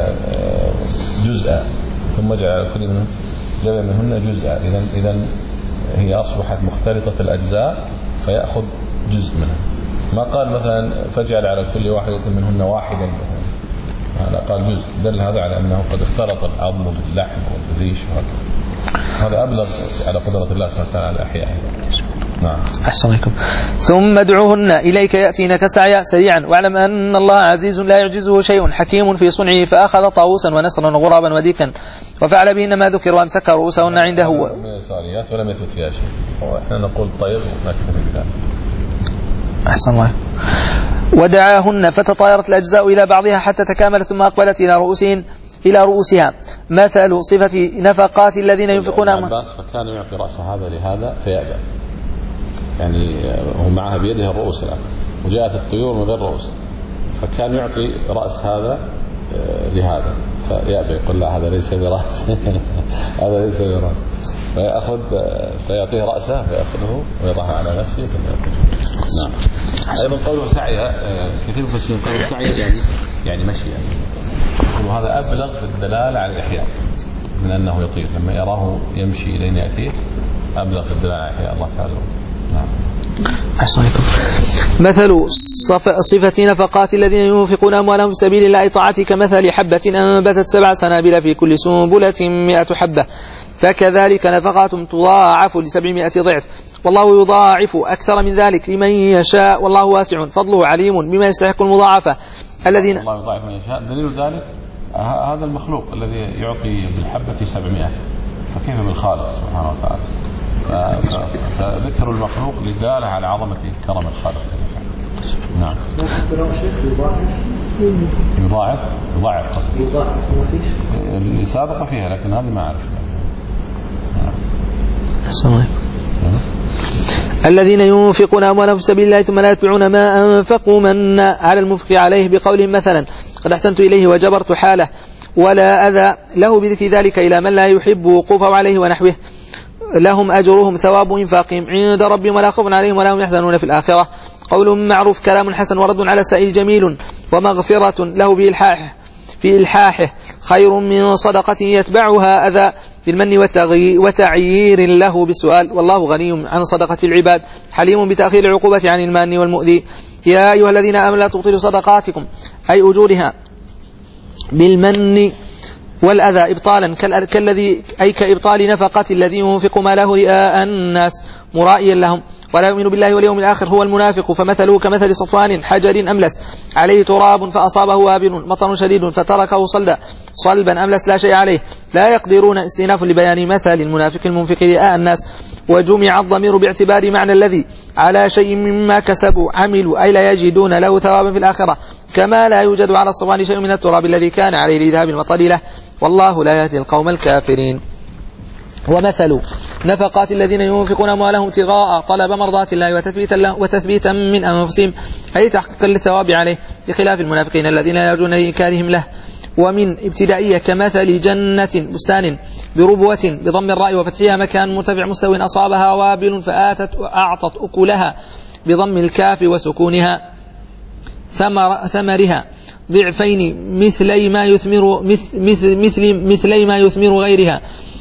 جزءا ثم اجعل كل منهن جبل منهن جزءا، إذن إذن هي أصبحت مختلطة الأجزاء فيأخذ جزء منها. ما قال مثلا فاجعل على كل واحدة منهن واحدا، هذا قال جزء، دل هذا على أنه قد اختلط العظم باللحم والريش، هذا أبلغ على قدرة الله سبحانه وتعالى على أحيائه. نعم. أحسن عليكم. ثم ادعوهن إليك يأتينك سعيا سريعا واعلم أن الله عزيز لا يعجزه شيء حكيم في صنعه فأخذ طاووسا ونسرا وغرابا وديكا وفعل بهن ما ذكر وأمسك رؤوسهن عنده من اليساريات ولم يثبت فيها شيء، وإحنا نقول طير ونكتفي بذلك. أحسن الله. ودعاهن فتطايرت الأجزاء إلى بعضها حتى تكاملت ثم أقبلت إلى رؤوسهن إلى رؤوسها. مثل صفة نفقات الذين ينفقون عباس فكان يعطي رأس هذا لهذا فيأبى، يعني هو معها بيده الرؤوس الآن وجاءت الطيور من غير رؤوس، فكان يعطي رأس هذا لهذا فيأبى، يقول لا هذا ليس برأس هذا ليس برأس، فيأخذ فيعطيه رأسه فيأخذه ويضعه على نفسه ثم يأخذه. نعم. أيضا قوله سعي كثير من المفسرين قالوا سعي يعني يعني مشي، يعني وهذا أبلغ في الدلالة على الإحياء من أنه يطير، لما يراه يمشي إلينا يأتيه أبلغ في الدلالة على إحياء الله تعالى. نعم. أحسن عليكم. مثل صفة نفقات الذين ينفقون أموالهم في سبيل الله طاعتي كمثل حبة أنبتت سبع سنابل في كل سنبلة مئة حبة فكذلك نفقاتهم تضاعف لسبعمائة ضعف والله يضاعف أكثر من ذلك لمن يشاء والله واسع فضله عليم بما يستحق المضاعفة. الذين الله يضاعف من يشاء، دليل ذلك هذا المخلوق الذي يعطي بالحبة سبعمائة، فكيف بالخالق سبحانه وتعالى؟ فذكر المخلوق للدالة على عظمة كرم الخالق. نعم. يضاعف يضاعف قصدي يضاعف ما فيش اللي سابقة فيها، لكن هذه ما أعرف. نعم. الذين ينفقون أموالهم في سبيل الله ثم لا يتبعون ما أنفقوا من على المنفق عليه بقولهم مثلا قد أحسنت إليه وجبرت حاله ولا أذى له بذكر ذلك إلى من لا يحب وقوفه عليه ونحوه لهم أجرهم ثواب إنفاقهم عند ربهم ولا خوف عليهم ولا هم يحزنون في الآخرة. قول معروف كلام حسن ورد على سائل جميل ومغفرة له بإلحاحه في إلحاحه خير من صدقة يتبعها أذى بالمن وتعيير له بالسؤال والله غني عن صدقة العباد حليم بتأخير العقوبة عن المان والمؤذي. يا أيها الذين آمنوا لا تبطلوا صدقاتكم أي أجورها بالمن والأذى إبطالا كالذي أي كإبطال نفقة الذي ينفق ماله رئاء الناس مرائيا لهم ولا يؤمن بالله واليوم الآخر هو المنافق فمثله كمثل صفوان حجر أملس عليه تراب فأصابه وابل مطر شديد فتركه صلدا صلبا أملس لا شيء عليه لا يقدرون استئناف لبيان مثل المنافق المنفق رئاء الناس وجمع الضمير باعتبار معنى الذي على شيء مما كسبوا عملوا أي لا يجدون له ثوابا في الآخرة كما لا يوجد على الصفوان شيء من التراب الذي كان عليه لذهاب المطر له والله لا يهدي القوم الكافرين. ومثل نفقات الذين ينفقون أموالهم ابتغاء طلب مرضات الله وتثبيتا له وتثبيتا من أنفسهم أي تحقيقا للثواب عليه بخلاف المنافقين الذين لا يرجون لإنكارهم له ومن ابتدائية كمثل جنة بستان بربوة بضم الراء وفتحها مكان مرتفع مستو أصابها وابل فآتت وأعطت أكلها بضم الكاف وسكونها ثمر ثمرها ضعفين مثلي ما يثمر مثل مثل مثل مثلي ما يثمر غيرها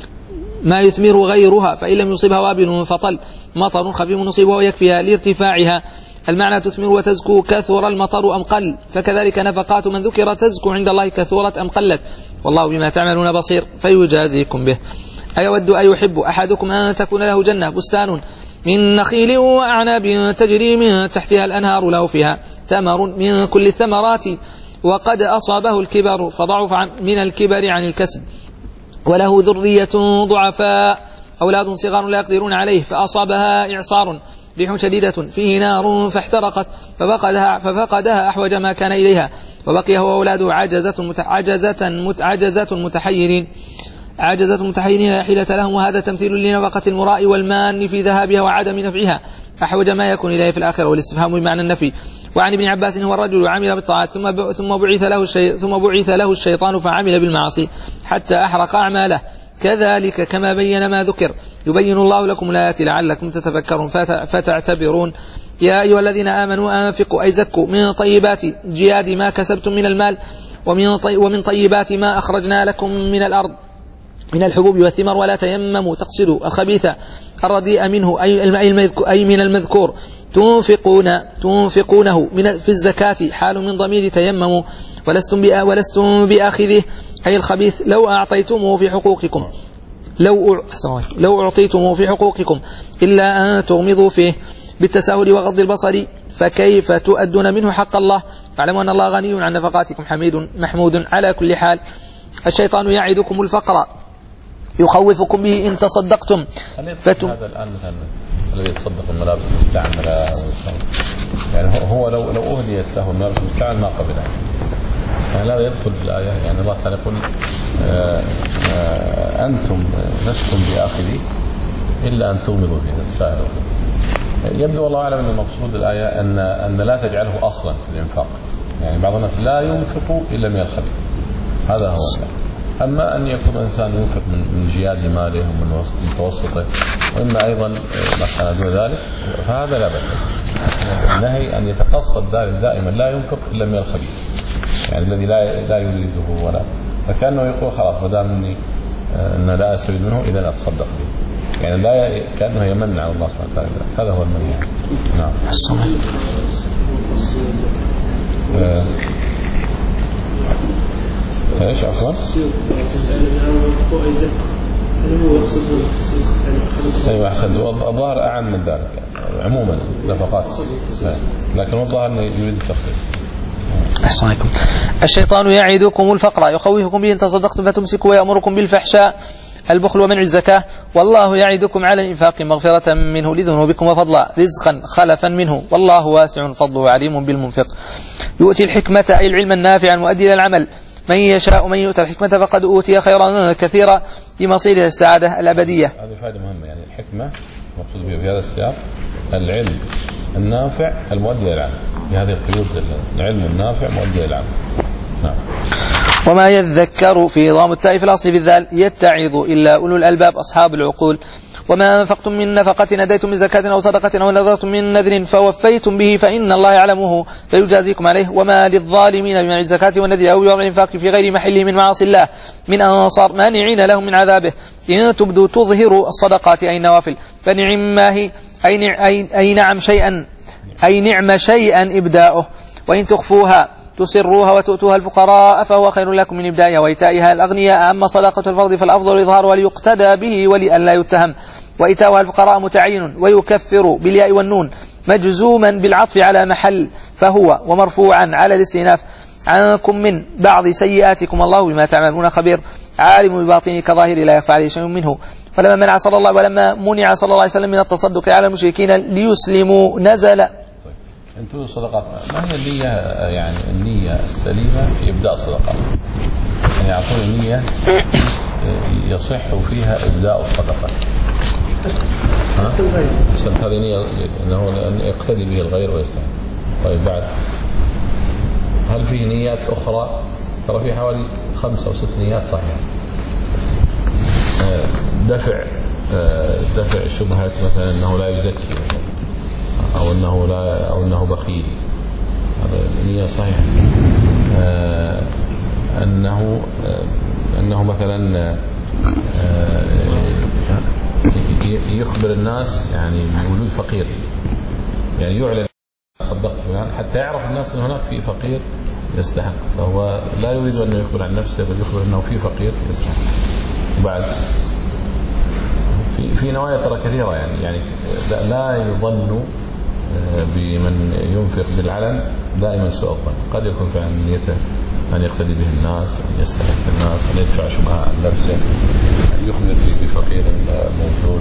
ما يثمر غيرها فإن لم يصبها وابل فطل مطر خفيف نصيبه ويكفيها لارتفاعها. المعنى تثمر وتزكو كثر المطر أم قل، فكذلك نفقات من ذكر تزكو عند الله كثرت أم قلت، والله بما تعملون بصير فيجازيكم به. أيود أيحب أحدكم أن تكون له جنة بستان من نخيل وأعناب تجري من تحتها الأنهار له فيها ثمر من كل الثمرات وقد أصابه الكبر فضعف من الكبر عن الكسب وله ذرية ضعفاء أولاد صغار لا يقدرون عليه فأصابها إعصار ريح شديدة فيه نار فاحترقت ففقدها, ففقدها أحوج ما كان إليها وبقي هو أولاده عجزة عجزة عجزة متحيرين عجزة متحيرين لا حيلة لهم. وهذا تمثيل لنفقة المراء والمان في ذهابها وعدم نفعها أحوج ما يكون إليه في الآخرة والاستفهام بمعنى النفي. وعن ابن عباس هو الرجل عمل بالطاعات ثم ثم بعث له الشي ثم بعث له الشيطان فعمل بالمعاصي حتى أحرق أعماله كذلك كما بين ما ذكر يبين الله لكم الآيات لعلكم تتفكرون فتعتبرون. يا أيها الذين آمنوا أنفقوا أي زكوا من طيبات جياد ما كسبتم من المال ومن طي ومن طيبات ما أخرجنا لكم من الأرض من الحبوب والثمر ولا تيمموا تقصدوا الخبيث الرديء منه أي من المذكور تنفقون تنفقونه من في الزكاة حال من ضمير تيمموا ولستم ولستم بآخذه أي الخبيث لو أعطيتموه في حقوقكم لو لو أعطيتموه في حقوقكم إلا أن تغمضوا فيه بالتساهل وغض البصر فكيف تؤدون منه حق الله واعلموا أن الله غني عن نفقاتكم حميد محمود على كل حال. الشيطان يعدكم الفقر يخوفكم به إن تصدقتم فتم هذا الآن مثلا الذي يتصدق الملابس المستعملة يعني هو لو لو أهديت له الملابس المستعملة ما قبلها يعني لا يدخل في الآية. يعني الله تعالى يقول آآ آآ أنتم لستم بآخذي إلا أن تغمضوا فيه تساهلوا فيه. يبدو والله أعلم أن المقصود الآية أن أن لا تجعله أصلا في الإنفاق. يعني بعض الناس لا ينفق إلا من الخبيث هذا هو الله. أما أن يكون إنسان ينفق من جياد ماله ومن متوسطه وإما أيضا ما كان دون ذلك فهذا لا بأس. النهي أن يتقصد ذلك دائما لا ينفق إلا من الخبيث يعني الذي لا لا يريده ولا فكأنه يقول خلاص ما دام اني ان لا استفيد منه اذا اتصدق به يعني لا كأنه يمن على الله سبحانه وتعالى. هذا هو المنهي. نعم. آه. ايش عفوا؟ ايوه احسن. الظاهر اعم من ذلك عموما نفقات لكن الظاهر انه يريد التخفيف. أحسن عليكم. الشيطان يعدكم الفقر يخوفكم به إن تصدقتم فتمسكوا ويأمركم بالفحشاء البخل ومنع الزكاة والله يعدكم على الإنفاق مغفرة منه لذنوبكم وفضلا رزقا خلفا منه والله واسع فضله عليم بالمنفق. يؤتي الحكمة أي العلم النافع المؤدي إلى العمل من يشاء من يؤتى الحكمة فقد أوتي خيرا كثيرا لمصير السعادة الأبدية. هذه فائدة مهمة. يعني الحكمة مقصود بها في هذا السياق العلم النافع المؤدي إلى العمل بهذه القيود العلم النافع مؤدي إلى العمل. نعم. وما يذكر في ضام التاء في الأصل بالذال يتعظ إلا أولو الألباب أصحاب العقول. وما أنفقتم من نفقة نديتم من زكاة أو صدقة أو نذرتم من نذر فوفيتم به فإن الله يعلمه فيجازيكم عليه. وما للظالمين بمنع الزكاة والنذر أو يوم الإنفاق في غير محله من معاصي الله من أنصار مانعين لهم من عذابه إن تبدوا تظهروا الصدقات أي النوافل فنعم ما هي أي, أي نعم شيئا أي نعم شيئا إبداؤه وإن تخفوها تسروها وتؤتوها الفقراء فهو خير لكم من إبدائها وإيتائها الأغنياء. أما صدقة الفرض فالأفضل إظهارها ليقتدى به ولئلا يتهم وإيتاؤها الفقراء متعين ويكفر بالياء والنون مجزوما بالعطف على محل فهو ومرفوعا على الاستئناف عنكم من بعض سيئاتكم الله بما تعملون خبير عالم بباطنه كظاهر لا يخفى عليه شيء منه. ولما منع صلى الله ولما منع صلى الله عليه وسلم من التصدق على المشركين ليسلموا نزل. انتم الصدقات ما هي النية يعني النية السليمة في إبداء الصدقات؟ يعني يعطون النية يصح فيها إبداء الصدقات. ها؟ بس هذه نية أنه يقتدي به الغير ويسلم. طيب بعد. وما منع صلى الله عليه وسلم من التصدق على المشركين ليسلموا نزل. وما منع صلى الله عليه وسلم من التصدق على المشركين ليسلموا نزل. يعني هل فيه نيات أخرى؟ ترى في حوالي خمس أو ست نيات صحيحة. دفع دفع شبهة مثلا أنه لا يزكي أو أنه لا أو أنه بخيل، هذا نية صحيحة. أنه أنه مثلا يخبر الناس يعني بوجود فقير، يعني يعلن صدقت فلان حتى يعرف الناس أن هناك في فقير يستحق، فهو لا يريد أن يخبر عن نفسه بل يخبر أنه في فقير يستحق. وبعد في في نوايا ترى كثيرة، يعني يعني لا يظن بمن ينفق بالعلن دائما سوء الظن، قد يكون فعلا نيته أن يقتدي به الناس، أن يستحق الناس، أن يدفع شبهة عن نفسه، أن يخبر بفقير موجود.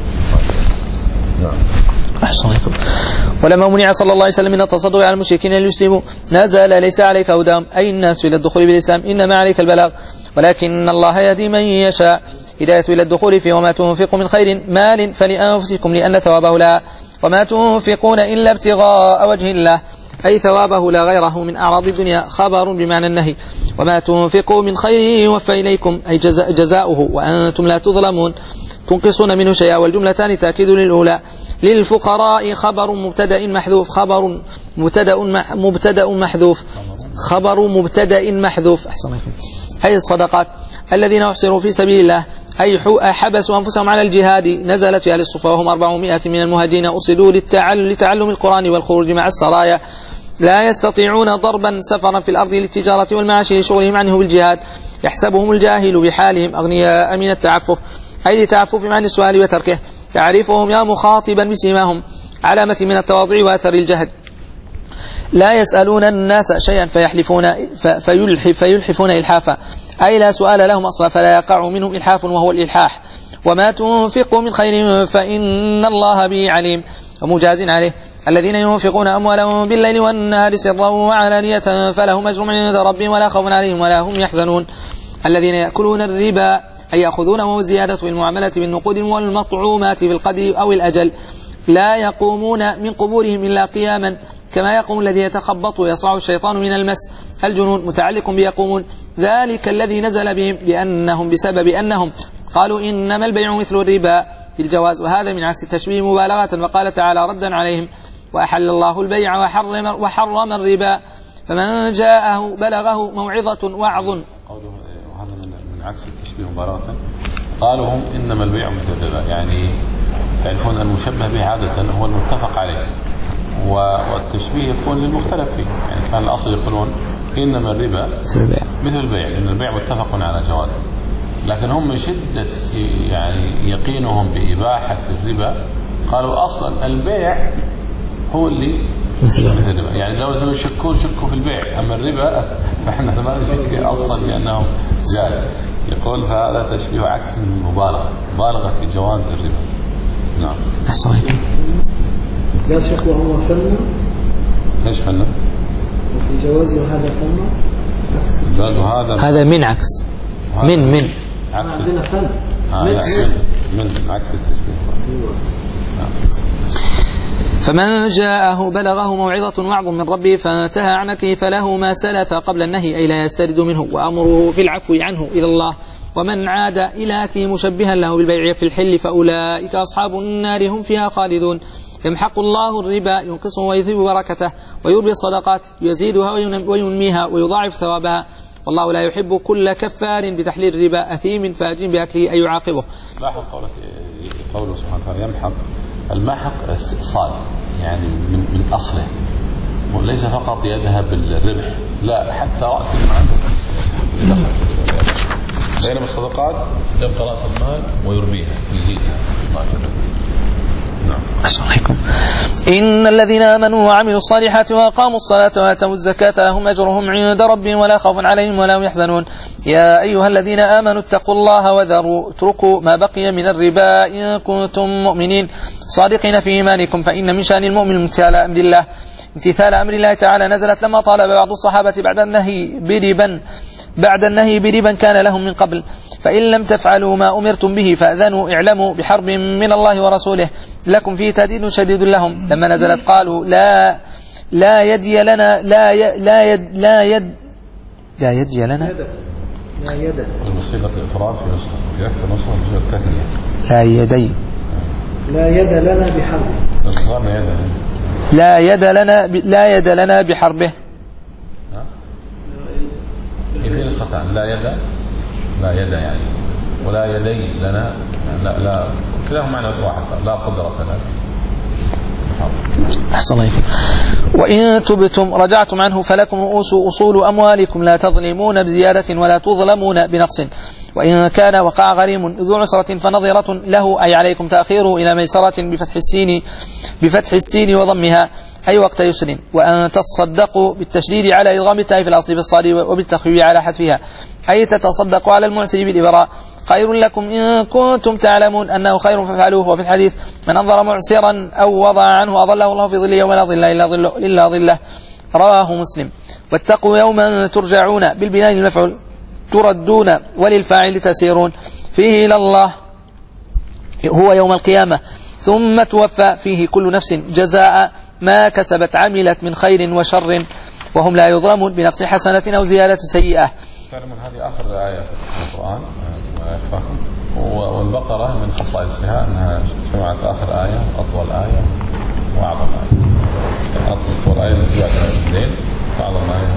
نعم. أحسن عليكم. ولما منع صلى الله عليه وسلم من التصدق على المشركين ليسلموا نزل ليس عليك هداهم أي الناس إلى الدخول بالإسلام، إنما عليك البلاغ، ولكن الله يهدي من يشاء. هداية إلى الدخول فيه. وما تنفق من خير مال فلأنفسكم لأن ثوابه لا، وما تنفقون إلا ابتغاء وجه الله أي ثوابه لا غيره من أعراض الدنيا، خبر بمعنى النهي. وما تنفقوا من خير يوفى إليكم أي جزاء جزاؤه وأنتم لا تظلمون تنقصون منه شيئا. والجملتان تأكيد للأولى. للفقراء خبر مبتدأ محذوف، خبر مبتدأ مبتدأ محذوف خبر مبتدأ محذوف أحسن عليكم أي الصدقات. الذين يحصروا في سبيل الله أي حبسوا أنفسهم على الجهاد. نزلت في أهل الصفة وهم أربعمائة من المهاجرين أرسلوا للتعلم لتعلم القرآن والخروج مع السرايا، لا يستطيعون ضربا سفرا في الأرض للتجارة والمعاش لشغلهم عنه بالجهاد. يحسبهم الجاهل بحالهم أغنياء من التعفف أي لتعففهم عن السؤال وتركه. تعرفهم يا مخاطبا بسيماهم علامة من التواضع وأثر الجهد. لا يسألون الناس شيئا فيحلفون فيلحف فيلحفون إلحافا أي لا سؤال لهم أصلا فلا يقع منهم إلحاف وهو الإلحاح. وما تنفقوا من خير فإن الله به عليم ومجاز عليه. الذين ينفقون أموالهم بالليل والنهار سرا وعلانية فلهم أجر عند ربهم ولا خوف عليهم ولا هم يحزنون. الذين يأكلون الربا أي يأخذونه الزيادة في المعاملة بالنقود والمطعومات بالقدر أو الأجل، لا يقومون من قبورهم إلا قياما كما يقوم الذي يتخبط ويصرع الشيطان من المس. الجنون متعلق بيقومون. ذلك الذي نزل بهم بأنهم بسبب أنهم قالوا إنما البيع مثل الربا بالجواز، وهذا من عكس التشبيه مبالغة. وقال تعالى ردا عليهم وأحل الله البيع وحرم, وحرم الربا فمن جاءه بلغه موعظة وعظ. وهذا من عكس التشبيه مبالغة. قالوا هم إنما البيع مثل الربا، يعني يعرفون المشبه به عادة هو المتفق عليه، والتشبيه يكون للمختلف فيه. يعني كان الأصل يقولون إنما الربا مثل البيع لأن البيع متفق على جوازه، لكن هم من شدة يعني يقينهم بإباحة الربا قالوا أصلا البيع هو اللي مثل الربا. يعني لو يشكون شكوا في البيع، أما الربا فإحنا ما نشك أصلا لأنه جائز. يقول هذا تشبيه عكس المبالغة، مبالغة في جواز الربا. نعم. أحسن عليكم. لا شك وهو فن. ليش فن؟ وفي جوازه هذا فن عكس. هذا هذا من عكس من من عكس عندنا فن. من من عكس التشبيه. فمن جاءه بلغه موعظة وعظ من ربه فانتهى عن نكره فله ما سلف قبل النهي أي لا يسترد منه، وأمره في العفو عنه إلى الله. ومن عاد إلى أكله مشبها له بالبيع في الحل فأولئك أصحاب النار هم فيها خالدون. يمحق الله الربا ينقصه ويذهب بركته ويربي الصدقات يزيدها وينميها ويضاعف ثوابها، والله لا يحب كل كفار بتحليل الربا أثيم فاجر بأكله أي يعاقبه. لاحظ قولك قوله سبحانه وتعالى يمحق. المحق استئصال يعني من, من أصله، وليس فقط يذهب بالربح، لا حتى رأس المال. بينما الصدقات يبقى رأس المال ويربيها يزيدها. نعم. السلام عليكم. إن الذين آمنوا وعملوا الصالحات وأقاموا الصلاة وآتوا الزكاة لهم أجرهم عند ربهم ولا خوف عليهم ولا هم يحزنون. يا أيها الذين آمنوا اتقوا الله وذروا اتركوا ما بقي من الربا إن كنتم مؤمنين صادقين في إيمانكم، فإن من شأن المؤمن امتثال أمر الله امتثال أمر الله تعالى. نزلت لما طالب بعض الصحابة بعد النهي بربا بعد النهي بربا كان لهم من قبل، فإن لم تفعلوا ما أمرتم به فأذنوا اعلموا بحرب من الله ورسوله لكم فيه تهديد شديد لهم. لما نزلت قالوا لا لا يدي لنا لا ي... لا يد لا يد لا يدي لنا لا يد المصيغة الإفراد في نسخة في أكثر نسخة في التثنية لا يدي لا يد لنا بحربه لا يد لنا ب... لا يد لنا بحربه. في نسختان لا يد لا يد يعني ولا يدي لنا لا لا كلاهما معنى واحد لا قدرة لنا. أحسن الله. وإن تبتم رجعتم عنه فلكم رؤوس أصول أموالكم لا تظلمون بزيادة ولا تظلمون بنقص. وإن كان وقع غريم ذو عسرة فنظرة له أي عليكم تأخيره إلى ميسرة بفتح السين بفتح السين وضمها أي وقت يسر. وأن تصدقوا بالتشديد على إضغام التاء في الأصل بالصاد وبالتخفيف على حذفها أي تتصدقوا على المعسر بالإبراء خير لكم إن كنتم تعلمون أنه خير فافعلوه. وفي الحديث من أنظر معسرا أو وضع عنه أظله الله في ظله يوم لا ظل إلا ظله, إلا ظله رواه مسلم. واتقوا يوما ترجعون بالبناء المفعول تردون وللفاعل تسيرون فيه إلى الله هو يوم القيامة ثم توفى فيه كل نفس جزاء ما كسبت عملت من خير وشر وهم لا يظلمون بنقص حسنة أو زيادة سيئة. من هذه آخر آية في القرآن والبقرة من خصائصها أنها جمعت آخر آية أطول آية وأعظم آية. أطول آية زيادة الليل وأعظم آية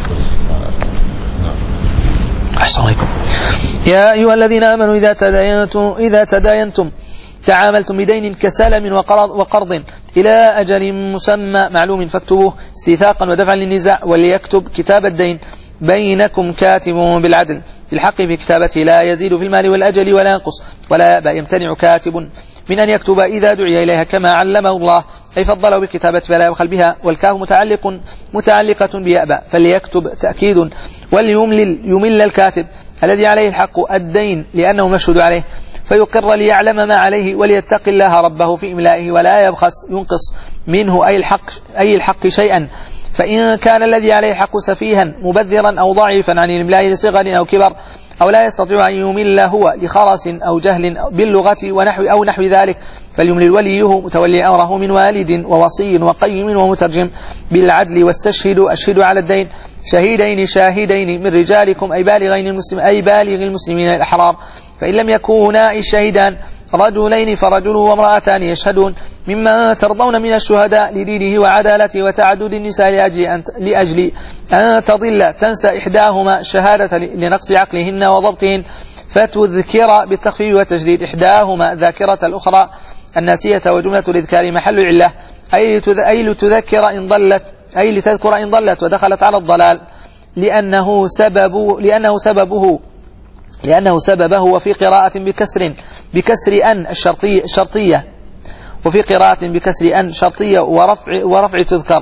نعم. أحسن عليكم. يا أيها الذين آمنوا إذا تداينتم إذا تداينتم تعاملتم بدين كسلم وقرض, وقرض إلى أجل مسمى معلوم فاكتبوه استيثاقا ودفعا للنزاع وليكتب كتاب الدين بينكم كاتب بالعدل بالحق في كتابته لا يزيد في المال والأجل ولا ينقص ولا يأبى يمتنع كاتب من أن يكتب إذا دعي إليها كما علمه الله أي فضله بالكتابة فلا يبخل بها والكاف متعلق متعلقة بيأبى فليكتب تأكيد وليملل يمل الكاتب الذي عليه الحق الدين لأنه مشهود عليه فيقر ليعلم ما عليه وليتق الله ربه في إملائه ولا يبخس ينقص منه أي الحق, أي الحق شيئا. فإن كان الذي عليه الحق سفيها مبذرا أو ضعيفا عن الإملاء لصغر أو كبر أو لا يستطيع أن يمل هو لخرس أو جهل باللغة ونحو أو نحو ذلك فليملل وليه متولي أمره من والد ووصي وقيم ومترجم بالعدل واستشهدوا أشهدوا على الدين شهيدين شاهدين من رجالكم أي بالغين المسلم أي بالغ المسلمين الأحرار فإن لم يكونا الشهيدان رجلين فرجل وامرأتان يشهدون مما ترضون من الشهداء لدينه وعدالته وتعدد النساء لأجل أن, لأجل أن تضل تنسى إحداهما شهادة لنقص عقلهن وضبطهن فتذكر بالتخفيف والتجديد إحداهما ذاكرة الأخرى الناسية وجملة الإذكار محل علة أي لتذكر إن ضلت أي لتذكر إن ضلت ودخلت على الضلال لأنه سبب لأنه سببه لأنه سببه وفي قراءة بكسر بكسر أن الشرطية, الشرطية وفي قراءة بكسر أن شرطية ورفع ورفع تذكر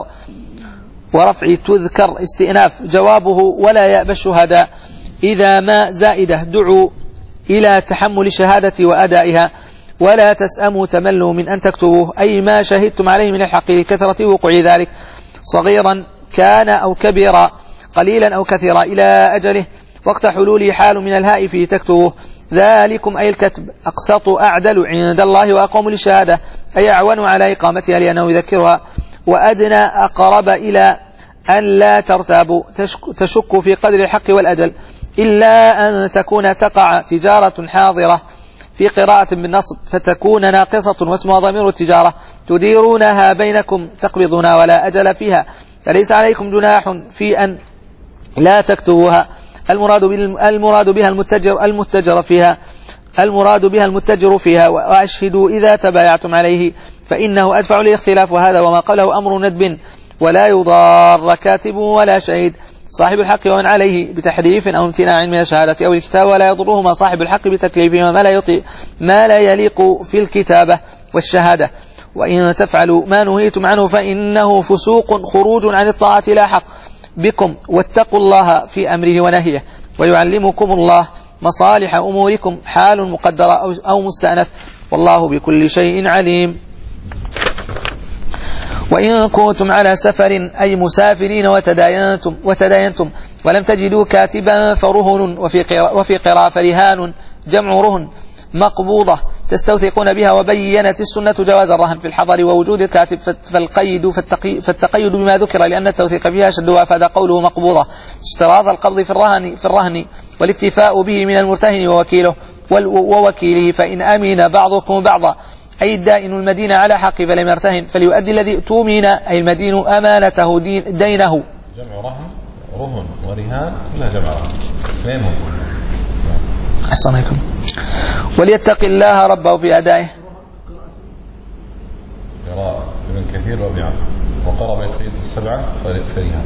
ورفع تذكر استئناف جوابه ولا يأبى الشهداء إذا ما زائدة دعوا إلى تحمل شهادة وأدائها ولا تسأموا تملوا من أن تكتبوه أي ما شهدتم عليه من الحق لكثرة وقوع ذلك صغيرا كان أو كبيرا قليلا أو كثيرا إلى أجله وقت حلوله حال من الهاء فيه تكتبوه ذلكم أي الكتب أقسط أعدل عند الله وأقوم للشهادة أي أعون على إقامتها لأنه يذكرها وأدنى أقرب إلى أن لا ترتابوا تشك في قدر الحق والأجل إلا أن تكون تقع تجارة حاضرة في قراءة بالنصب فتكون ناقصة واسمها ضمير التجارة تديرونها بينكم تقبضون ولا أجل فيها فليس عليكم جناح في أن لا تكتبوها المراد المراد بها المتجر المتجر فيها المراد بها المتجر فيها وأشهدوا إذا تبايعتم عليه فإنه أدفع للاختلاف وهذا وما قاله أمر ندب ولا يضار كاتب ولا شهيد صاحب الحق ومن عليه بتحريف أو امتناع من الشهادة أو الكتاب ولا يضرهما صاحب الحق بتكليفهما ما لا يطيع ما لا يليق في الكتابة والشهادة وإن تفعلوا ما نهيتم عنه فإنه فسوق خروج عن الطاعة لا حق بكم واتقوا الله في أمره ونهيه ويعلمكم الله مصالح أموركم حال مقدرة أو مستأنف والله بكل شيء عليم. وإن كنتم على سفر أي مسافرين وتداينتم, وتداينتم ولم تجدوا كاتبا فرهن وفي قراءة فرهان جمع رهن مقبوضة تستوثقون بها. وبينت السنة جواز الرهن في الحضر ووجود الكاتب فالقيد فالتقي فالتقيد بما ذكر لأن التوثيق فيها أشد وأفاد قوله مقبوضة اشتراط القبض في الرهن في الرهن والاكتفاء به من المرتهن ووكيله ووكيله فإن أمين بعضكم بعضا أي الدائن المدين على حق فلم يرتهن فليؤدي الذي اؤتمن أي المدين أمانته دين دينه. جمع رهن رهن ورهان لا جمع رهن اثنين هم. أحسن عليكم. وليتق الله ربه في أدائه. قراءة ابن كثير وابن عمرو وقرأ بقية السبعة فريها.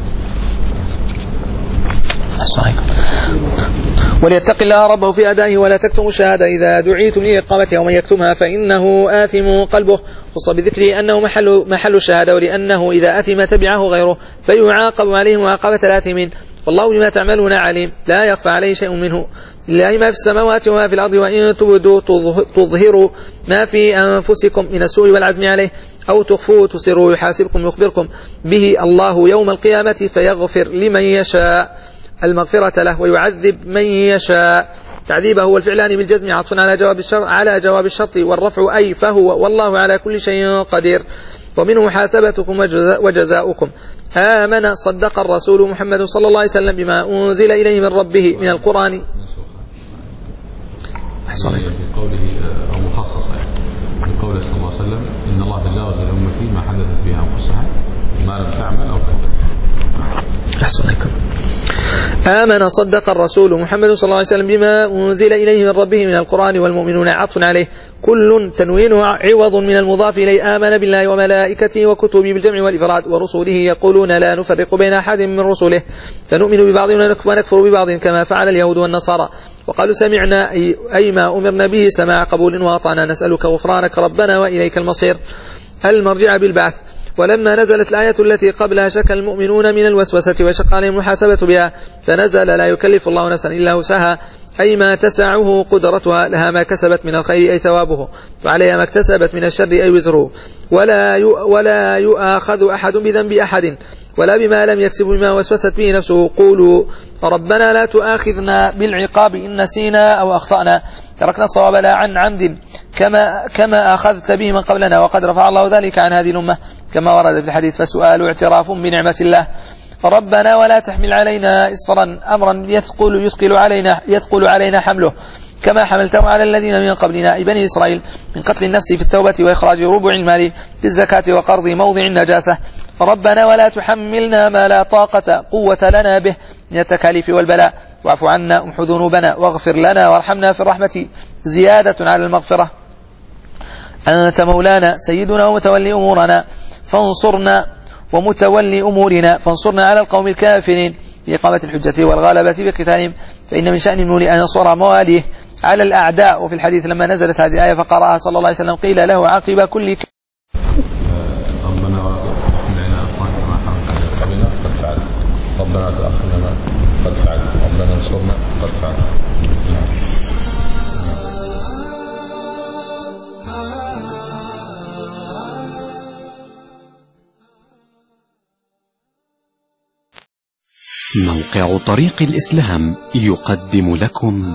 أحسن عليكم. وليتق الله ربه في أدائه ولا تكتموا الشهادة إذا دعيتم لإقامتها ومن يكتمها فإنه آثم قلبه. خص بذكره أنه محل محل الشهادة ولأنه إذا أثم تبعه غيره فيعاقب عليه معاقبة الآثمين والله بما تعملون عليم لا يخفى عليه شيء منه لله ما في السماوات وما في الأرض وإن تبدوا تظهروا ما في أنفسكم من السوء والعزم عليه أو تخفوه تسروا يحاسبكم يخبركم به الله يوم القيامة فيغفر لمن يشاء المغفرة له ويعذب من يشاء. تعذيبه هو الفعلان بالجزم عطف على جواب الشرط على جواب الشرط والرفع أي فهو والله على كل شيء قدير. ومنه محاسبتكم وجزاؤكم. آمن صدق الرسول محمد صلى الله عليه وسلم بما أنزل إليه من ربه من القرآن. أحسن في قوله أو مخصص في قوله صلى الله عليه وسلم إن الله تجاوز لأمتي ما حدثت بها أنفسها ما لم تعمل أو كذب. أحسن عليكم. آمن صدق الرسول محمد صلى الله عليه وسلم بما أنزل إليه من ربه من القرآن والمؤمنون عطف عليه كل تنوينه عوض من المضاف إليه. آمن بالله وملائكته وكتبه بالجمع والإفراد ورسوله يقولون لا نفرق بين أحد من رسله فنؤمن ببعض ونكفر ببعض كما فعل اليهود والنصارى وقالوا سمعنا أي ما أمرنا به سماع قبول وأطعنا نسألك غفرانك ربنا وإليك المصير المرجع بالبعث. ولما نزلت الآية التي قبلها شك المؤمنون من الوسوسة وشق عليهم المحاسبة بها فنزل لا يكلف الله نفسا إلا وسعها أي ما تسعه قدرتها لها ما كسبت من الخير أي ثوابه وعليها ما اكتسبت من الشر أي وزره ولا ولا يؤاخذ أحد بذنب أحد ولا بما لم يكسب بما وسوست به نفسه. قولوا ربنا لا تؤاخذنا بالعقاب إن نسينا أو أخطأنا تركنا الصواب لا عن عمد كما كما أخذت به من قبلنا وقد رفع الله ذلك عن هذه الأمة كما ورد في الحديث فسؤال اعتراف بنعمة الله. ربنا ولا تحمل علينا إصرا أمرا يثقل يثقل علينا يثقل علينا حمله كما حملته على الذين من قبلنا أي بني إسرائيل من قتل النفس في التوبة وإخراج ربع المال في الزكاة وقرض موضع النجاسة. ربنا ولا تحملنا ما لا طاقة قوة لنا به من التكاليف والبلاء واعف عنا وامح ذنوبنا واغفر لنا وارحمنا في الرحمة زيادة على المغفرة. أنت مولانا سيدنا ومتولي أمورنا فانصرنا ومتولي أمورنا فانصرنا على القوم الكافرين بإقامة الحجة والغالبة بقتالهم فإن من شأن المولي أن ينصر مواليه على الأعداء. وفي الحديث لما نزلت هذه الآية فقرأها صلى الله عليه وسلم قيل له عقب كل ك... ربنا ولا تحملنا أصلا ما حملت علينا قد فعل ربنا تأخذنا قد فعل ربنا انصرنا قد فعل. موقع طريق الإسلام يقدم لكم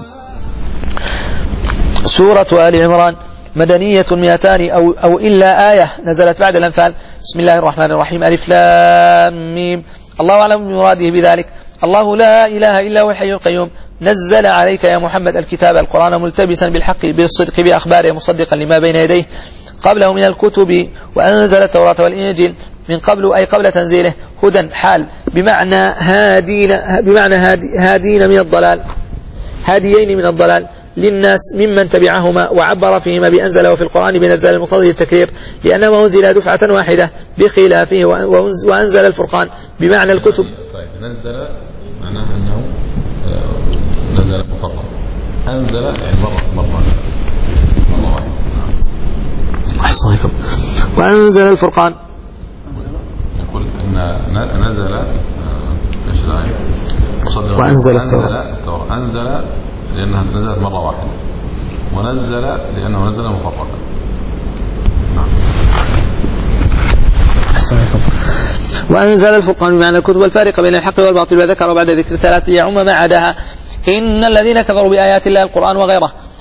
سورة آل عمران مدنية مئتان أو, أو إلا آية نزلت بعد الأنفال. بسم الله الرحمن الرحيم ألف لام ميم الله أعلم بمراده بذلك الله لا إله إلا هو الحي القيوم نزل عليك يا محمد الكتاب القرآن ملتبسا بالحق بالصدق بأخباره مصدقا لما بين يديه قبله من الكتب وأنزل التوراة والإنجيل من قبل أي قبل تنزيله هدى حال بمعنى هادين بمعنى هادي هادين من الضلال هاديين من الضلال للناس ممن تبعهما وعبر فيهما بأنزله في القرآن بنزل المقتضي التكرير لأنه أنزل دفعة واحدة بخلافه وأنزل الفرقان بمعنى الكتب. طيب نزل معناه أنه نزل مفرق أنزل يعني مرة مرة مرة واحدة. أحسن عليكم. وأنزل الفرقان يقول أن نزل إيش الآية وأنزل التوراة أنزل لأنها نزلت مرة واحدة ونزل لأنه نزل مفرقا. نعم. أحسن عليكم. وأنزل الفرقان بمعنى الكتب الفارقة بين الحق والباطل وذكر بعد ذكر ثلاث ليعم ما عداها إن الذين كفروا بآيات الله القرآن وغيره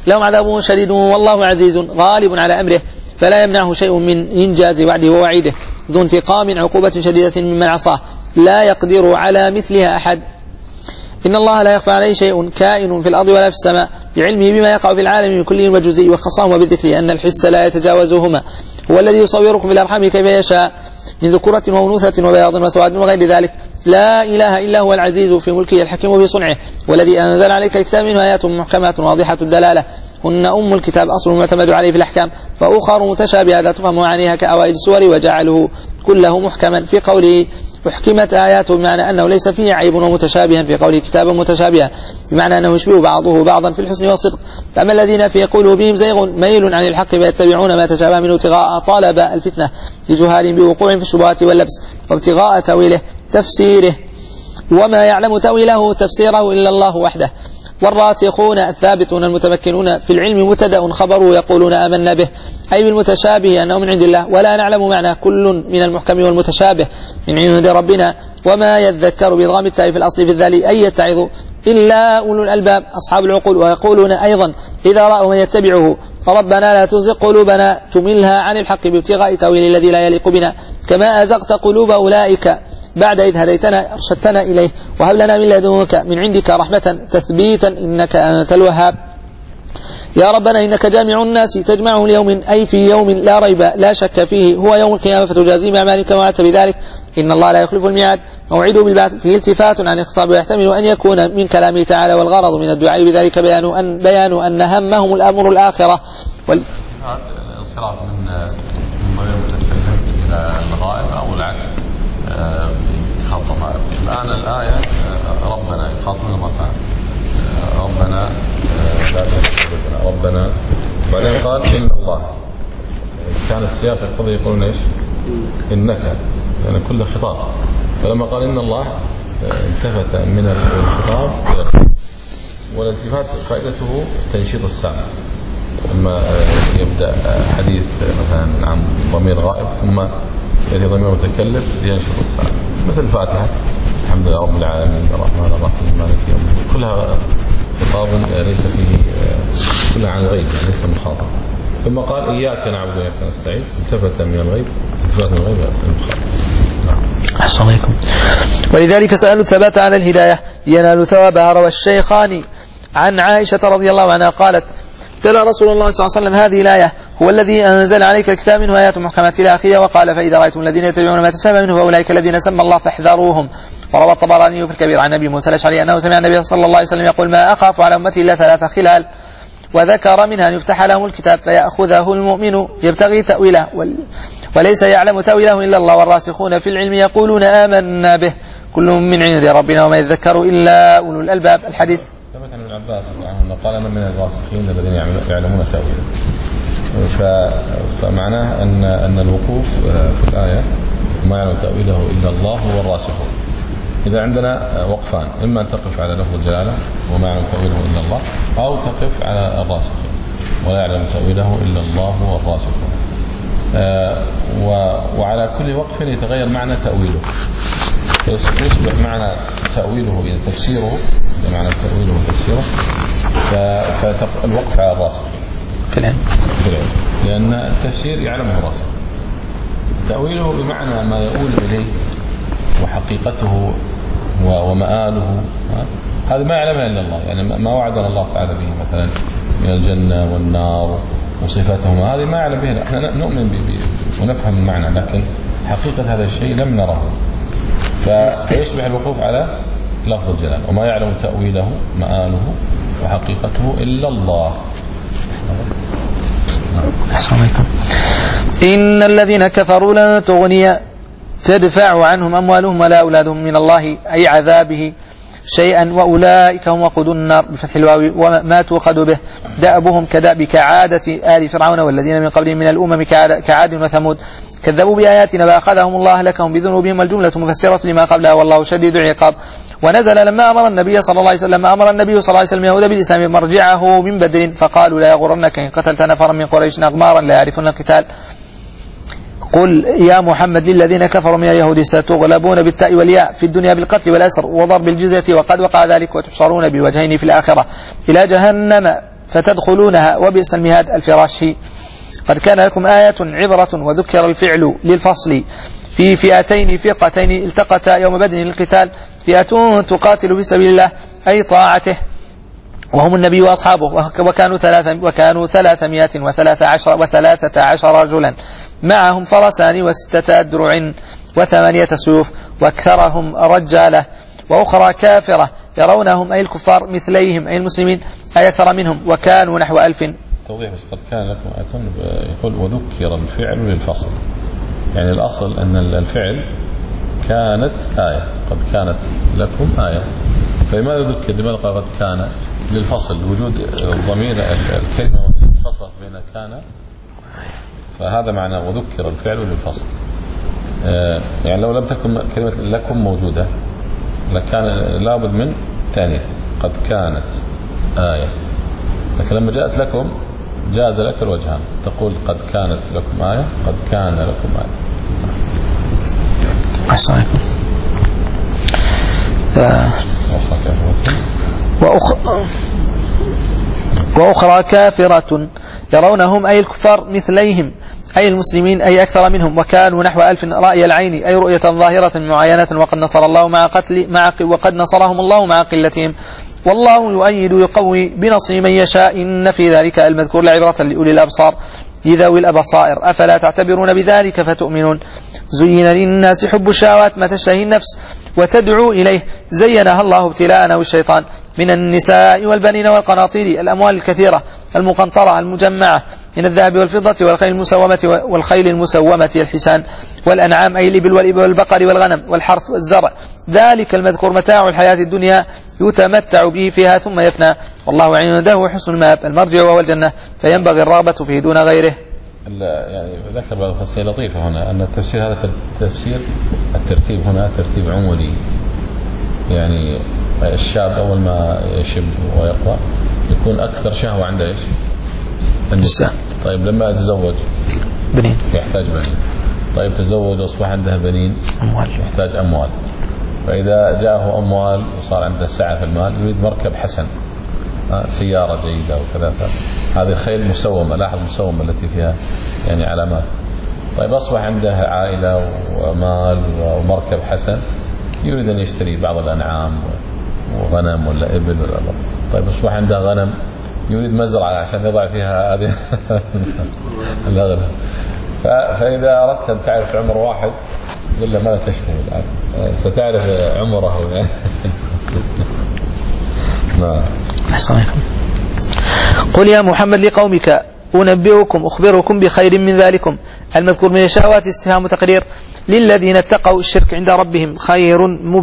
لهم عذاب شديد والله عزيز غالب على أمره فلا يمنعه شيء من إنجاز وعده ووعيده ذو انتقام عقوبة شديدة ممن عصاه لا يقدر على مثلها أحد. إن الله لا يخفى عليه شيء كائن في الأرض ولا في السماء بعلمه بما يقع في العالم من كل وجزء وخصهم بالذكر أن الحس لا يتجاوزهما هو الذي يصوركم في الأرحام كيف يشاء من ذكورة وأنوثة وبياض وسواد وغير ذلك لا إله إلا هو العزيز في ملكه الحكيم في صنعه والذي أنزل عليك الكتاب منه آيات محكمات واضحة الدلالة هن أم الكتاب أصل معتمد عليه في الأحكام فأخر متشابهة لا تفهم معانيها كأوائل السور وجعله كله محكما في قوله أحكمت آياته بمعنى أنه ليس فيه عيب ومتشابها في قوله كتابا متشابها بمعنى أنه يشبه بعضه بعضا في الحسن والصدق. فأما الذين في قلوبهم زيغ ميل عن الحق فيتبعون ما تشابه منه ابتغاء طالب الفتنة لجهال بوقوع في الشبهات واللبس وابتغاء تأويله تفسيره وما يعلم تأويله تفسيره إلا الله وحده. والراسخون الثابتون المتمكنون في العلم مبتدأ خبره يقولون آمنا به أي بالمتشابه أنه من عند الله ولا نعلم معنى كل من المحكم والمتشابه من عند ربنا وما يذكر بإضغام التاء في الأصل في الذال أي يتعظ إلا أولو الألباب أصحاب العقول. ويقولون أيضا إذا رأوا من يتبعه ربنا لا تزغ قلوبنا تملها عن الحق بابتغاء تأويل الذي لا يليق بنا كما أزغت قلوب أولئك بعد إذ هديتنا أرشدتنا إليه وهب لنا من لدنك من عندك رحمة تثبيتا إنك أنت الوهاب. يا ربنا إنك جامع الناس تجمعه ليوم أي في يوم لا ريب لا شك فيه هو يوم القيامة فتجازي بأعمالك كما وعدت بذلك إن الله لا يخلف الميعاد موعده بالبعث فيه التفات عن الخطاب ويحتمل أن يكون من كلامه تعالى والغرض من الدعاء بذلك بيان أن, بيان أن همهم الأمر الآخرة وال... الانصراف من ضمير المتكلم إلى الغائب أو العكس خطأ. الآن الآية ربنا يخاطبنا مرة ربنا لا تنسى ربنا بعدين قال إن الله كان السياق يقتضي يقولون إيش إنك يعني كل خطاب فلما قال إن الله التفت من الخطاب والالتفات قاعدته تنشيط الساعة لما يبدأ حديث مثلا عن ضمير غائب ثم يأتي ضمير متكلم ينشط الساعة مثل الفاتحة الحمد لله رب العالمين الرحمن الرحيم مالك يوم الدين كلها خطاب ليس فيه كلها عن الغيب ليس مخاطب. ثم قال إياك نعبد وإياك نستعين التفت من الغيب التفت من الغيب المخاطب. أحسن عليكم. ولذلك سألوا الثبات على الهداية ينال ثوابها. روى الشيخان عن عائشة رضي الله عنها قالت تلا رسول الله صلى الله عليه وسلم هذه الآية هو الذي أنزل عليك الكتاب منه آيات محكمات إلى آخرها وقال فإذا رأيتم الذين يتبعون ما تشابه منه فأولئك الذين سمى الله فاحذروهم. وروى الطبراني في الكبير عن أبي موسى الأشعري أنه سمع النبي صلى الله عليه وسلم يقول ما أخاف على أمتي إلا ثلاث خلال وذكر منها أن يفتح لهم الكتاب فيأخذه المؤمن يبتغي تأويله وليس يعلم تأويله إلا الله والراسخون في العلم يقولون آمنا به كل من عند ربنا وما يذكر إلا أولو الألباب. الحديث ثبت عن ابن عباس أنه قال من الراسخين الذين يعلمون تأويله فمعناه أن أن الوقوف في الآية ما يعلم تأويله إلا الله هو الراسخون. إذا عندنا وقفان إما أن تقف على لفظ الجلالة وما يعلم تأويله إلا الله أو تقف على الراسخين ولا يعلم تأويله إلا الله هو الراسخون. وعلى كل وقف يتغير معنى تأويله يصبح معنى تأويله إلى تفسيره معنى تأويله وتفسيره فالوقف على الراسخين في العلم لأن التفسير يعلمه الراسخ تأويله بمعنى ما يؤول إليه وحقيقته ومآله هذا ما يعلمها إلا الله يعني ما وعدنا الله تعالى به مثلا من الجنة والنار وصفاتهم هذه ما يعلم بها نحن نؤمن به ونفهم المعنى لكن حقيقة هذا الشيء لم نره فيصبح الوقوف على لفظ الجلال وما يعلم تأويله مآله وحقيقته إلا الله. السلام عليكم. إن الذين كفروا لن تغني تدفع عنهم أموالهم ولا أولادهم من الله أي عذابه شيئا وأولئك هم وقود النار بفتح الواو وما توقد به دأبهم كدأب كعادة آل فرعون والذين من قبلهم من الأمم كعاد وثمود كذبوا بآياتنا فأخذهم الله لكهم بذنوبهم والجملة مفسرة لما قبلها والله شديد العقاب. ونزل لما أمر النبي صلى الله عليه وسلم أمر النبي صلى الله عليه وسلم يهود بالإسلام مرجعه من بدر فقالوا لا يغرنك إن قتلت نفرا من قريش أغمارا لا يعرفون القتال قل يا محمد للذين كفروا من اليهود ستغلبون بالتاء والياء في الدنيا بالقتل والأسر وضرب الجزية وقد وقع ذلك وتحشرون بالوجهين في الآخرة إلى جهنم فتدخلونها وبئس المهاد الفراش. قد كان لكم آية عبرة وذكر الفعل للفصل في فئتين فئقتين التقتا يوم بدر للقتال، فئة تقاتل في سبيل الله أي طاعته وهم النبي وأصحابه، وكانوا ثلاثة وكانوا ثلاثمائة وثلاثة عشر وثلاثة عشر رجلا معهم فرسان وستة أدرع وثمانية سيوف وأكثرهم رجالة، وأخرى كافرة يرونهم أي الكفار مثليهم أي المسلمين أي أكثر منهم، وكانوا نحو ألف. توضيح بس قد كان لكم آية يقول وذكر الفعل للفصل، يعني الأصل أن الفعل كانت آية، قد كانت لكم آية، فلماذا ذكر؟ لماذا قال قد كان؟ للفصل، وجود الضمير الكلمة فصلت بين كان، فهذا معنى وذكر الفعل للفصل. يعني لو لم تكن كلمة لكم موجودة لكان لابد من ثانية قد كانت آية، لكن لما جاءت لكم جاز لك الوجهان، تقول قد كانت لكم آية، قد كان لكم آية. أحسن عليكم. وأخرى, وأخرى كافرة يرونهم أي الكفار مثليهم أي المسلمين أي أكثر منهم، وكانوا نحو ألف رأي العين أي رؤية ظاهرة معاينة، وقد نصر الله مع قتل مع وقد نصرهم الله مع قلتهم، والله يؤيد يقوي بنصر من يشاء، إن في ذلك المذكور لعبرة لأولي الأبصار لذوي الأبصائر، أفلا تعتبرون بذلك فتؤمنون. زين للناس حب الشهوات ما تشتهي النفس وتدعو إليه، زينها الله ابتلاءنا والشيطان من النساء والبنين والقناطير الأموال الكثيرة المقنطرة المجمعة من الذهب والفضة والخيل المسومة والخيل المسومة الحسان والأنعام أي الإبل والإبل والبقر والغنم والحرث والزرع، ذلك المذكور متاع الحياة الدنيا يتمتع به فيها ثم يفنى، والله عنده حسن المآب المرجع وهو الجنة، فينبغي الرغبة فيه دون غيره. يعني ذكر بعض الخاصية لطيفة هنا أن التفسير هذا تفسير الترتيب هنا ترتيب عمودي، يعني الشاب أول ما يشب ويقوى يكون أكثر شهوة عنده إيش؟ النساء. طيب لما يتزوج بنين يحتاج بنين، طيب تزوج وأصبح عنده بنين أموال يحتاج أموال، فإذا جاءه أموال وصار عنده سعة في المال يريد مركب حسن، سيارة جيدة وكذا، هذه خيل مسومة، لاحظ مسومة التي فيها يعني علامات. طيب أصبح عنده عائلة ومال ومركب حسن يريد أن يشتري بعض الأنعام وغنم ولا إبل ولا بقر، طيب أصبح عنده غنم يريد مزرعة عشان يضع فيها هذه الأغنام. فإذا أردت أن تعرف عمر واحد قل له ما تشتهي الآن ستعرف عمره. نعم. أحسن عليكم. قل يا محمد لقومك أنبئكم أخبركم بخير من ذلكم، المذكور من الشهوات استفهام تقرير، للذين اتقوا الشرك عند ربهم خير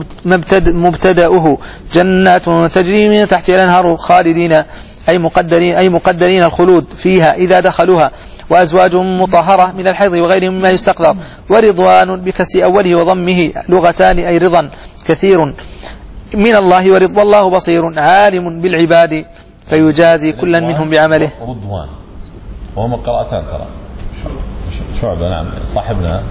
مبتدأه جنات تجري من تحتها الأنهار خالدين أي مقدرين أي مقدرين الخلود فيها إذا دخلوها، وأزواج مطهرة من الحيض وغيره مما يستقذر، ورضوان بكسر أوله وضمه لغتان أي رضا كثير من الله، ورضو الله بصير عالم بالعباد فيجازي كلا منهم بعمله. رضوان وهم القراءتان ترى شعبة نعم صاحبنا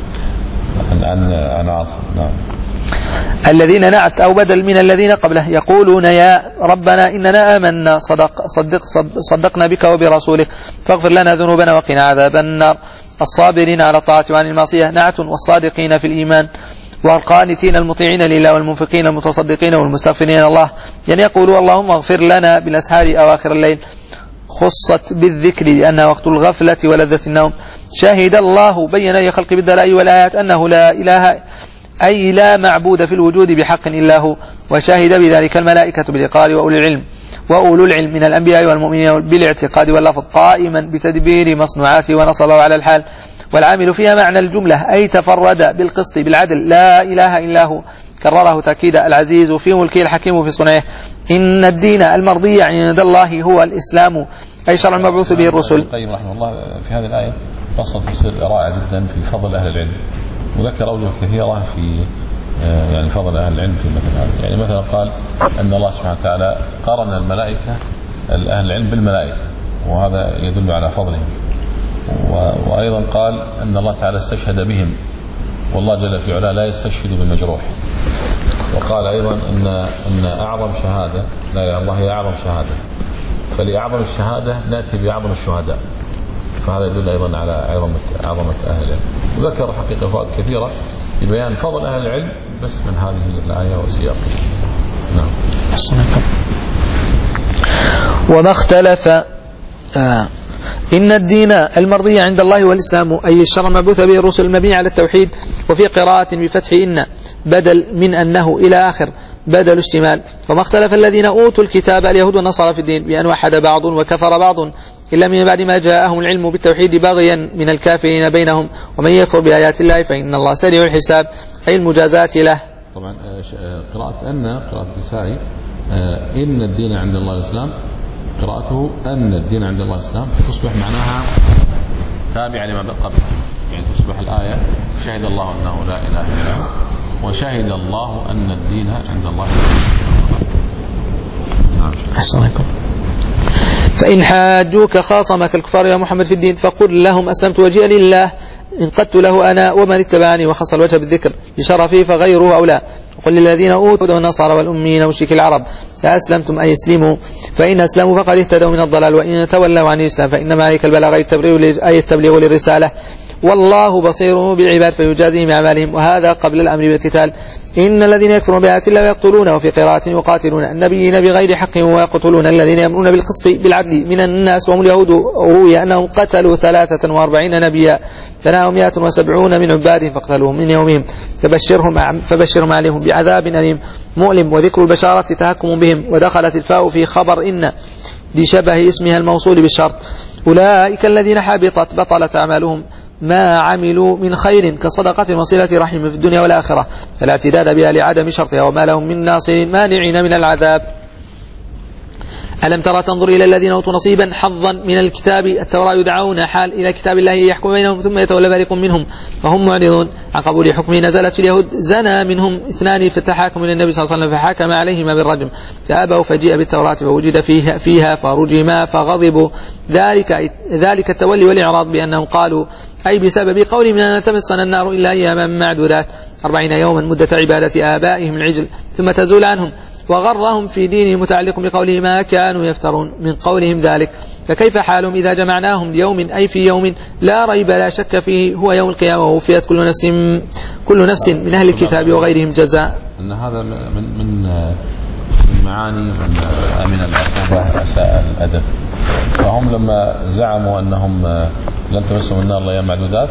عن عن عاصم. نعم. الذين نعت أو بدل من الذين قبله يقولون يا ربنا إننا آمنا صدق صدق صدقنا بك وبرسولك فاغفر لنا ذنوبنا وقنا عذاب النار. الصابرين على الطاعة وعن المعصية نعت، والصادقين في الإيمان، والقانتين المطيعين لله والمنفقين المتصدقين والمستغفرين الله، يعني يقولوا اللهم اغفر لنا بالأسحار أواخر الليل، خصت بالذكر لأنها وقت الغفلة ولذة النوم. شهد الله بين لخلق بالدلائل والآيات أنه لا إله أي لا معبود في الوجود بحق إلا هو، وشهد بذلك الملائكة بالإقرار وأولي العلم وأولو العلم من الأنبياء والمؤمنين بالاعتقاد واللفظ قائما بتدبير مصنوعاته ونصبه على الحال، والعامل فيها معنى الجملة أي تفرد بالقسط بالعدل لا إله إلا هو، كرره تأكيد العزيز في ملكه الحكيم في صنعه. إن الدين المرضي عند الله هو الإسلام أي شرع المبعوث به الرسل. القيم رحمه الله في هذه الآية فصل تفسير رائع جدا في فضل أهل العلم، وذكر أوجه كثيرة في يعني فضل أهل العلم في مثل هذا. يعني مثلا قال أن الله سبحانه وتعالى قارن الملائكة أهل العلم بالملائكة، وهذا يدل على فضلهم. وأيضا قال أن الله تعالى استشهد بهم، والله جل في علاه لا يستشهد بالمجروح. وقال أيضا أن أن أعظم شهادة لا إله إلا الله هي أعظم شهادة، فلأعظم الشهادة نأتي بأعظم الشهداء، فهذا يدل أيضا على عظمة عظمة أهل العلم. وذكر حقيقة فوائد كثيرة لبيان فضل أهل العلم بس من هذه الآية وسياقها. نعم. وما اختلف آه إن الدين المرضي عند الله والإسلام أي الشرع المبعوث به الرسل المبني على التوحيد. وفي قراءة بفتح إن بدل من أنه إلى آخر بدل اشتمال. وما اختلف الذين أوتوا الكتاب اليهود والنصارى في الدين بأن وحد بعض وكفر بعض إلا من بعد ما جاءهم العلم بالتوحيد بغيا من الكافرين بينهم. ومن يكفر بآيات الله فإن الله سريع الحساب أي المجازات له. طبعا قراءة أن قراءة الكسائي إن الدين عند الله الإسلام، قراءته أن الدين عند الله الإسلام، فتصبح معناها تابعة لما قبل، يعني تصبح الآية شهد الله أنه لا إله إلا هو وشهد الله أن الدين عند الله الإسلام. نعم. أحسنكم. فإن حاجوك خاصمك الكفار يا محمد في الدين فقل لهم أسلمت وجهي لله انقدت له أنا ومن اتبعني وخص الوجه بالذكر لشرفي فغيره أولى. وقل للذين أوتوا النصارى والأمين ومشركي العرب أسلمتم أي اسلموا فإن أسلموا فقد اهتدوا من الضلال وإن تولوا عن الإسلام فإنما عليك البلاغ أي التبليغ للرسالة والله بصير بالعباد فيجازيهم بأعمالهم. وهذا قبل الأمر بالقتال. إن الذين يكفرون بآيات الله ويقتلون وفي قراءة يقاتلون النبيين بغير حق ويقتلون الذين يأمرون بالقسط بالعدل من الناس وهم اليهود روي أنهم قتلوا ثلاثة وأربعين نبيا فناهم مئة وسبعون من عبادهم فاقتلوهم من يومهم فبشرهم, فبشرهم عليهم بعذاب أليم مؤلم. وذكر البشارة تهكم بهم. ودخلت الفاء في خبر إن لشبه اسمها الموصول بالشرط. أولئك الذين حبطت بطلت أعمالهم ما عملوا من خير كصدقة وصلة رحم في الدنيا والآخرة فلا اعتداد بها لعدم شرطها وما لهم من ناصر مانعين من العذاب. ألم ترى تنظر إلى الذين أوتوا نصيبا حظا من الكتاب التوراة يدعون حال إلى كتاب الله يحكم بينهم ثم يتولى فريق منهم وهم معرضون عن قبول حكمه. نزلت في اليهود زنى منهم اثنان فتحاكموا إلى النبي صلى الله عليه وسلم فحكم عليهما بالرجم فأبوا فجيء بالتوراة فوجد فيها, فيها فرجما فغضبوا ذلك, ذلك التولي والإعراض بأنهم قالوا أي بسبب قولهم لن تمسنا النار إلا أياما معدودات أربعين يوما مدة عبادة آبائهم العجل ثم تزول عنهم. وغرهم في دينهم متعلق بقوله ما كانوا يفترون من قولهم ذلك. فكيف حالهم إذا جمعناهم ليوم أي في يوم لا ريب لا شك فيه هو يوم القيامة ووفيت كل نفس كل نفس من أهل الكتاب وغيرهم جزاء. أن هذا من من معاني من أمن العقوبة أساء الأدب. فهم لما زعموا أنهم لن تمسهم النار إلا أيام معدودات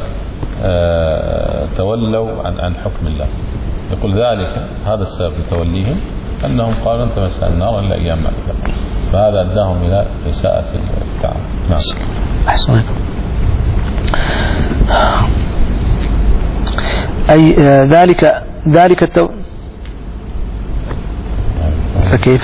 تولوا عن عن حكم الله. يقول ذلك هذا السبب في توليهم أنهم قالوا لن تمسنا النار إلا أيام معدودات فهذا أداهم إلى إساءة التعامل. نعم. أحسنكم. أي ذلك ذلك التو فكيف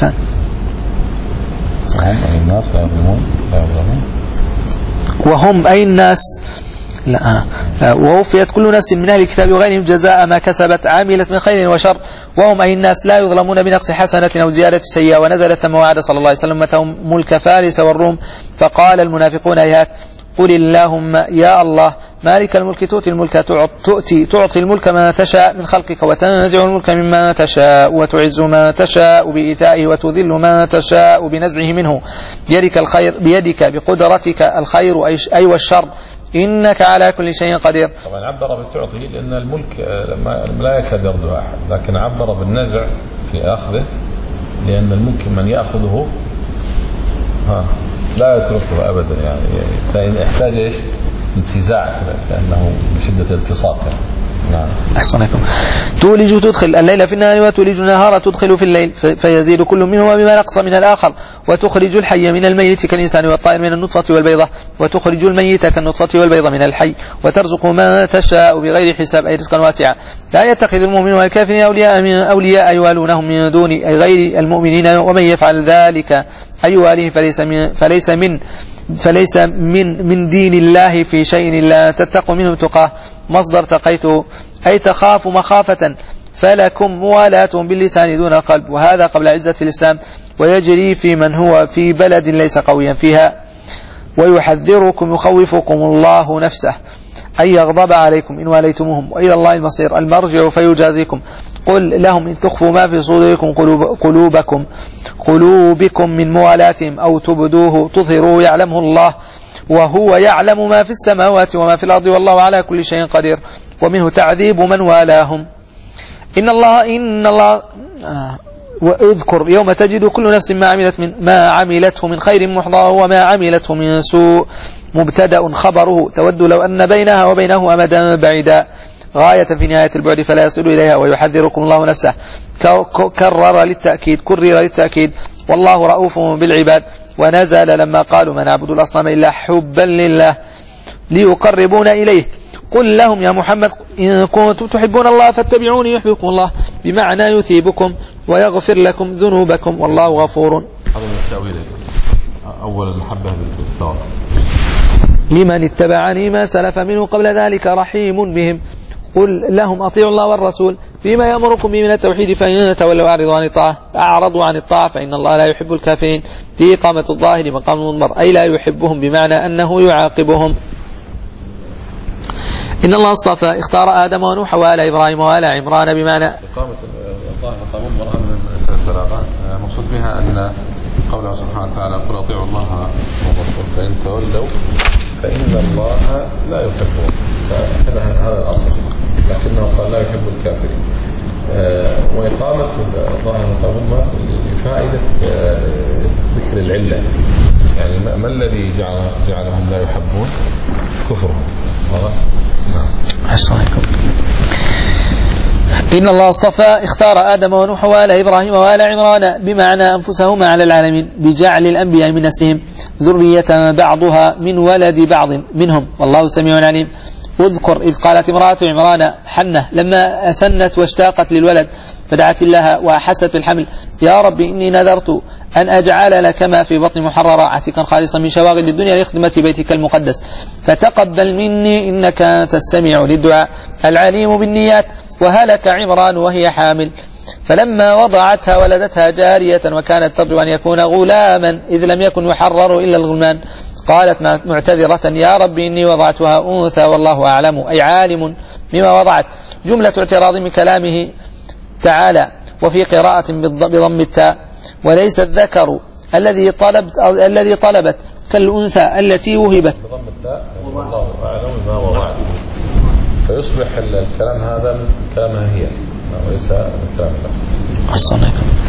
وهم أي الناس لا يظلمون لا يظلمون وهم أي الناس لا ووفيت كل نفس من أهل الكتاب وغيرهم جزاء ما كسبت عاملت من خير وشر وهم أي الناس لا يظلمون بنقص حسنة أو زيادة سيئة. ونزلت ثم وعد صلى الله عليه وسلم متهم ملك فارس والروم فقال المنافقون هيهات قل اللهم يا الله مالك الملك تؤتي الملك تؤتي تعطي الملك ما تشاء من خلقك وتنزع الملك مما تشاء وتعز ما تشاء بإيتائه وتذل ما تشاء بنزعه منه بيدك الخير بيدك بقدرتك الخير أي والشر إنك على كل شيء قدير. طبعا عبر بالتعطي لأن الملك لا يكاد يرده أحد لكن عبر بالنزع في أخذه لأن الملك من يأخذه ها لا يتركه أبدا يعني يحتاج إيش انتزاع لأنه بشدة التصاق يعني. نعم. أحسنكم. تولج تدخل الليل في النهار وتولج النهار تدخل في الليل فيزيد كل منهما بما نقص من الآخر وتخرج الحي من الميت كالإنسان والطائر من النطفة والبيضة وتخرج الميت كالنطفة والبيضة من الحي وترزق ما تشاء بغير حساب أي رزقا واسعا. لا يتخذ المؤمن والكافر أولياء من أولياء يوالونهم من دون غير المؤمنين ومن يفعل ذلك أي يواليه فليس من فليس من فليس من من دين الله في شيء لا تتقوا منه تقاه. مصدر تقيته أي تخاف مخافة فلكم موالاتهم باللسان دون القلب وهذا قبل عزة الإسلام ويجري في من هو في بلد ليس قويا فيها ويحذركم يخوفكم الله نفسه أن يغضب عليكم إن واليتموهم وإلى الله المصير المرجع فيجازيكم. قل لهم إن تخفوا ما في صدوركم قلوب قلوبكم قلوبكم من موالاتهم أو تبدوه تظهروه يعلمه الله وهو يعلم ما في السماوات وما في الأرض والله على كل شيء قدير. ومنه تعذيب من والاهم. إن الله إن الله آه واذكر يوم تجد كل نفس ما عملت من ما عملته من خير محضرا وما عملته من سوء مبتدأ خبره تود لو أن بينها وبينه أمدا بعيدا غاية في نهاية البعد فلا يصل إليها ويحذركم الله نفسه. كرر للتأكيد كرر للتأكيد والله رؤوف بالعباد. ونزل لما قالوا ما نعبد الأصنام إلا حبا لله ليقربون إليه. قل لهم يا محمد إن كنتم تحبون الله فاتبعوني يحببكم الله بمعنى يثيبكم ويغفر لكم ذنوبكم والله غفور. هذا من التأويل. أول المحبة بالثواب لمن اتبعني ما سلف منه قبل ذلك رحيم بهم. قل لهم أطيعوا الله والرسول فيما يأمركم به من التوحيد فإن تولوا أعرضوا عن الطاعة أعرضوا عن الطاعة فإن الله لا يحب الكافرين. في إقامة الظاهر مقام المنبر أي لا يحبهم بمعنى أنه يعاقبهم. إن الله اصطفى اختار آدم ونوح وآل إبراهيم وآل عمران بمعنى إقامة الظاهر مقام المنبر من مسألة البلاغة مقصود بها أن قوله سبحانه وتعالى قل أطيعوا الله والرسول فإن تولوا فإن الله لا يحبهم. هذا الأصل لكنه قال لا يحب الكافرين. وإقامة الظاهر مقام المنبر لفائدة ذكر العلة يعني ما الذي جعل جعلهم لا يحبون كفرهم. نعم. إن الله اصطفى اختار آدم ونوح وآل إبراهيم وآل عمران بمعنى أنفسهما على العالمين بجعل الأنبياء من نسلهم ذرية بعضها من ولد بعض منهم والله سميع عليم. واذكر إذ قالت امرأة عمران حنة لما أسنت واشتاقت للولد فدعت الله وأحست بالحمل يا رب إني نذرت أن أجعل لك ما في بطن محررا عتيقا خالصا من شواغل الدنيا لخدمة بيتك المقدس فتقبل مني إنك أنت السميع للدعاء العليم بالنيات. وهلك عمران وهي حامل فلما وضعتها ولدتها جارية وكانت ترجو أن يكون غلاما إذ لم يكن يحرر إلا الغلمان قالت معتذرة يا رب إني وضعتها أنثى والله أعلم أي عالم بما وضعت. جملة اعتراض من كلامه تعالى. وفي قراءة بضم التاء وليس الذكر الذي طلبت أو الذي طلبت كالأنثى التي وهبت بضم التاء والله أعلم بما وضعت فيصبح الكلام هذا من كلامها هي وليس من كلام الله.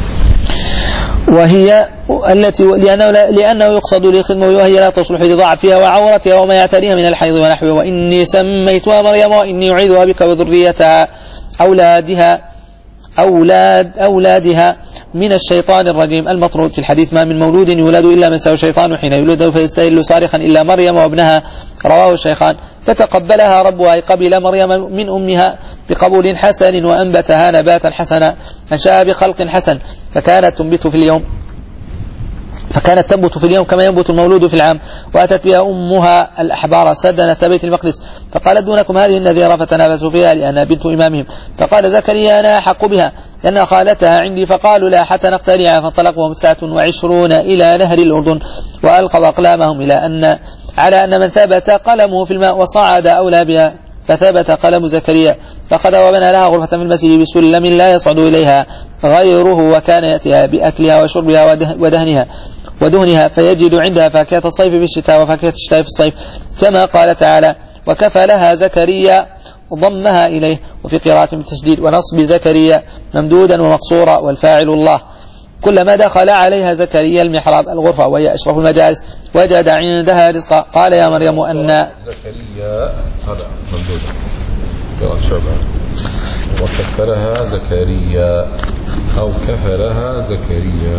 وهي التي لأنه, لأنه يقصد للخدمة وهي لا تصلح لضعفها وعورتها وما يعتريها من الحيض ونحوه. وإني سميتها مريم وإني أعيذها بك وذريتها أولادها أولاد أولادها من الشيطان الرجيم المطرود. في الحديث ما من مولود يولد إلا مسه الشيطان حين يولده فيستهل صارخا إلا مريم وابنها رواه الشيخان. فتقبلها ربها أي قبل مريم من أمها بقبول حسن وأنبتها نباتا حسنا أنشأها بخلق حسن فكانت تنبت في اليوم فكانت تنبت في اليوم كما ينبت المولود في العام. وأتت بها أمها الأحبار سدنة بيت المقدس فقالت دونكم هذه النذيرة فتنافسوا فيها لأنها بنت إمامهم. فقال زكريا أنا أحق بها لأنها خالتها عندي فقالوا لا حتى نقتلعها فانطلقوا وهم تسعة وعشرون إلى نهر الأردن وألقوا أقلامهم إلى أن على أن من ثبت قلمه في الماء وصعد أولى بها فثبت قلم زكريا فأخذ وبنى لها غرفة في المسجد بسلم لا يصعد إليها غيره وكان يأتيها بأكلها وشربها ودهنها ودهنها فيجد عندها فاكهة الصيف في الشتاء وفاكهة الشتاء في الصيف كما قال تعالى وكفى لها زكريا ضمها إليه. وفي قراءة بالتشديد ونصب زكريا ممدودا ومقصورا والفاعل الله. كلما دخل عليها زكريا المحراب الغرفة وهي أشرف المجالس وجد عندها رزقا قال يا مريم أن زكريا هذا ممدودا قراءة شعبة وكفلها زكريا أو كفلها زكريا.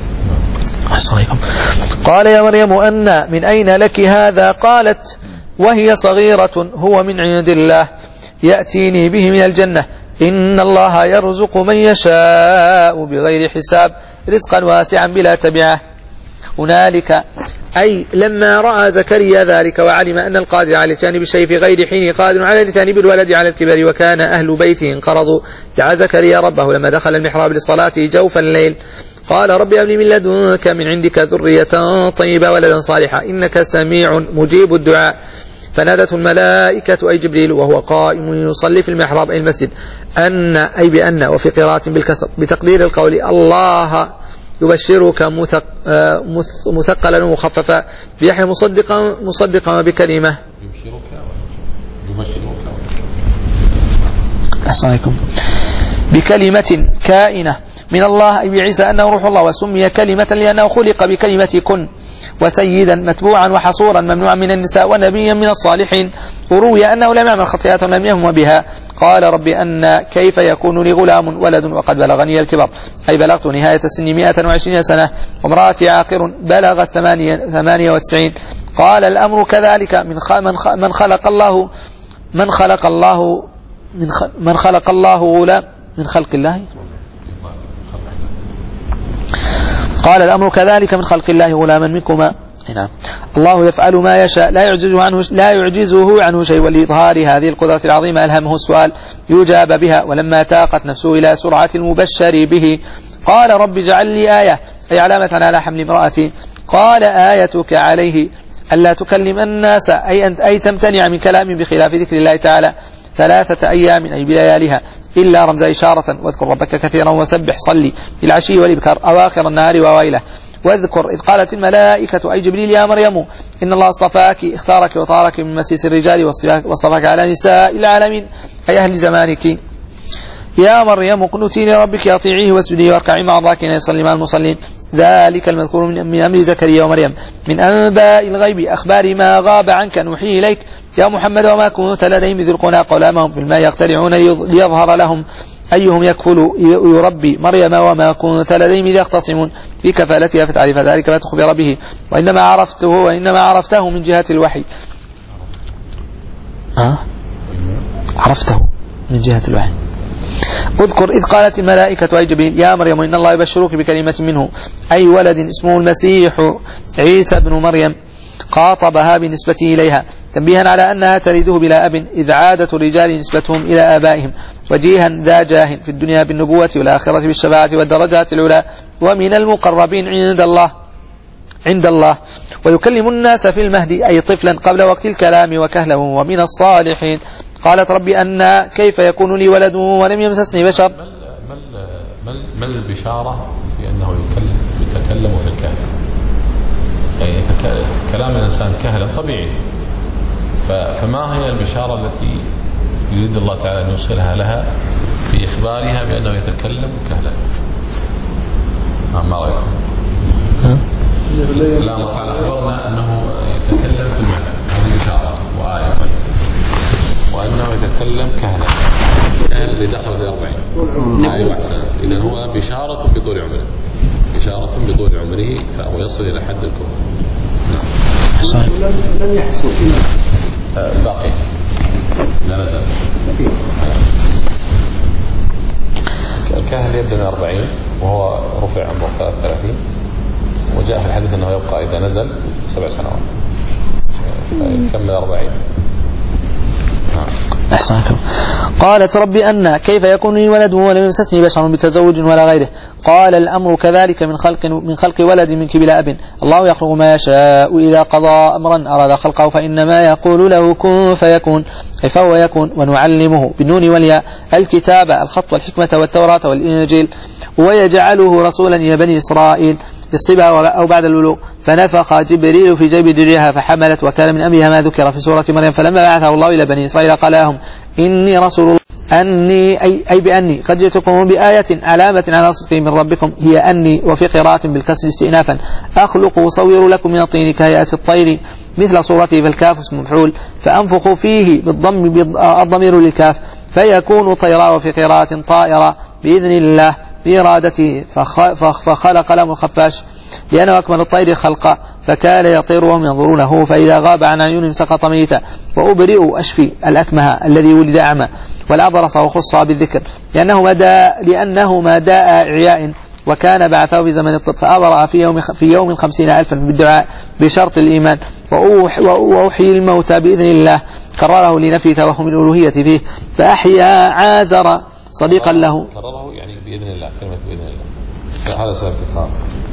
قال يا مريم أن من أين لك هذا قالت وهي صغيرة هو من عند الله يأتيني به من الجنة إن الله يرزق من يشاء بغير حساب رزقا واسعا بلا تبعه. هنالك أي لما رأى زكريا ذلك وعلم أن القادر على الاتيان بالشيء في غير حين قادر على الاتيان بالولد على الكبر وكان أهل بيته انقرضوا دعا زكريا ربه لما دخل المحراب للصلاة جوف الليل قال رب هب لي من لدنك من عندك ذرية طيبة ولدا صالحا إنك سميع مجيب الدعاء. فنادته الملائكة أي جبريل وهو قائم يصلي في المحراب أي المسجد أن أي بأن وفي قراءة بالكسر بتقدير القول الله يبشرك مثق مثقلا ومخففا بيحيى مصدقا مصدقا بكلمة أحسنكم بكلمة كائنة من الله أي بعيسى أنه روح الله وسمي كلمة لأنه خلق بكلمة كن وسيدا متبوعا وحصورا ممنوعا من النساء ونبيا من الصالحين وروي أنه لم يعمل خطيئات ولم يهم بها قال ربي أن كيف يكون لي غلام ولد وقد بلغني الكبر أي بلغت نهاية السن مئة وعشرين سنة وامرأتي عاقر بلغت ثمانية وتسعين قال الأمر كذلك من من خلق الله من خلق الله من من خلق الله غلام من خلق الله قال الأمر كذلك من خلق الله غلاما منكما نعم الله يفعل ما يشاء لا يعجزه عنه لا يعجزه عنه شيء ولإظهار هذه القدرة العظيمة ألهمه السؤال يجاب بها ولما تاقت نفسه إلى سرعة المبشر به قال رب اجعل لي آية أي علامة على حمل امرأتي قال آيتك عليه ألا تكلم الناس أي أنت أي تمتنع من كلام بخلاف ذكر الله تعالى ثلاثة أيام أي بلياليها إلا رمز إشارة واذكر ربك كثيرا وسبح صلي بالعشي والإبكار أواخر النهار وأوائله واذكر إذ قالت الملائكة أي جبريل يا مريم إن الله اصطفاك اختارك وطارك من مسيس الرجال واصطفاك على نساء العالمين أي أهل زمانك يا مريم اقنتي لربك أطيعيه واسجدي واركعي مع الراكعين يصلي مع المصلين ذلك المذكور من أمر زكريا ومريم من أنباء الغيب أخبار ما غاب عنك نوحي إليك يا محمد وما كنت لديهم إذ يلقون أقلامهم في الماء يقترعون ليظهر لهم أيهم يكفل يربي مريم وما كنت لديهم إذ يختصمون في كفالتها فتعرف ذلك فتخبر به وإنما عرفته وإنما عرفته من جهة الوحي أه؟ عرفته من جهة الوحي اذكر إذ قالت الملائكة أي جبريل يا مريم إن الله يبشرك بكلمة منه أي ولد اسمه المسيح عيسى بن مريم خاطبها بنسبته إليها تنبيها على أنها تلده بلا أب إذ عادة الرجال نسبتهم إلى آبائهم وجيها ذا جاه في الدنيا بالنبوة والآخرة بالشفاعة والدرجات العلى ومن المقربين عند الله عند الله ويكلم الناس في المهد أي طفلا قبل وقت الكلام وكهلا ومن الصالحين قالت ربي أن كيف يكون لي ولد ولم يمسسني بشر ما البشارة في أنه يكلم يتكلم في الكهف يعني كلام الإنسان كهلا طبيعي فما هي البشارة التي يريد الله تعالى أن يوصلها لها في إخبارها بأنه يتكلم كهلا ما رأيكم الله تعالى أخبرنا أنه يتكلم في المعنى هذه بشارة وآية وأنه يتكلم كهلا كهل اللي دخل في أربعين أيوة أحسن إذن هو بشارة بطول عمره بشارة بطول عمره فهو يصل إلى حد الكهر لم يحصل باقي لا نزل الكهل يبدأ من أربعين وهو رفع عمره ثلاثة وثلاثين وجاء في الحديث أنه يبقى إذا نزل سبع سنوات يكمل أربعين. أحسنكم. قالت ربي أن كيف يكون لي ولد ولم يمسسني بشر بتزوج ولا غيره قال الأمر كذلك من خلق من خلق ولد منك بلا أب الله يخلق ما يشاء إذا قضى أمرا أراد خلقه فإنما يقول له كن فيكون فهو يكون ونعلمه بالنون والياء الكتاب الخط والحكمة والتوراة والإنجيل ويجعله رسولا إلى بني إسرائيل بالصبا أو بعد البلوغ فنفخ جبريل في جيب درعها فحملت وكان من أمرها ما ذكر في سورة مريم فلما بعثه الله إلى بني إسرائيل قال لهم إني رسول الله أني أي, أي بأني قد جئتكم بآية علامة على صدقي من ربكم هي أني وفي قراءة بالكسر استئنافا أخلق وصور لكم من الطين كهيئة الطير مثل صورته فالكاف اسم مفعول فأنفخ فيه بالضم الضمير للكاف فيكون طيرا وفي قراءة طائرة بإذن الله بإرادته فخلق لهم الخفاش لأنه أكمل الطير خلقا فكان يطير وهم ينظرونه فإذا غاب عن عيونهم سقط ميتا وأبرئ أشفي الأكمه الذي ولد أعمى والأبرص وخص بالذكر لأنه ما داء لأنه ما داء إعياء وكان بعثه في زمن الطب فأبرأ في يوم في يوم خمسين ألفا بالدعاء بشرط الإيمان وأحيي الموتى بإذن الله كرره لنفي توهم الألوهية فيه فأحيا عازر صديقا له كرره يعني بإذن الله كلمة بإذن الله هذا سبب تكرار.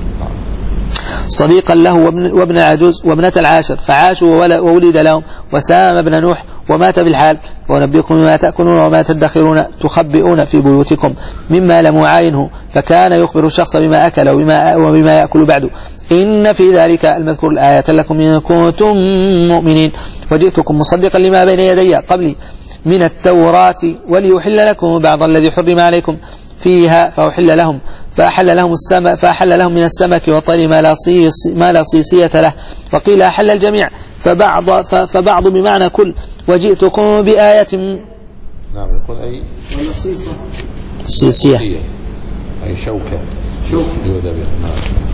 صديقا له وابن, وابن العجوز وابنة العاشر فعاشوا وولد لهم وسام ابن نوح ومات بالحال ونبئكم بما تأكلون وما تدخرون تخبئون في بيوتكم مما لم يعاينه فكان يخبر الشخص بما أكل وبما, وبما يأكل بعده إن في ذلك المذكور الآية لكم إن كنتم مؤمنين وجئتكم مصدقا لما بين يدي قبلي من التوراة وليحل لكم بعض الذي حرم عليكم فيها فأحل لهم فأحل لهم السمك فأحل لهم من السمك والطير ما لا صيص ما لا صيصية له وقيل أحل الجميع فبعض فبعض بمعنى كل وجئتكم بآية. نعم يقول أي صيصة صيصية أي شوكة شوكة نعم.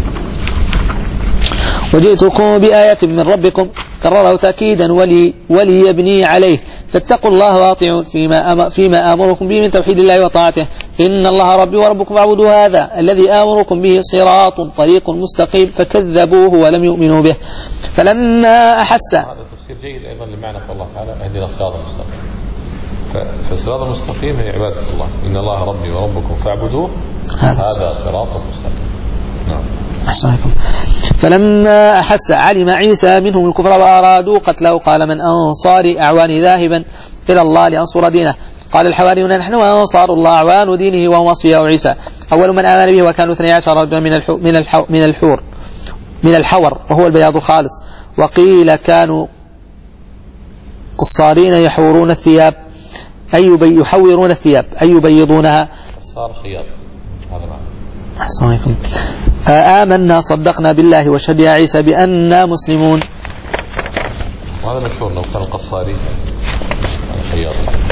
وجئتكم بآية من ربكم كرره تأكيدا ولي وليبني عليه فاتقوا الله واطيعون فيما فيما آمركم به من توحيد الله وطاعته إن الله ربي وربكم فاعبدوا هذا الذي آمركم به صراط طريق مستقيم فكذبوه ولم يؤمنوا به فلما أحس. هذا تفسير جيد أيضا لمعنى الله تعالى اهدنا الصراط المستقيم. فالصراط المستقيم هي عبادة الله إن الله ربي وربكم فاعبدوه هذا صراط مستقيم. نعم. أحسنكم. فلما أحس علم عيسى منهم الكفر وأرادوا قتله قال من أنصاري أعواني ذاهبا إلى الله لأنصر دينه قال الحواريون نحن أنصار الله أعوان دينه وهم أصفياء عيسى أول من آمن به وكانوا اثني عشر رجلا من الحو من الحو من الحور من الحور وهو البياض الخالص وقيل كانوا قصارين يحورون الثياب أي يحورون الثياب أي يبيضونها صار خياط هذا معنى. أحسن عليكم. آمنا صدقنا بالله وشهد يا عيسى بأننا مسلمون. وهذا مشهور لو كانوا قصارين الخياط.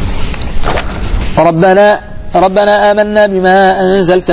ربنا ربنا آمنا بما أنزلت.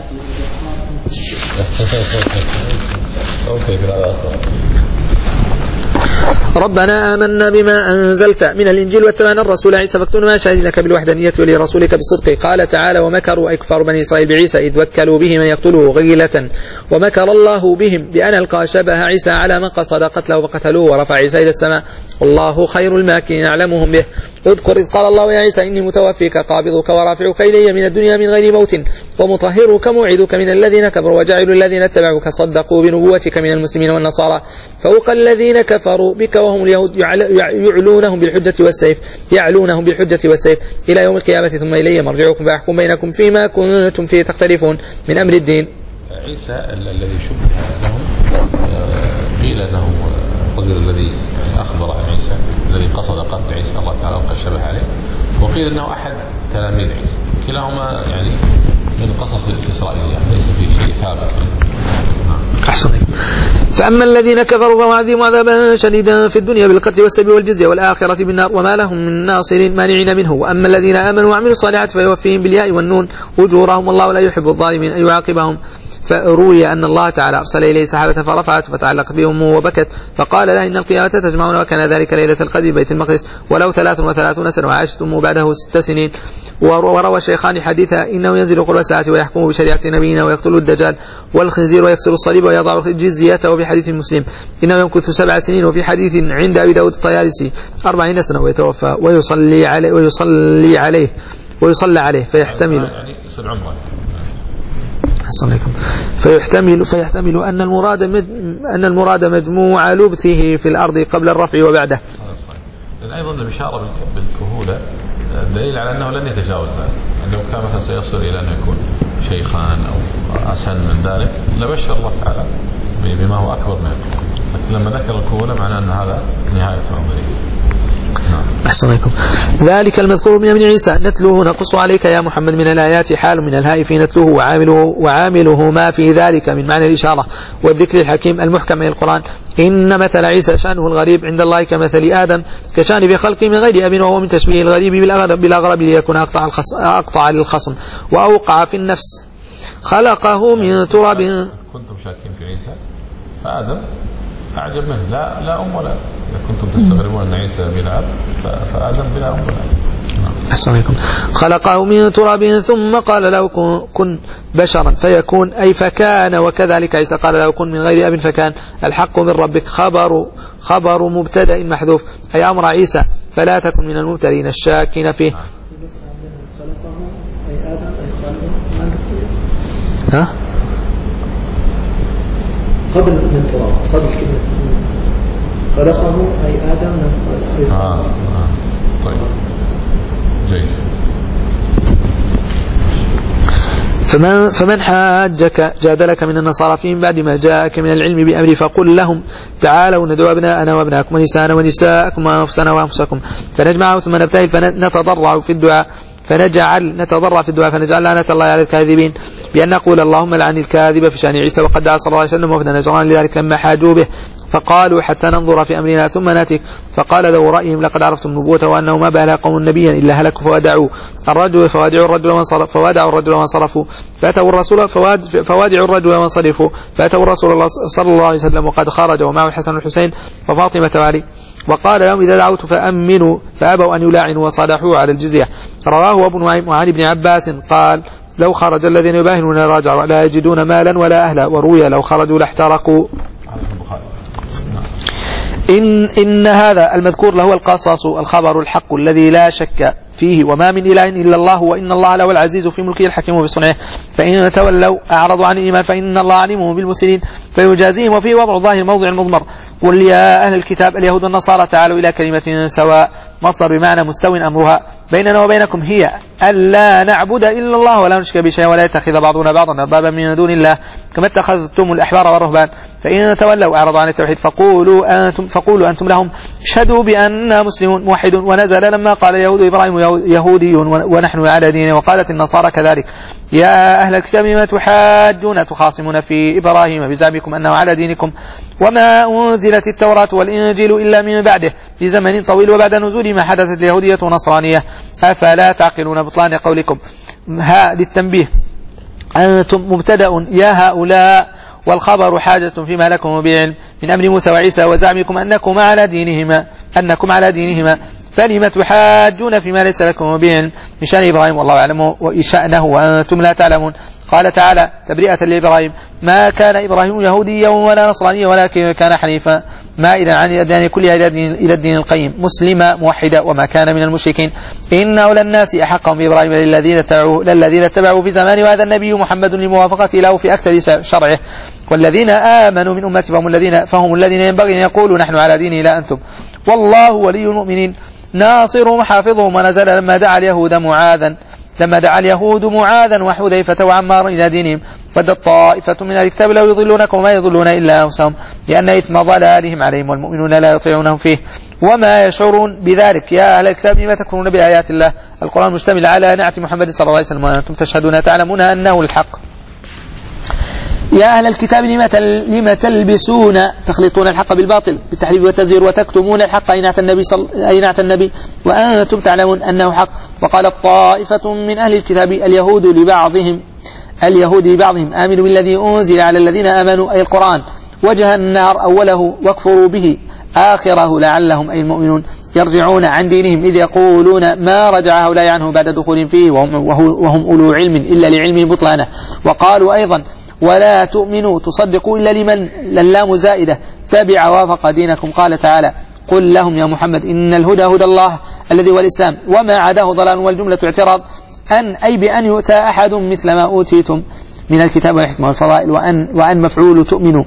ربنا آمنا بما أنزلت من الإنجيل واتبعنا الرسول عيسى فاكتبنا ما شهد لك بالوحدانية ولرسولك بالصدق قال تعالى ومكروا أي كفار بني إسرائيل بعيسى إذ وكلوا به من يقتله غيلة ومكر الله بهم بأن ألقى شبه عيسى على من قصد قتله وقتلوه ورفع عيسى إلى السماء والله خير الماكرين أعلمهم به اذكر إذ قال الله يا عيسى إني متوفيك قابضك ورافعك إلي من الدنيا من غير موت ومطهرك موعدك من الذين كفروا وجعلوا الذين اتبعوك صدقوا بنبوتك من المسلمين والنصارى فوق الذين كفروا بك وهم اليهود يعلونهم بالحجة والسيف يعلونهم بالحجة والسيف إلى يوم القيامة ثم إلي مرجعكم فأحكم بينكم فيما كنتم فيه تختلفون من أمر الدين. عيسى الذي شبه لهم قيل أنه الرجل الذي أخبر عن عيسى الذي قصد قتل عيسى الله تعالى وقد شبه عليه وقيل أنه أحد تلاميذ عيسى كلاهما يعني من قصص الإسرائيليات ليس فيه شيء ثابت. أحسن. فأما الذين كفروا فوعذبهم عذابا شديدا في الدنيا بالقتل والسبي والجزية والآخرة بالنار وما لهم من ناصر مانعين منه وأما الذين آمنوا وعملوا الصالحات فيوفيهم بالياء والنون أجورهم والله لا يحب الظالمين أن يعاقبهم. فروي أن الله تعالى أرسل إليه سحابة فرفعت فتعلق بهم وبكت فقال له إن القيامة تجمعنا وكان ذلك ليلة القدر بيت المقدس ولو ثلاث وثلاثون سنة وعاشت أمه بعده ست سنين. وروى الشيخان حديثا إنه ينزل قرب الساعة ويحكم بشريعة نبينا ويقتل الدجال والخنزير ويكسر الصليب ويضع الجزية وفي حديث مسلم إنه يمكث سبع سنين وفي حديث عند أبي داود الطيالسي أربعين سنة ويتوفى ويصلي عليه ويصلي عليه ويصلى عليه فيحتمل يعني يصل عمره فيحتمل فيحتمل أن المراد أن المراد مجموع لبثه في الأرض قبل الرفع وبعده. لأن أيضا البشارة بالكهولة دليل على أنه لن يتجاوز ذلك أنه كان مثلا سيصل إلى أن يكون شيخان أو أسن من ذلك لبشر الله تعالى بما هو أكبر منه لكن لما ذكر الكهولة معناه أن هذا نهاية عمره. أحسن عليكم. ذلك المذكور من ابن عيسى نتلوه نقص عليك يا محمد من الآيات حال من الهاء في نتلوه وعامله, وعامله ما في ذلك من معنى الإشارة والذكر الحكيم المحكم من القرآن. إن مثل عيسى شأنه الغريب عند الله كمثل آدم كشأن بخلقه من غير أب وهو من تشبيه الغريب بالأغرب ليكون أقطع, أقطع للخصم وأوقع في النفس خلقه من تراب. كنتم شاكين في عيسى فآدم أعجب منه لا لا أم ولا إذا كنتم تستغربون أن عيسى بلا أب فآدم بلا أم ولا. السلام عليكم. خلقه من تراب ثم قال له كن بشرا فيكون أي فكان وكذلك عيسى قال له كن من غير أب فكان. الحق من ربك خبر خبر مبتدأ محذوف أي أمر عيسى فلا تكن من المبتدئين الشاكين فيه. ها قبل من تراب، قبل كلمة خلقه أي آدم من خلق. آه. آه. طيب جيد. فمن, فمن حاجك جادلك من النصارى فيهم بعد ما جاءك من العلم بأمري فقل لهم تعالوا ندعو أبناءنا وأبناءكم ونساءنا ونساءكم وأنفسنا وأنفسكم فنجمعهم ثم نبتهل فنتضرع في الدعاء فنجعل نتضرع في الدعاء فنجعل لعنة الله على الكاذبين بأن نقول اللهم لعن الكاذب في شأن عيسى وقد دعا صلى الله عليه وسلم وفدنا نجران لذلك لما حاجوا به فقالوا حتى ننظر في أمرنا ثم ناتك فقال ذو رأيهم لقد عرفتم نبوته وأنه ما بال قوم نبيا إلا هلكوا فودعوا الرجل فوادعوا الرجل وانصرف فوادعوا الرجل وانصرفوا فأتوا الرسول فوادعوا الرجل وانصرفوا فأتوا الرسول صلى الله عليه وسلم وقد خرج ومعه الحسن والحسين وفاطمة وعلي وقال لهم إذا دعوت فأمنوا فأبوا أن يلاعنوا وصالحوا على الجزية. رواه أبو نعيم وعن ابن عباس قال لو خرج الذين يباهنون راجعوا لا يجدون مالا ولا أهلا وروي لو خرجوا لاحترقوا. إن, إن هذا المذكور له القصص الخبر الحق الذي لا شك فيه وما من إله إلا الله وإن الله له العزيز في ملكه الحكيم بصنعه فإن تولوا أعرضوا عن الإيمان فإن الله عليم بالمسلمين فيجازيهم وفيه وضع ظاهر موضع المضمر قل يا أهل الكتاب اليهود والنصارى تعالوا إلى كلمة سواء مصدر بمعنى مستو أمرها بيننا وبينكم هي ألا نعبد إلا الله ولا نشرك بشيء ولا يتخذ بعضنا بعضا أربابا من دون الله كما اتخذتم الأحبار والرهبان فإن تولوا أعرضوا عن التوحيد فقولوا أنتم, فقولوا أنتم لهم اشهدوا بأننا مسلمون موحدون ونزل لما قال اليهود إبراهيم يهودي ونحن على دينه وقالت النصارى كذلك يا أهل الكتاب ما تحاجون تخاصمون في إبراهيم بزعمكم أنه على دينكم وما أنزلت التوراة والإنجيل إلا من بعده لزمن طويل وبعد نزول ما حدثت اليهودية ونصرانية أفلا تعقلون بطلان قولكم ها للتنبيه أنتم مبتدأ يا هؤلاء والخبر حاجة فيما لكم بعلم من أمر موسى وعيسى وزعمكم أنكم على دينهما أنكم على دينهما فلما تحاجون فيما ليس لكم بعلم من شأن إبراهيم والله أعلم وشأنه وأنتم لا تعلمون. قال تعالى تبرئة لإبراهيم ما كان إبراهيم يهوديا ولا نصرانيا ولكن كان حنيفا مائلا عن الأديان كلها إلى الدين القيم مسلما موحدا وما كان من المشركين إن أولى الناس أحقهم بإبراهيم للذين اتبعوه للذين اتبعوا في زمان وهذا النبي محمد لموافقته له في أكثر شرعه والذين آمنوا من أمته فهم الذين فهم الذين ينبغي أن يقولوا نحن على دينه لا أنتم والله ولي المؤمنين ناصرهم حافظهم ونزل لما دعا اليهود معاذا لما دعا اليهود معاذا وحذيفة وعمار إلى دينهم ودت طائفة من الكتاب لو يضلونكم وما يضلون إلا أنفسهم لأن إثم ضلالهم عليهم والمؤمنون لا يطيعونهم فيه وما يشعرون بذلك يا أهل الكتاب لما تكفرون بآيات الله القرآن مشتمل على نعت محمد صلى الله عليه وسلم وأنتم تشهدون تعلمون أنه الحق يا أهل الكتاب لما تلبسون تخلطون الحق بالباطل بالتحريف والتزيير وتكتمون الحق أي نعت النبي, أي نعت النبي وأنتم تعلمون أنه حق وقال طائفة من أهل الكتاب اليهود لبعضهم اليهود لبعضهم آمنوا بالذي أنزل على الذين آمنوا أي القرآن وجه النار أوله واكفروا به آخره لعلهم أي المؤمنون يرجعون عن دينهم إذ يقولون ما رجع هؤلاء عنه بعد دخول فيه وهم, وهم أولو علم إلا لعلمه بطلانه وقالوا أيضا ولا تؤمنوا تصدقوا إلا لمن اللام زائدة تبع وافق دينكم قال تعالى قل لهم يا محمد إن الهدى هدى الله الذي هو الإسلام وما عداه ضلال والجملة اعتراض أن أي بأن يؤتى أحد مثل ما أوتيتم من الكتاب والحكمة والفضائل وأن, وأن مفعول تؤمنوا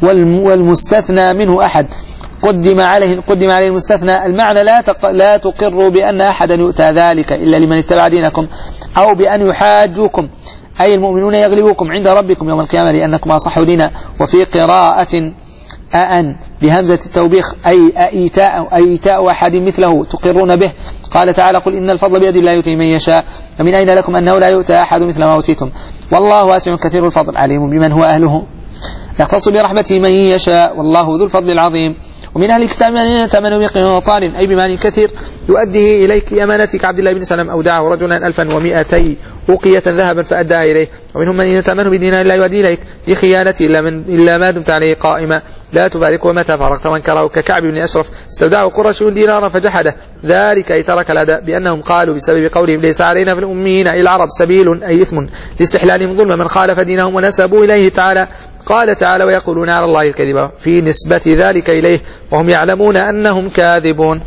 والمستثنى منه أحد قدم عليه قدم عليه المستثنى المعنى لا لا تقر بأن أحدا يؤتى ذلك إلا لمن اتبع دينكم أو بأن يحاجوكم أي المؤمنون يغلبوكم عند ربكم يوم القيامة لأنكم أصحوا دينا وفي قراءة أأن بهمزة التوبيخ أي أيتاء أيتاء أحد مثله تقرون به قال تعالى قل إن الفضل بيد الله يؤتيه من يشاء فمن أين لكم أنه لا يؤتى أحد مثل ما أوتيتم والله واسع كثير الفضل عليم بمن هو أهله يختص برحمته من يشاء والله ذو الفضل العظيم ومن أهل الكتاب من يتمنى بقنطار أي بمال كثير يؤديه إليك لأمانتك عبد الله بن سلام أو دعه رجلا ألفا ومئتي أوقية ذهبا فأداها إليه ومنهم من يتمنى بدينار لا يؤدي إليك لخيانته إلا, من إلا ما دمت عليه قائما لا تبارك ومتى فرقت وانكره ككعب بن أشرف استودعه قرش دينارا فجحده ذلك أي ترك الأداء بأنهم قالوا بسبب قولهم ليس علينا في الأميين أي العرب سبيل أي إثم لاستحلالهم ظلم من خالف دينهم ونسبوا إليه تعالى قال تعالى ويقولون على الله الكذب في نسبة ذلك إليه وهم يعلمون أنهم كاذبون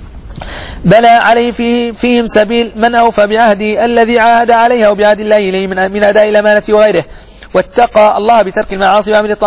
بلى عليه فيه فيهم سبيل من أوفى بعهده الذي عاهد عليها وبعهد الله إليه من أداء الأمانة وغيره واتقى الله بترك المعاصي وعمل الطاعات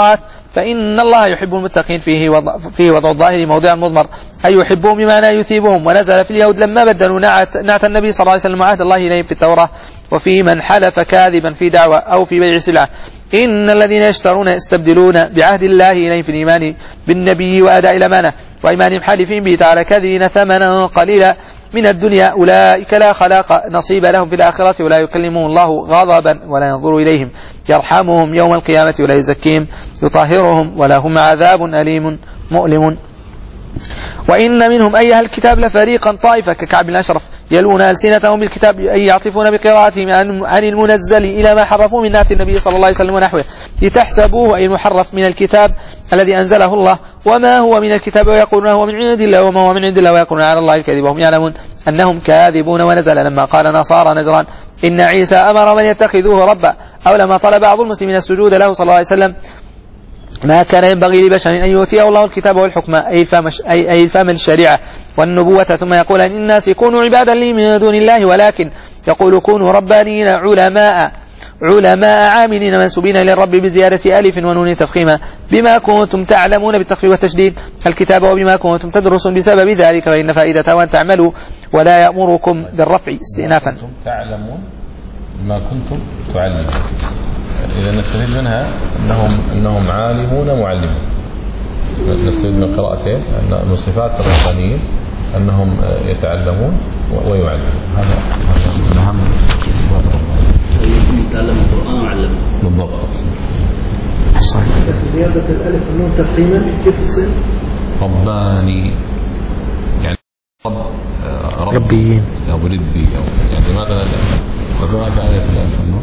فإن الله يحب المتقين فيه وضع, فيه وضع الظاهر موضع مضمر أي يحبهم بمعنى يثيبهم. ونزل في اليهود لما بدلوا نعت, نعت النبي صلى الله عليه وسلم وعهد الله إليهم في التوراة وفي من حلف كاذبا في دعوة أو في بيع سلعة إن الذين يشترون يستبدلون بعهد الله إليهم في الإيمان بالنبي وأداء الأمانة وإيمانهم حالفين به تعالى كاذبين ثمنا قليلا من الدنيا أولئك لا خلاق نصيب لهم في الآخرة ولا يكلمهم الله غضبا ولا ينظر إليهم يرحمهم يوم القيامة ولا يزكيهم يطهرهم ولا هم عذاب أليم مؤلم. وإن منهم أيها الكتاب لفريقا طائفة ككعب الأشرف يلون ألسنتهم بالكتاب أي يعطفون بقراءتهم عن المنزل إلى ما حرفوا من نعت النبي صلى الله عليه وسلم ونحوه لتحسبوه أي المحرف من الكتاب الذي أنزله الله وما هو من الكتاب ويقولون هو من عند الله وما هو من عند الله ويقولون على الله الكذب وهم يعلمون أنهم كاذبون. ونزل لما قال نصارى نجران إن عيسى أمر من يتخذوه ربا أو لما طلب بعض المسلمين السجود له صلى الله عليه وسلم ما كان ينبغي لبشر أن يؤتيه الله الكتاب والحكم أي فهم, أي فهم الشريعة والنبوة ثم يقول أن الناس كونوا عبادا لي من دون الله ولكن يقول كونوا ربانيين علماء علماء عاملين منسوبين إلى الرب بزيادة ألف ونون تفخيما بما كنتم تعلمون بالتخفيف والتشديد الكتاب وبما كنتم تدرسون بسبب ذلك فإن فائدته أن تعملوا ولا يأمركم بالرفع استئنافا تعلمون بما كنتم تعلمون. إذا نستفيد منها أنهم, أنهم عالمون معلمون. نستفيد من قراءتين أن من صفات الربانيين أنهم يتعلمون ويعلمون. هذا من أهم صفات الربانيين. يتعلم القرآن ويعلمه بالضبط. صحيح. زيادة الألف والنون تفخيما كيف تصير؟ رباني يعني رب رب ربيين أو ربي أو يعني ماذا وكما في آية الألف والنون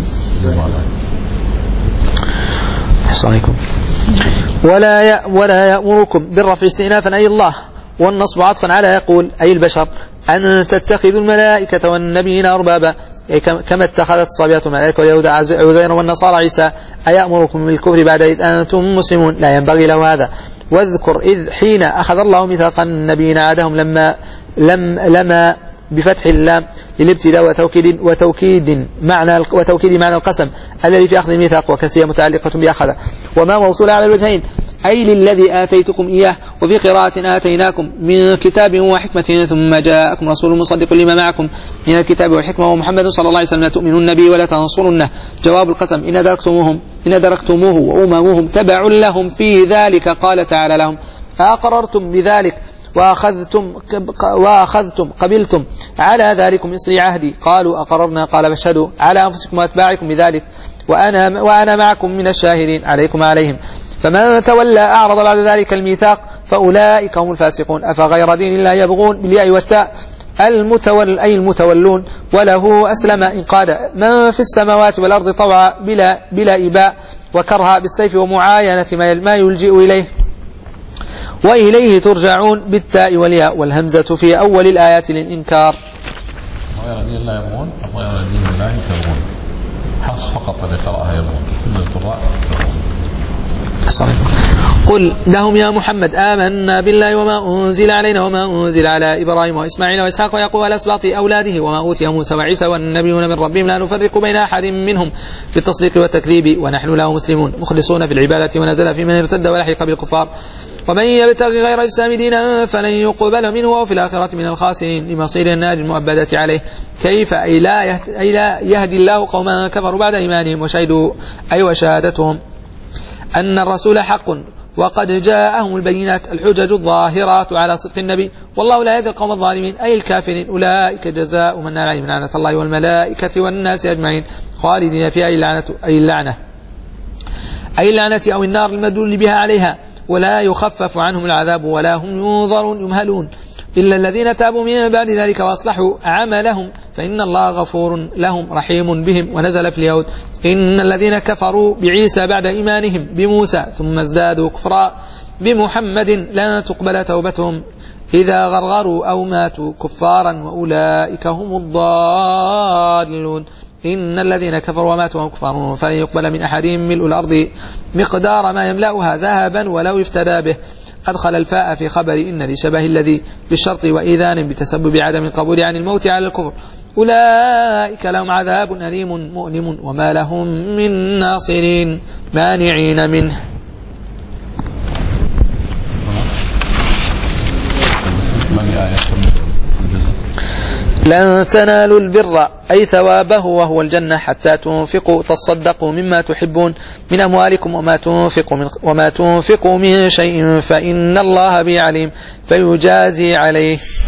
عليكم ولا ولا يأمركم بالرفع استئنافا أي الله والنصب عطفا على يقول أي البشر أن تتخذوا الملائكة والنبيين أربابا كما اتخذت الصبيات الملائكة واليهود عزير والنصارى عيسى أيأمركم بالكفر بعد إذ أنتم مسلمون لا ينبغي له هذا. واذكر إذ حين أخذ الله ميثاق النبيين عادهم لما لم لما بفتح اللام للابتداء وتوكيد وتوكيد معنى وتوكيد معنى القسم الذي في أخذ الميثاق وكسية متعلقة بأخذ وما موصول على الوجهين أي للذي آتيتكم إياه وفي قراءة آتيناكم من كتاب وحكمة ثم جاءكم رسول مصدق لما معكم من الكتاب والحكمة ومحمد صلى الله عليه وسلم تؤمنون النبي ولا تنصرنه. جواب القسم إن دركتموهم إن دركتموه وأممهم تبع لهم في ذلك قال تعالى لهم فأقررتم بذلك وأخذتم, وأخذتم قبلتم على ذلكم إصري عهدي قالوا أقررنا قال فاشهدوا على أنفسكم وأتباعكم بذلك وأنا, وأنا معكم من الشاهدين عليكم عليهم. فمن تولى أعرض بعد ذلك الميثاق فأولئك هم الفاسقون. أفغير دين الله يبغون بالياء والتاء المتول أي المتولون وله أسلم إن قاد من في السماوات والأرض طوعا بلا, بلا إباء وكرها بالسيف ومعاينة ما يلجئ إليه وإليه ترجعون بالتاء والياء والهمزة في أول الآيات للإنكار. غير دين الله يبغون غير دين الله يبغون حص فقط الذي قرأها يبغون كل القراء قل لهم يا محمد آمنا بالله وما أنزل علينا وما أنزل على إبراهيم وإسماعيل وإسحاق ويعقوب على أسباط أولاده وما أوتي موسى وعيسى والنبيون من ربهم لا نفرق بين أحد منهم في التصديق والتكذيب ونحن له مسلمون مخلصون في العبادة ونزل في من ارتد ولحق بالكفار ومن يبتغي غير الإسلام دينا فلن يقبل منه وفي الآخرة من الخاسرين لمصير النار المؤبدة عليه. كيف أي لا, أي لا يهدي الله قوما كفروا بعد إيمانهم وشهدوا أي وشهادتهم أن الرسول حق وقد جاءهم البينات الحجج الظاهرات على صدق النبي والله لا يهدي القوم الظالمين أي الكافرين أولئك جزاء من نال عليهم لعنة الله والملائكة والناس أجمعين خالدين فيها أي اللعنة أي اللعنة أي اللعنة أو النار المدلول بها عليها ولا يخفف عنهم العذاب ولا هم ينظرون يمهلون إلا الذين تابوا من بعد ذلك وأصلحوا عملهم فإن الله غفور لهم رحيم بهم. ونزل في اليهود إن الذين كفروا بعيسى بعد إيمانهم بموسى ثم ازدادوا كفرا بمحمد لن تقبل توبتهم إذا غرغروا أو ماتوا كفارا وأولئك هم الضالون. إن الذين كفروا وماتوا وهم كفار فلن يقبل من أحدهم ملء الأرض مقدار ما يملأها ذهبا ولو افتدى به. أدخل الفاء في خبر إن لشبه الذي بالشرط وإذان بتسبب عدم القبول عن الموت على الكفر أولئك لهم عذاب أليم مؤلم وما لهم من ناصرين مانعين منه. ما هي آية الجزء؟ لن تنالوا البر أي ثوابه وهو الجنة حتى تنفقوا تصدقوا مما تحبون من أموالكم وما تنفقوا من, وما تنفقوا من شيء فإن الله به عليم فيجازي عليه.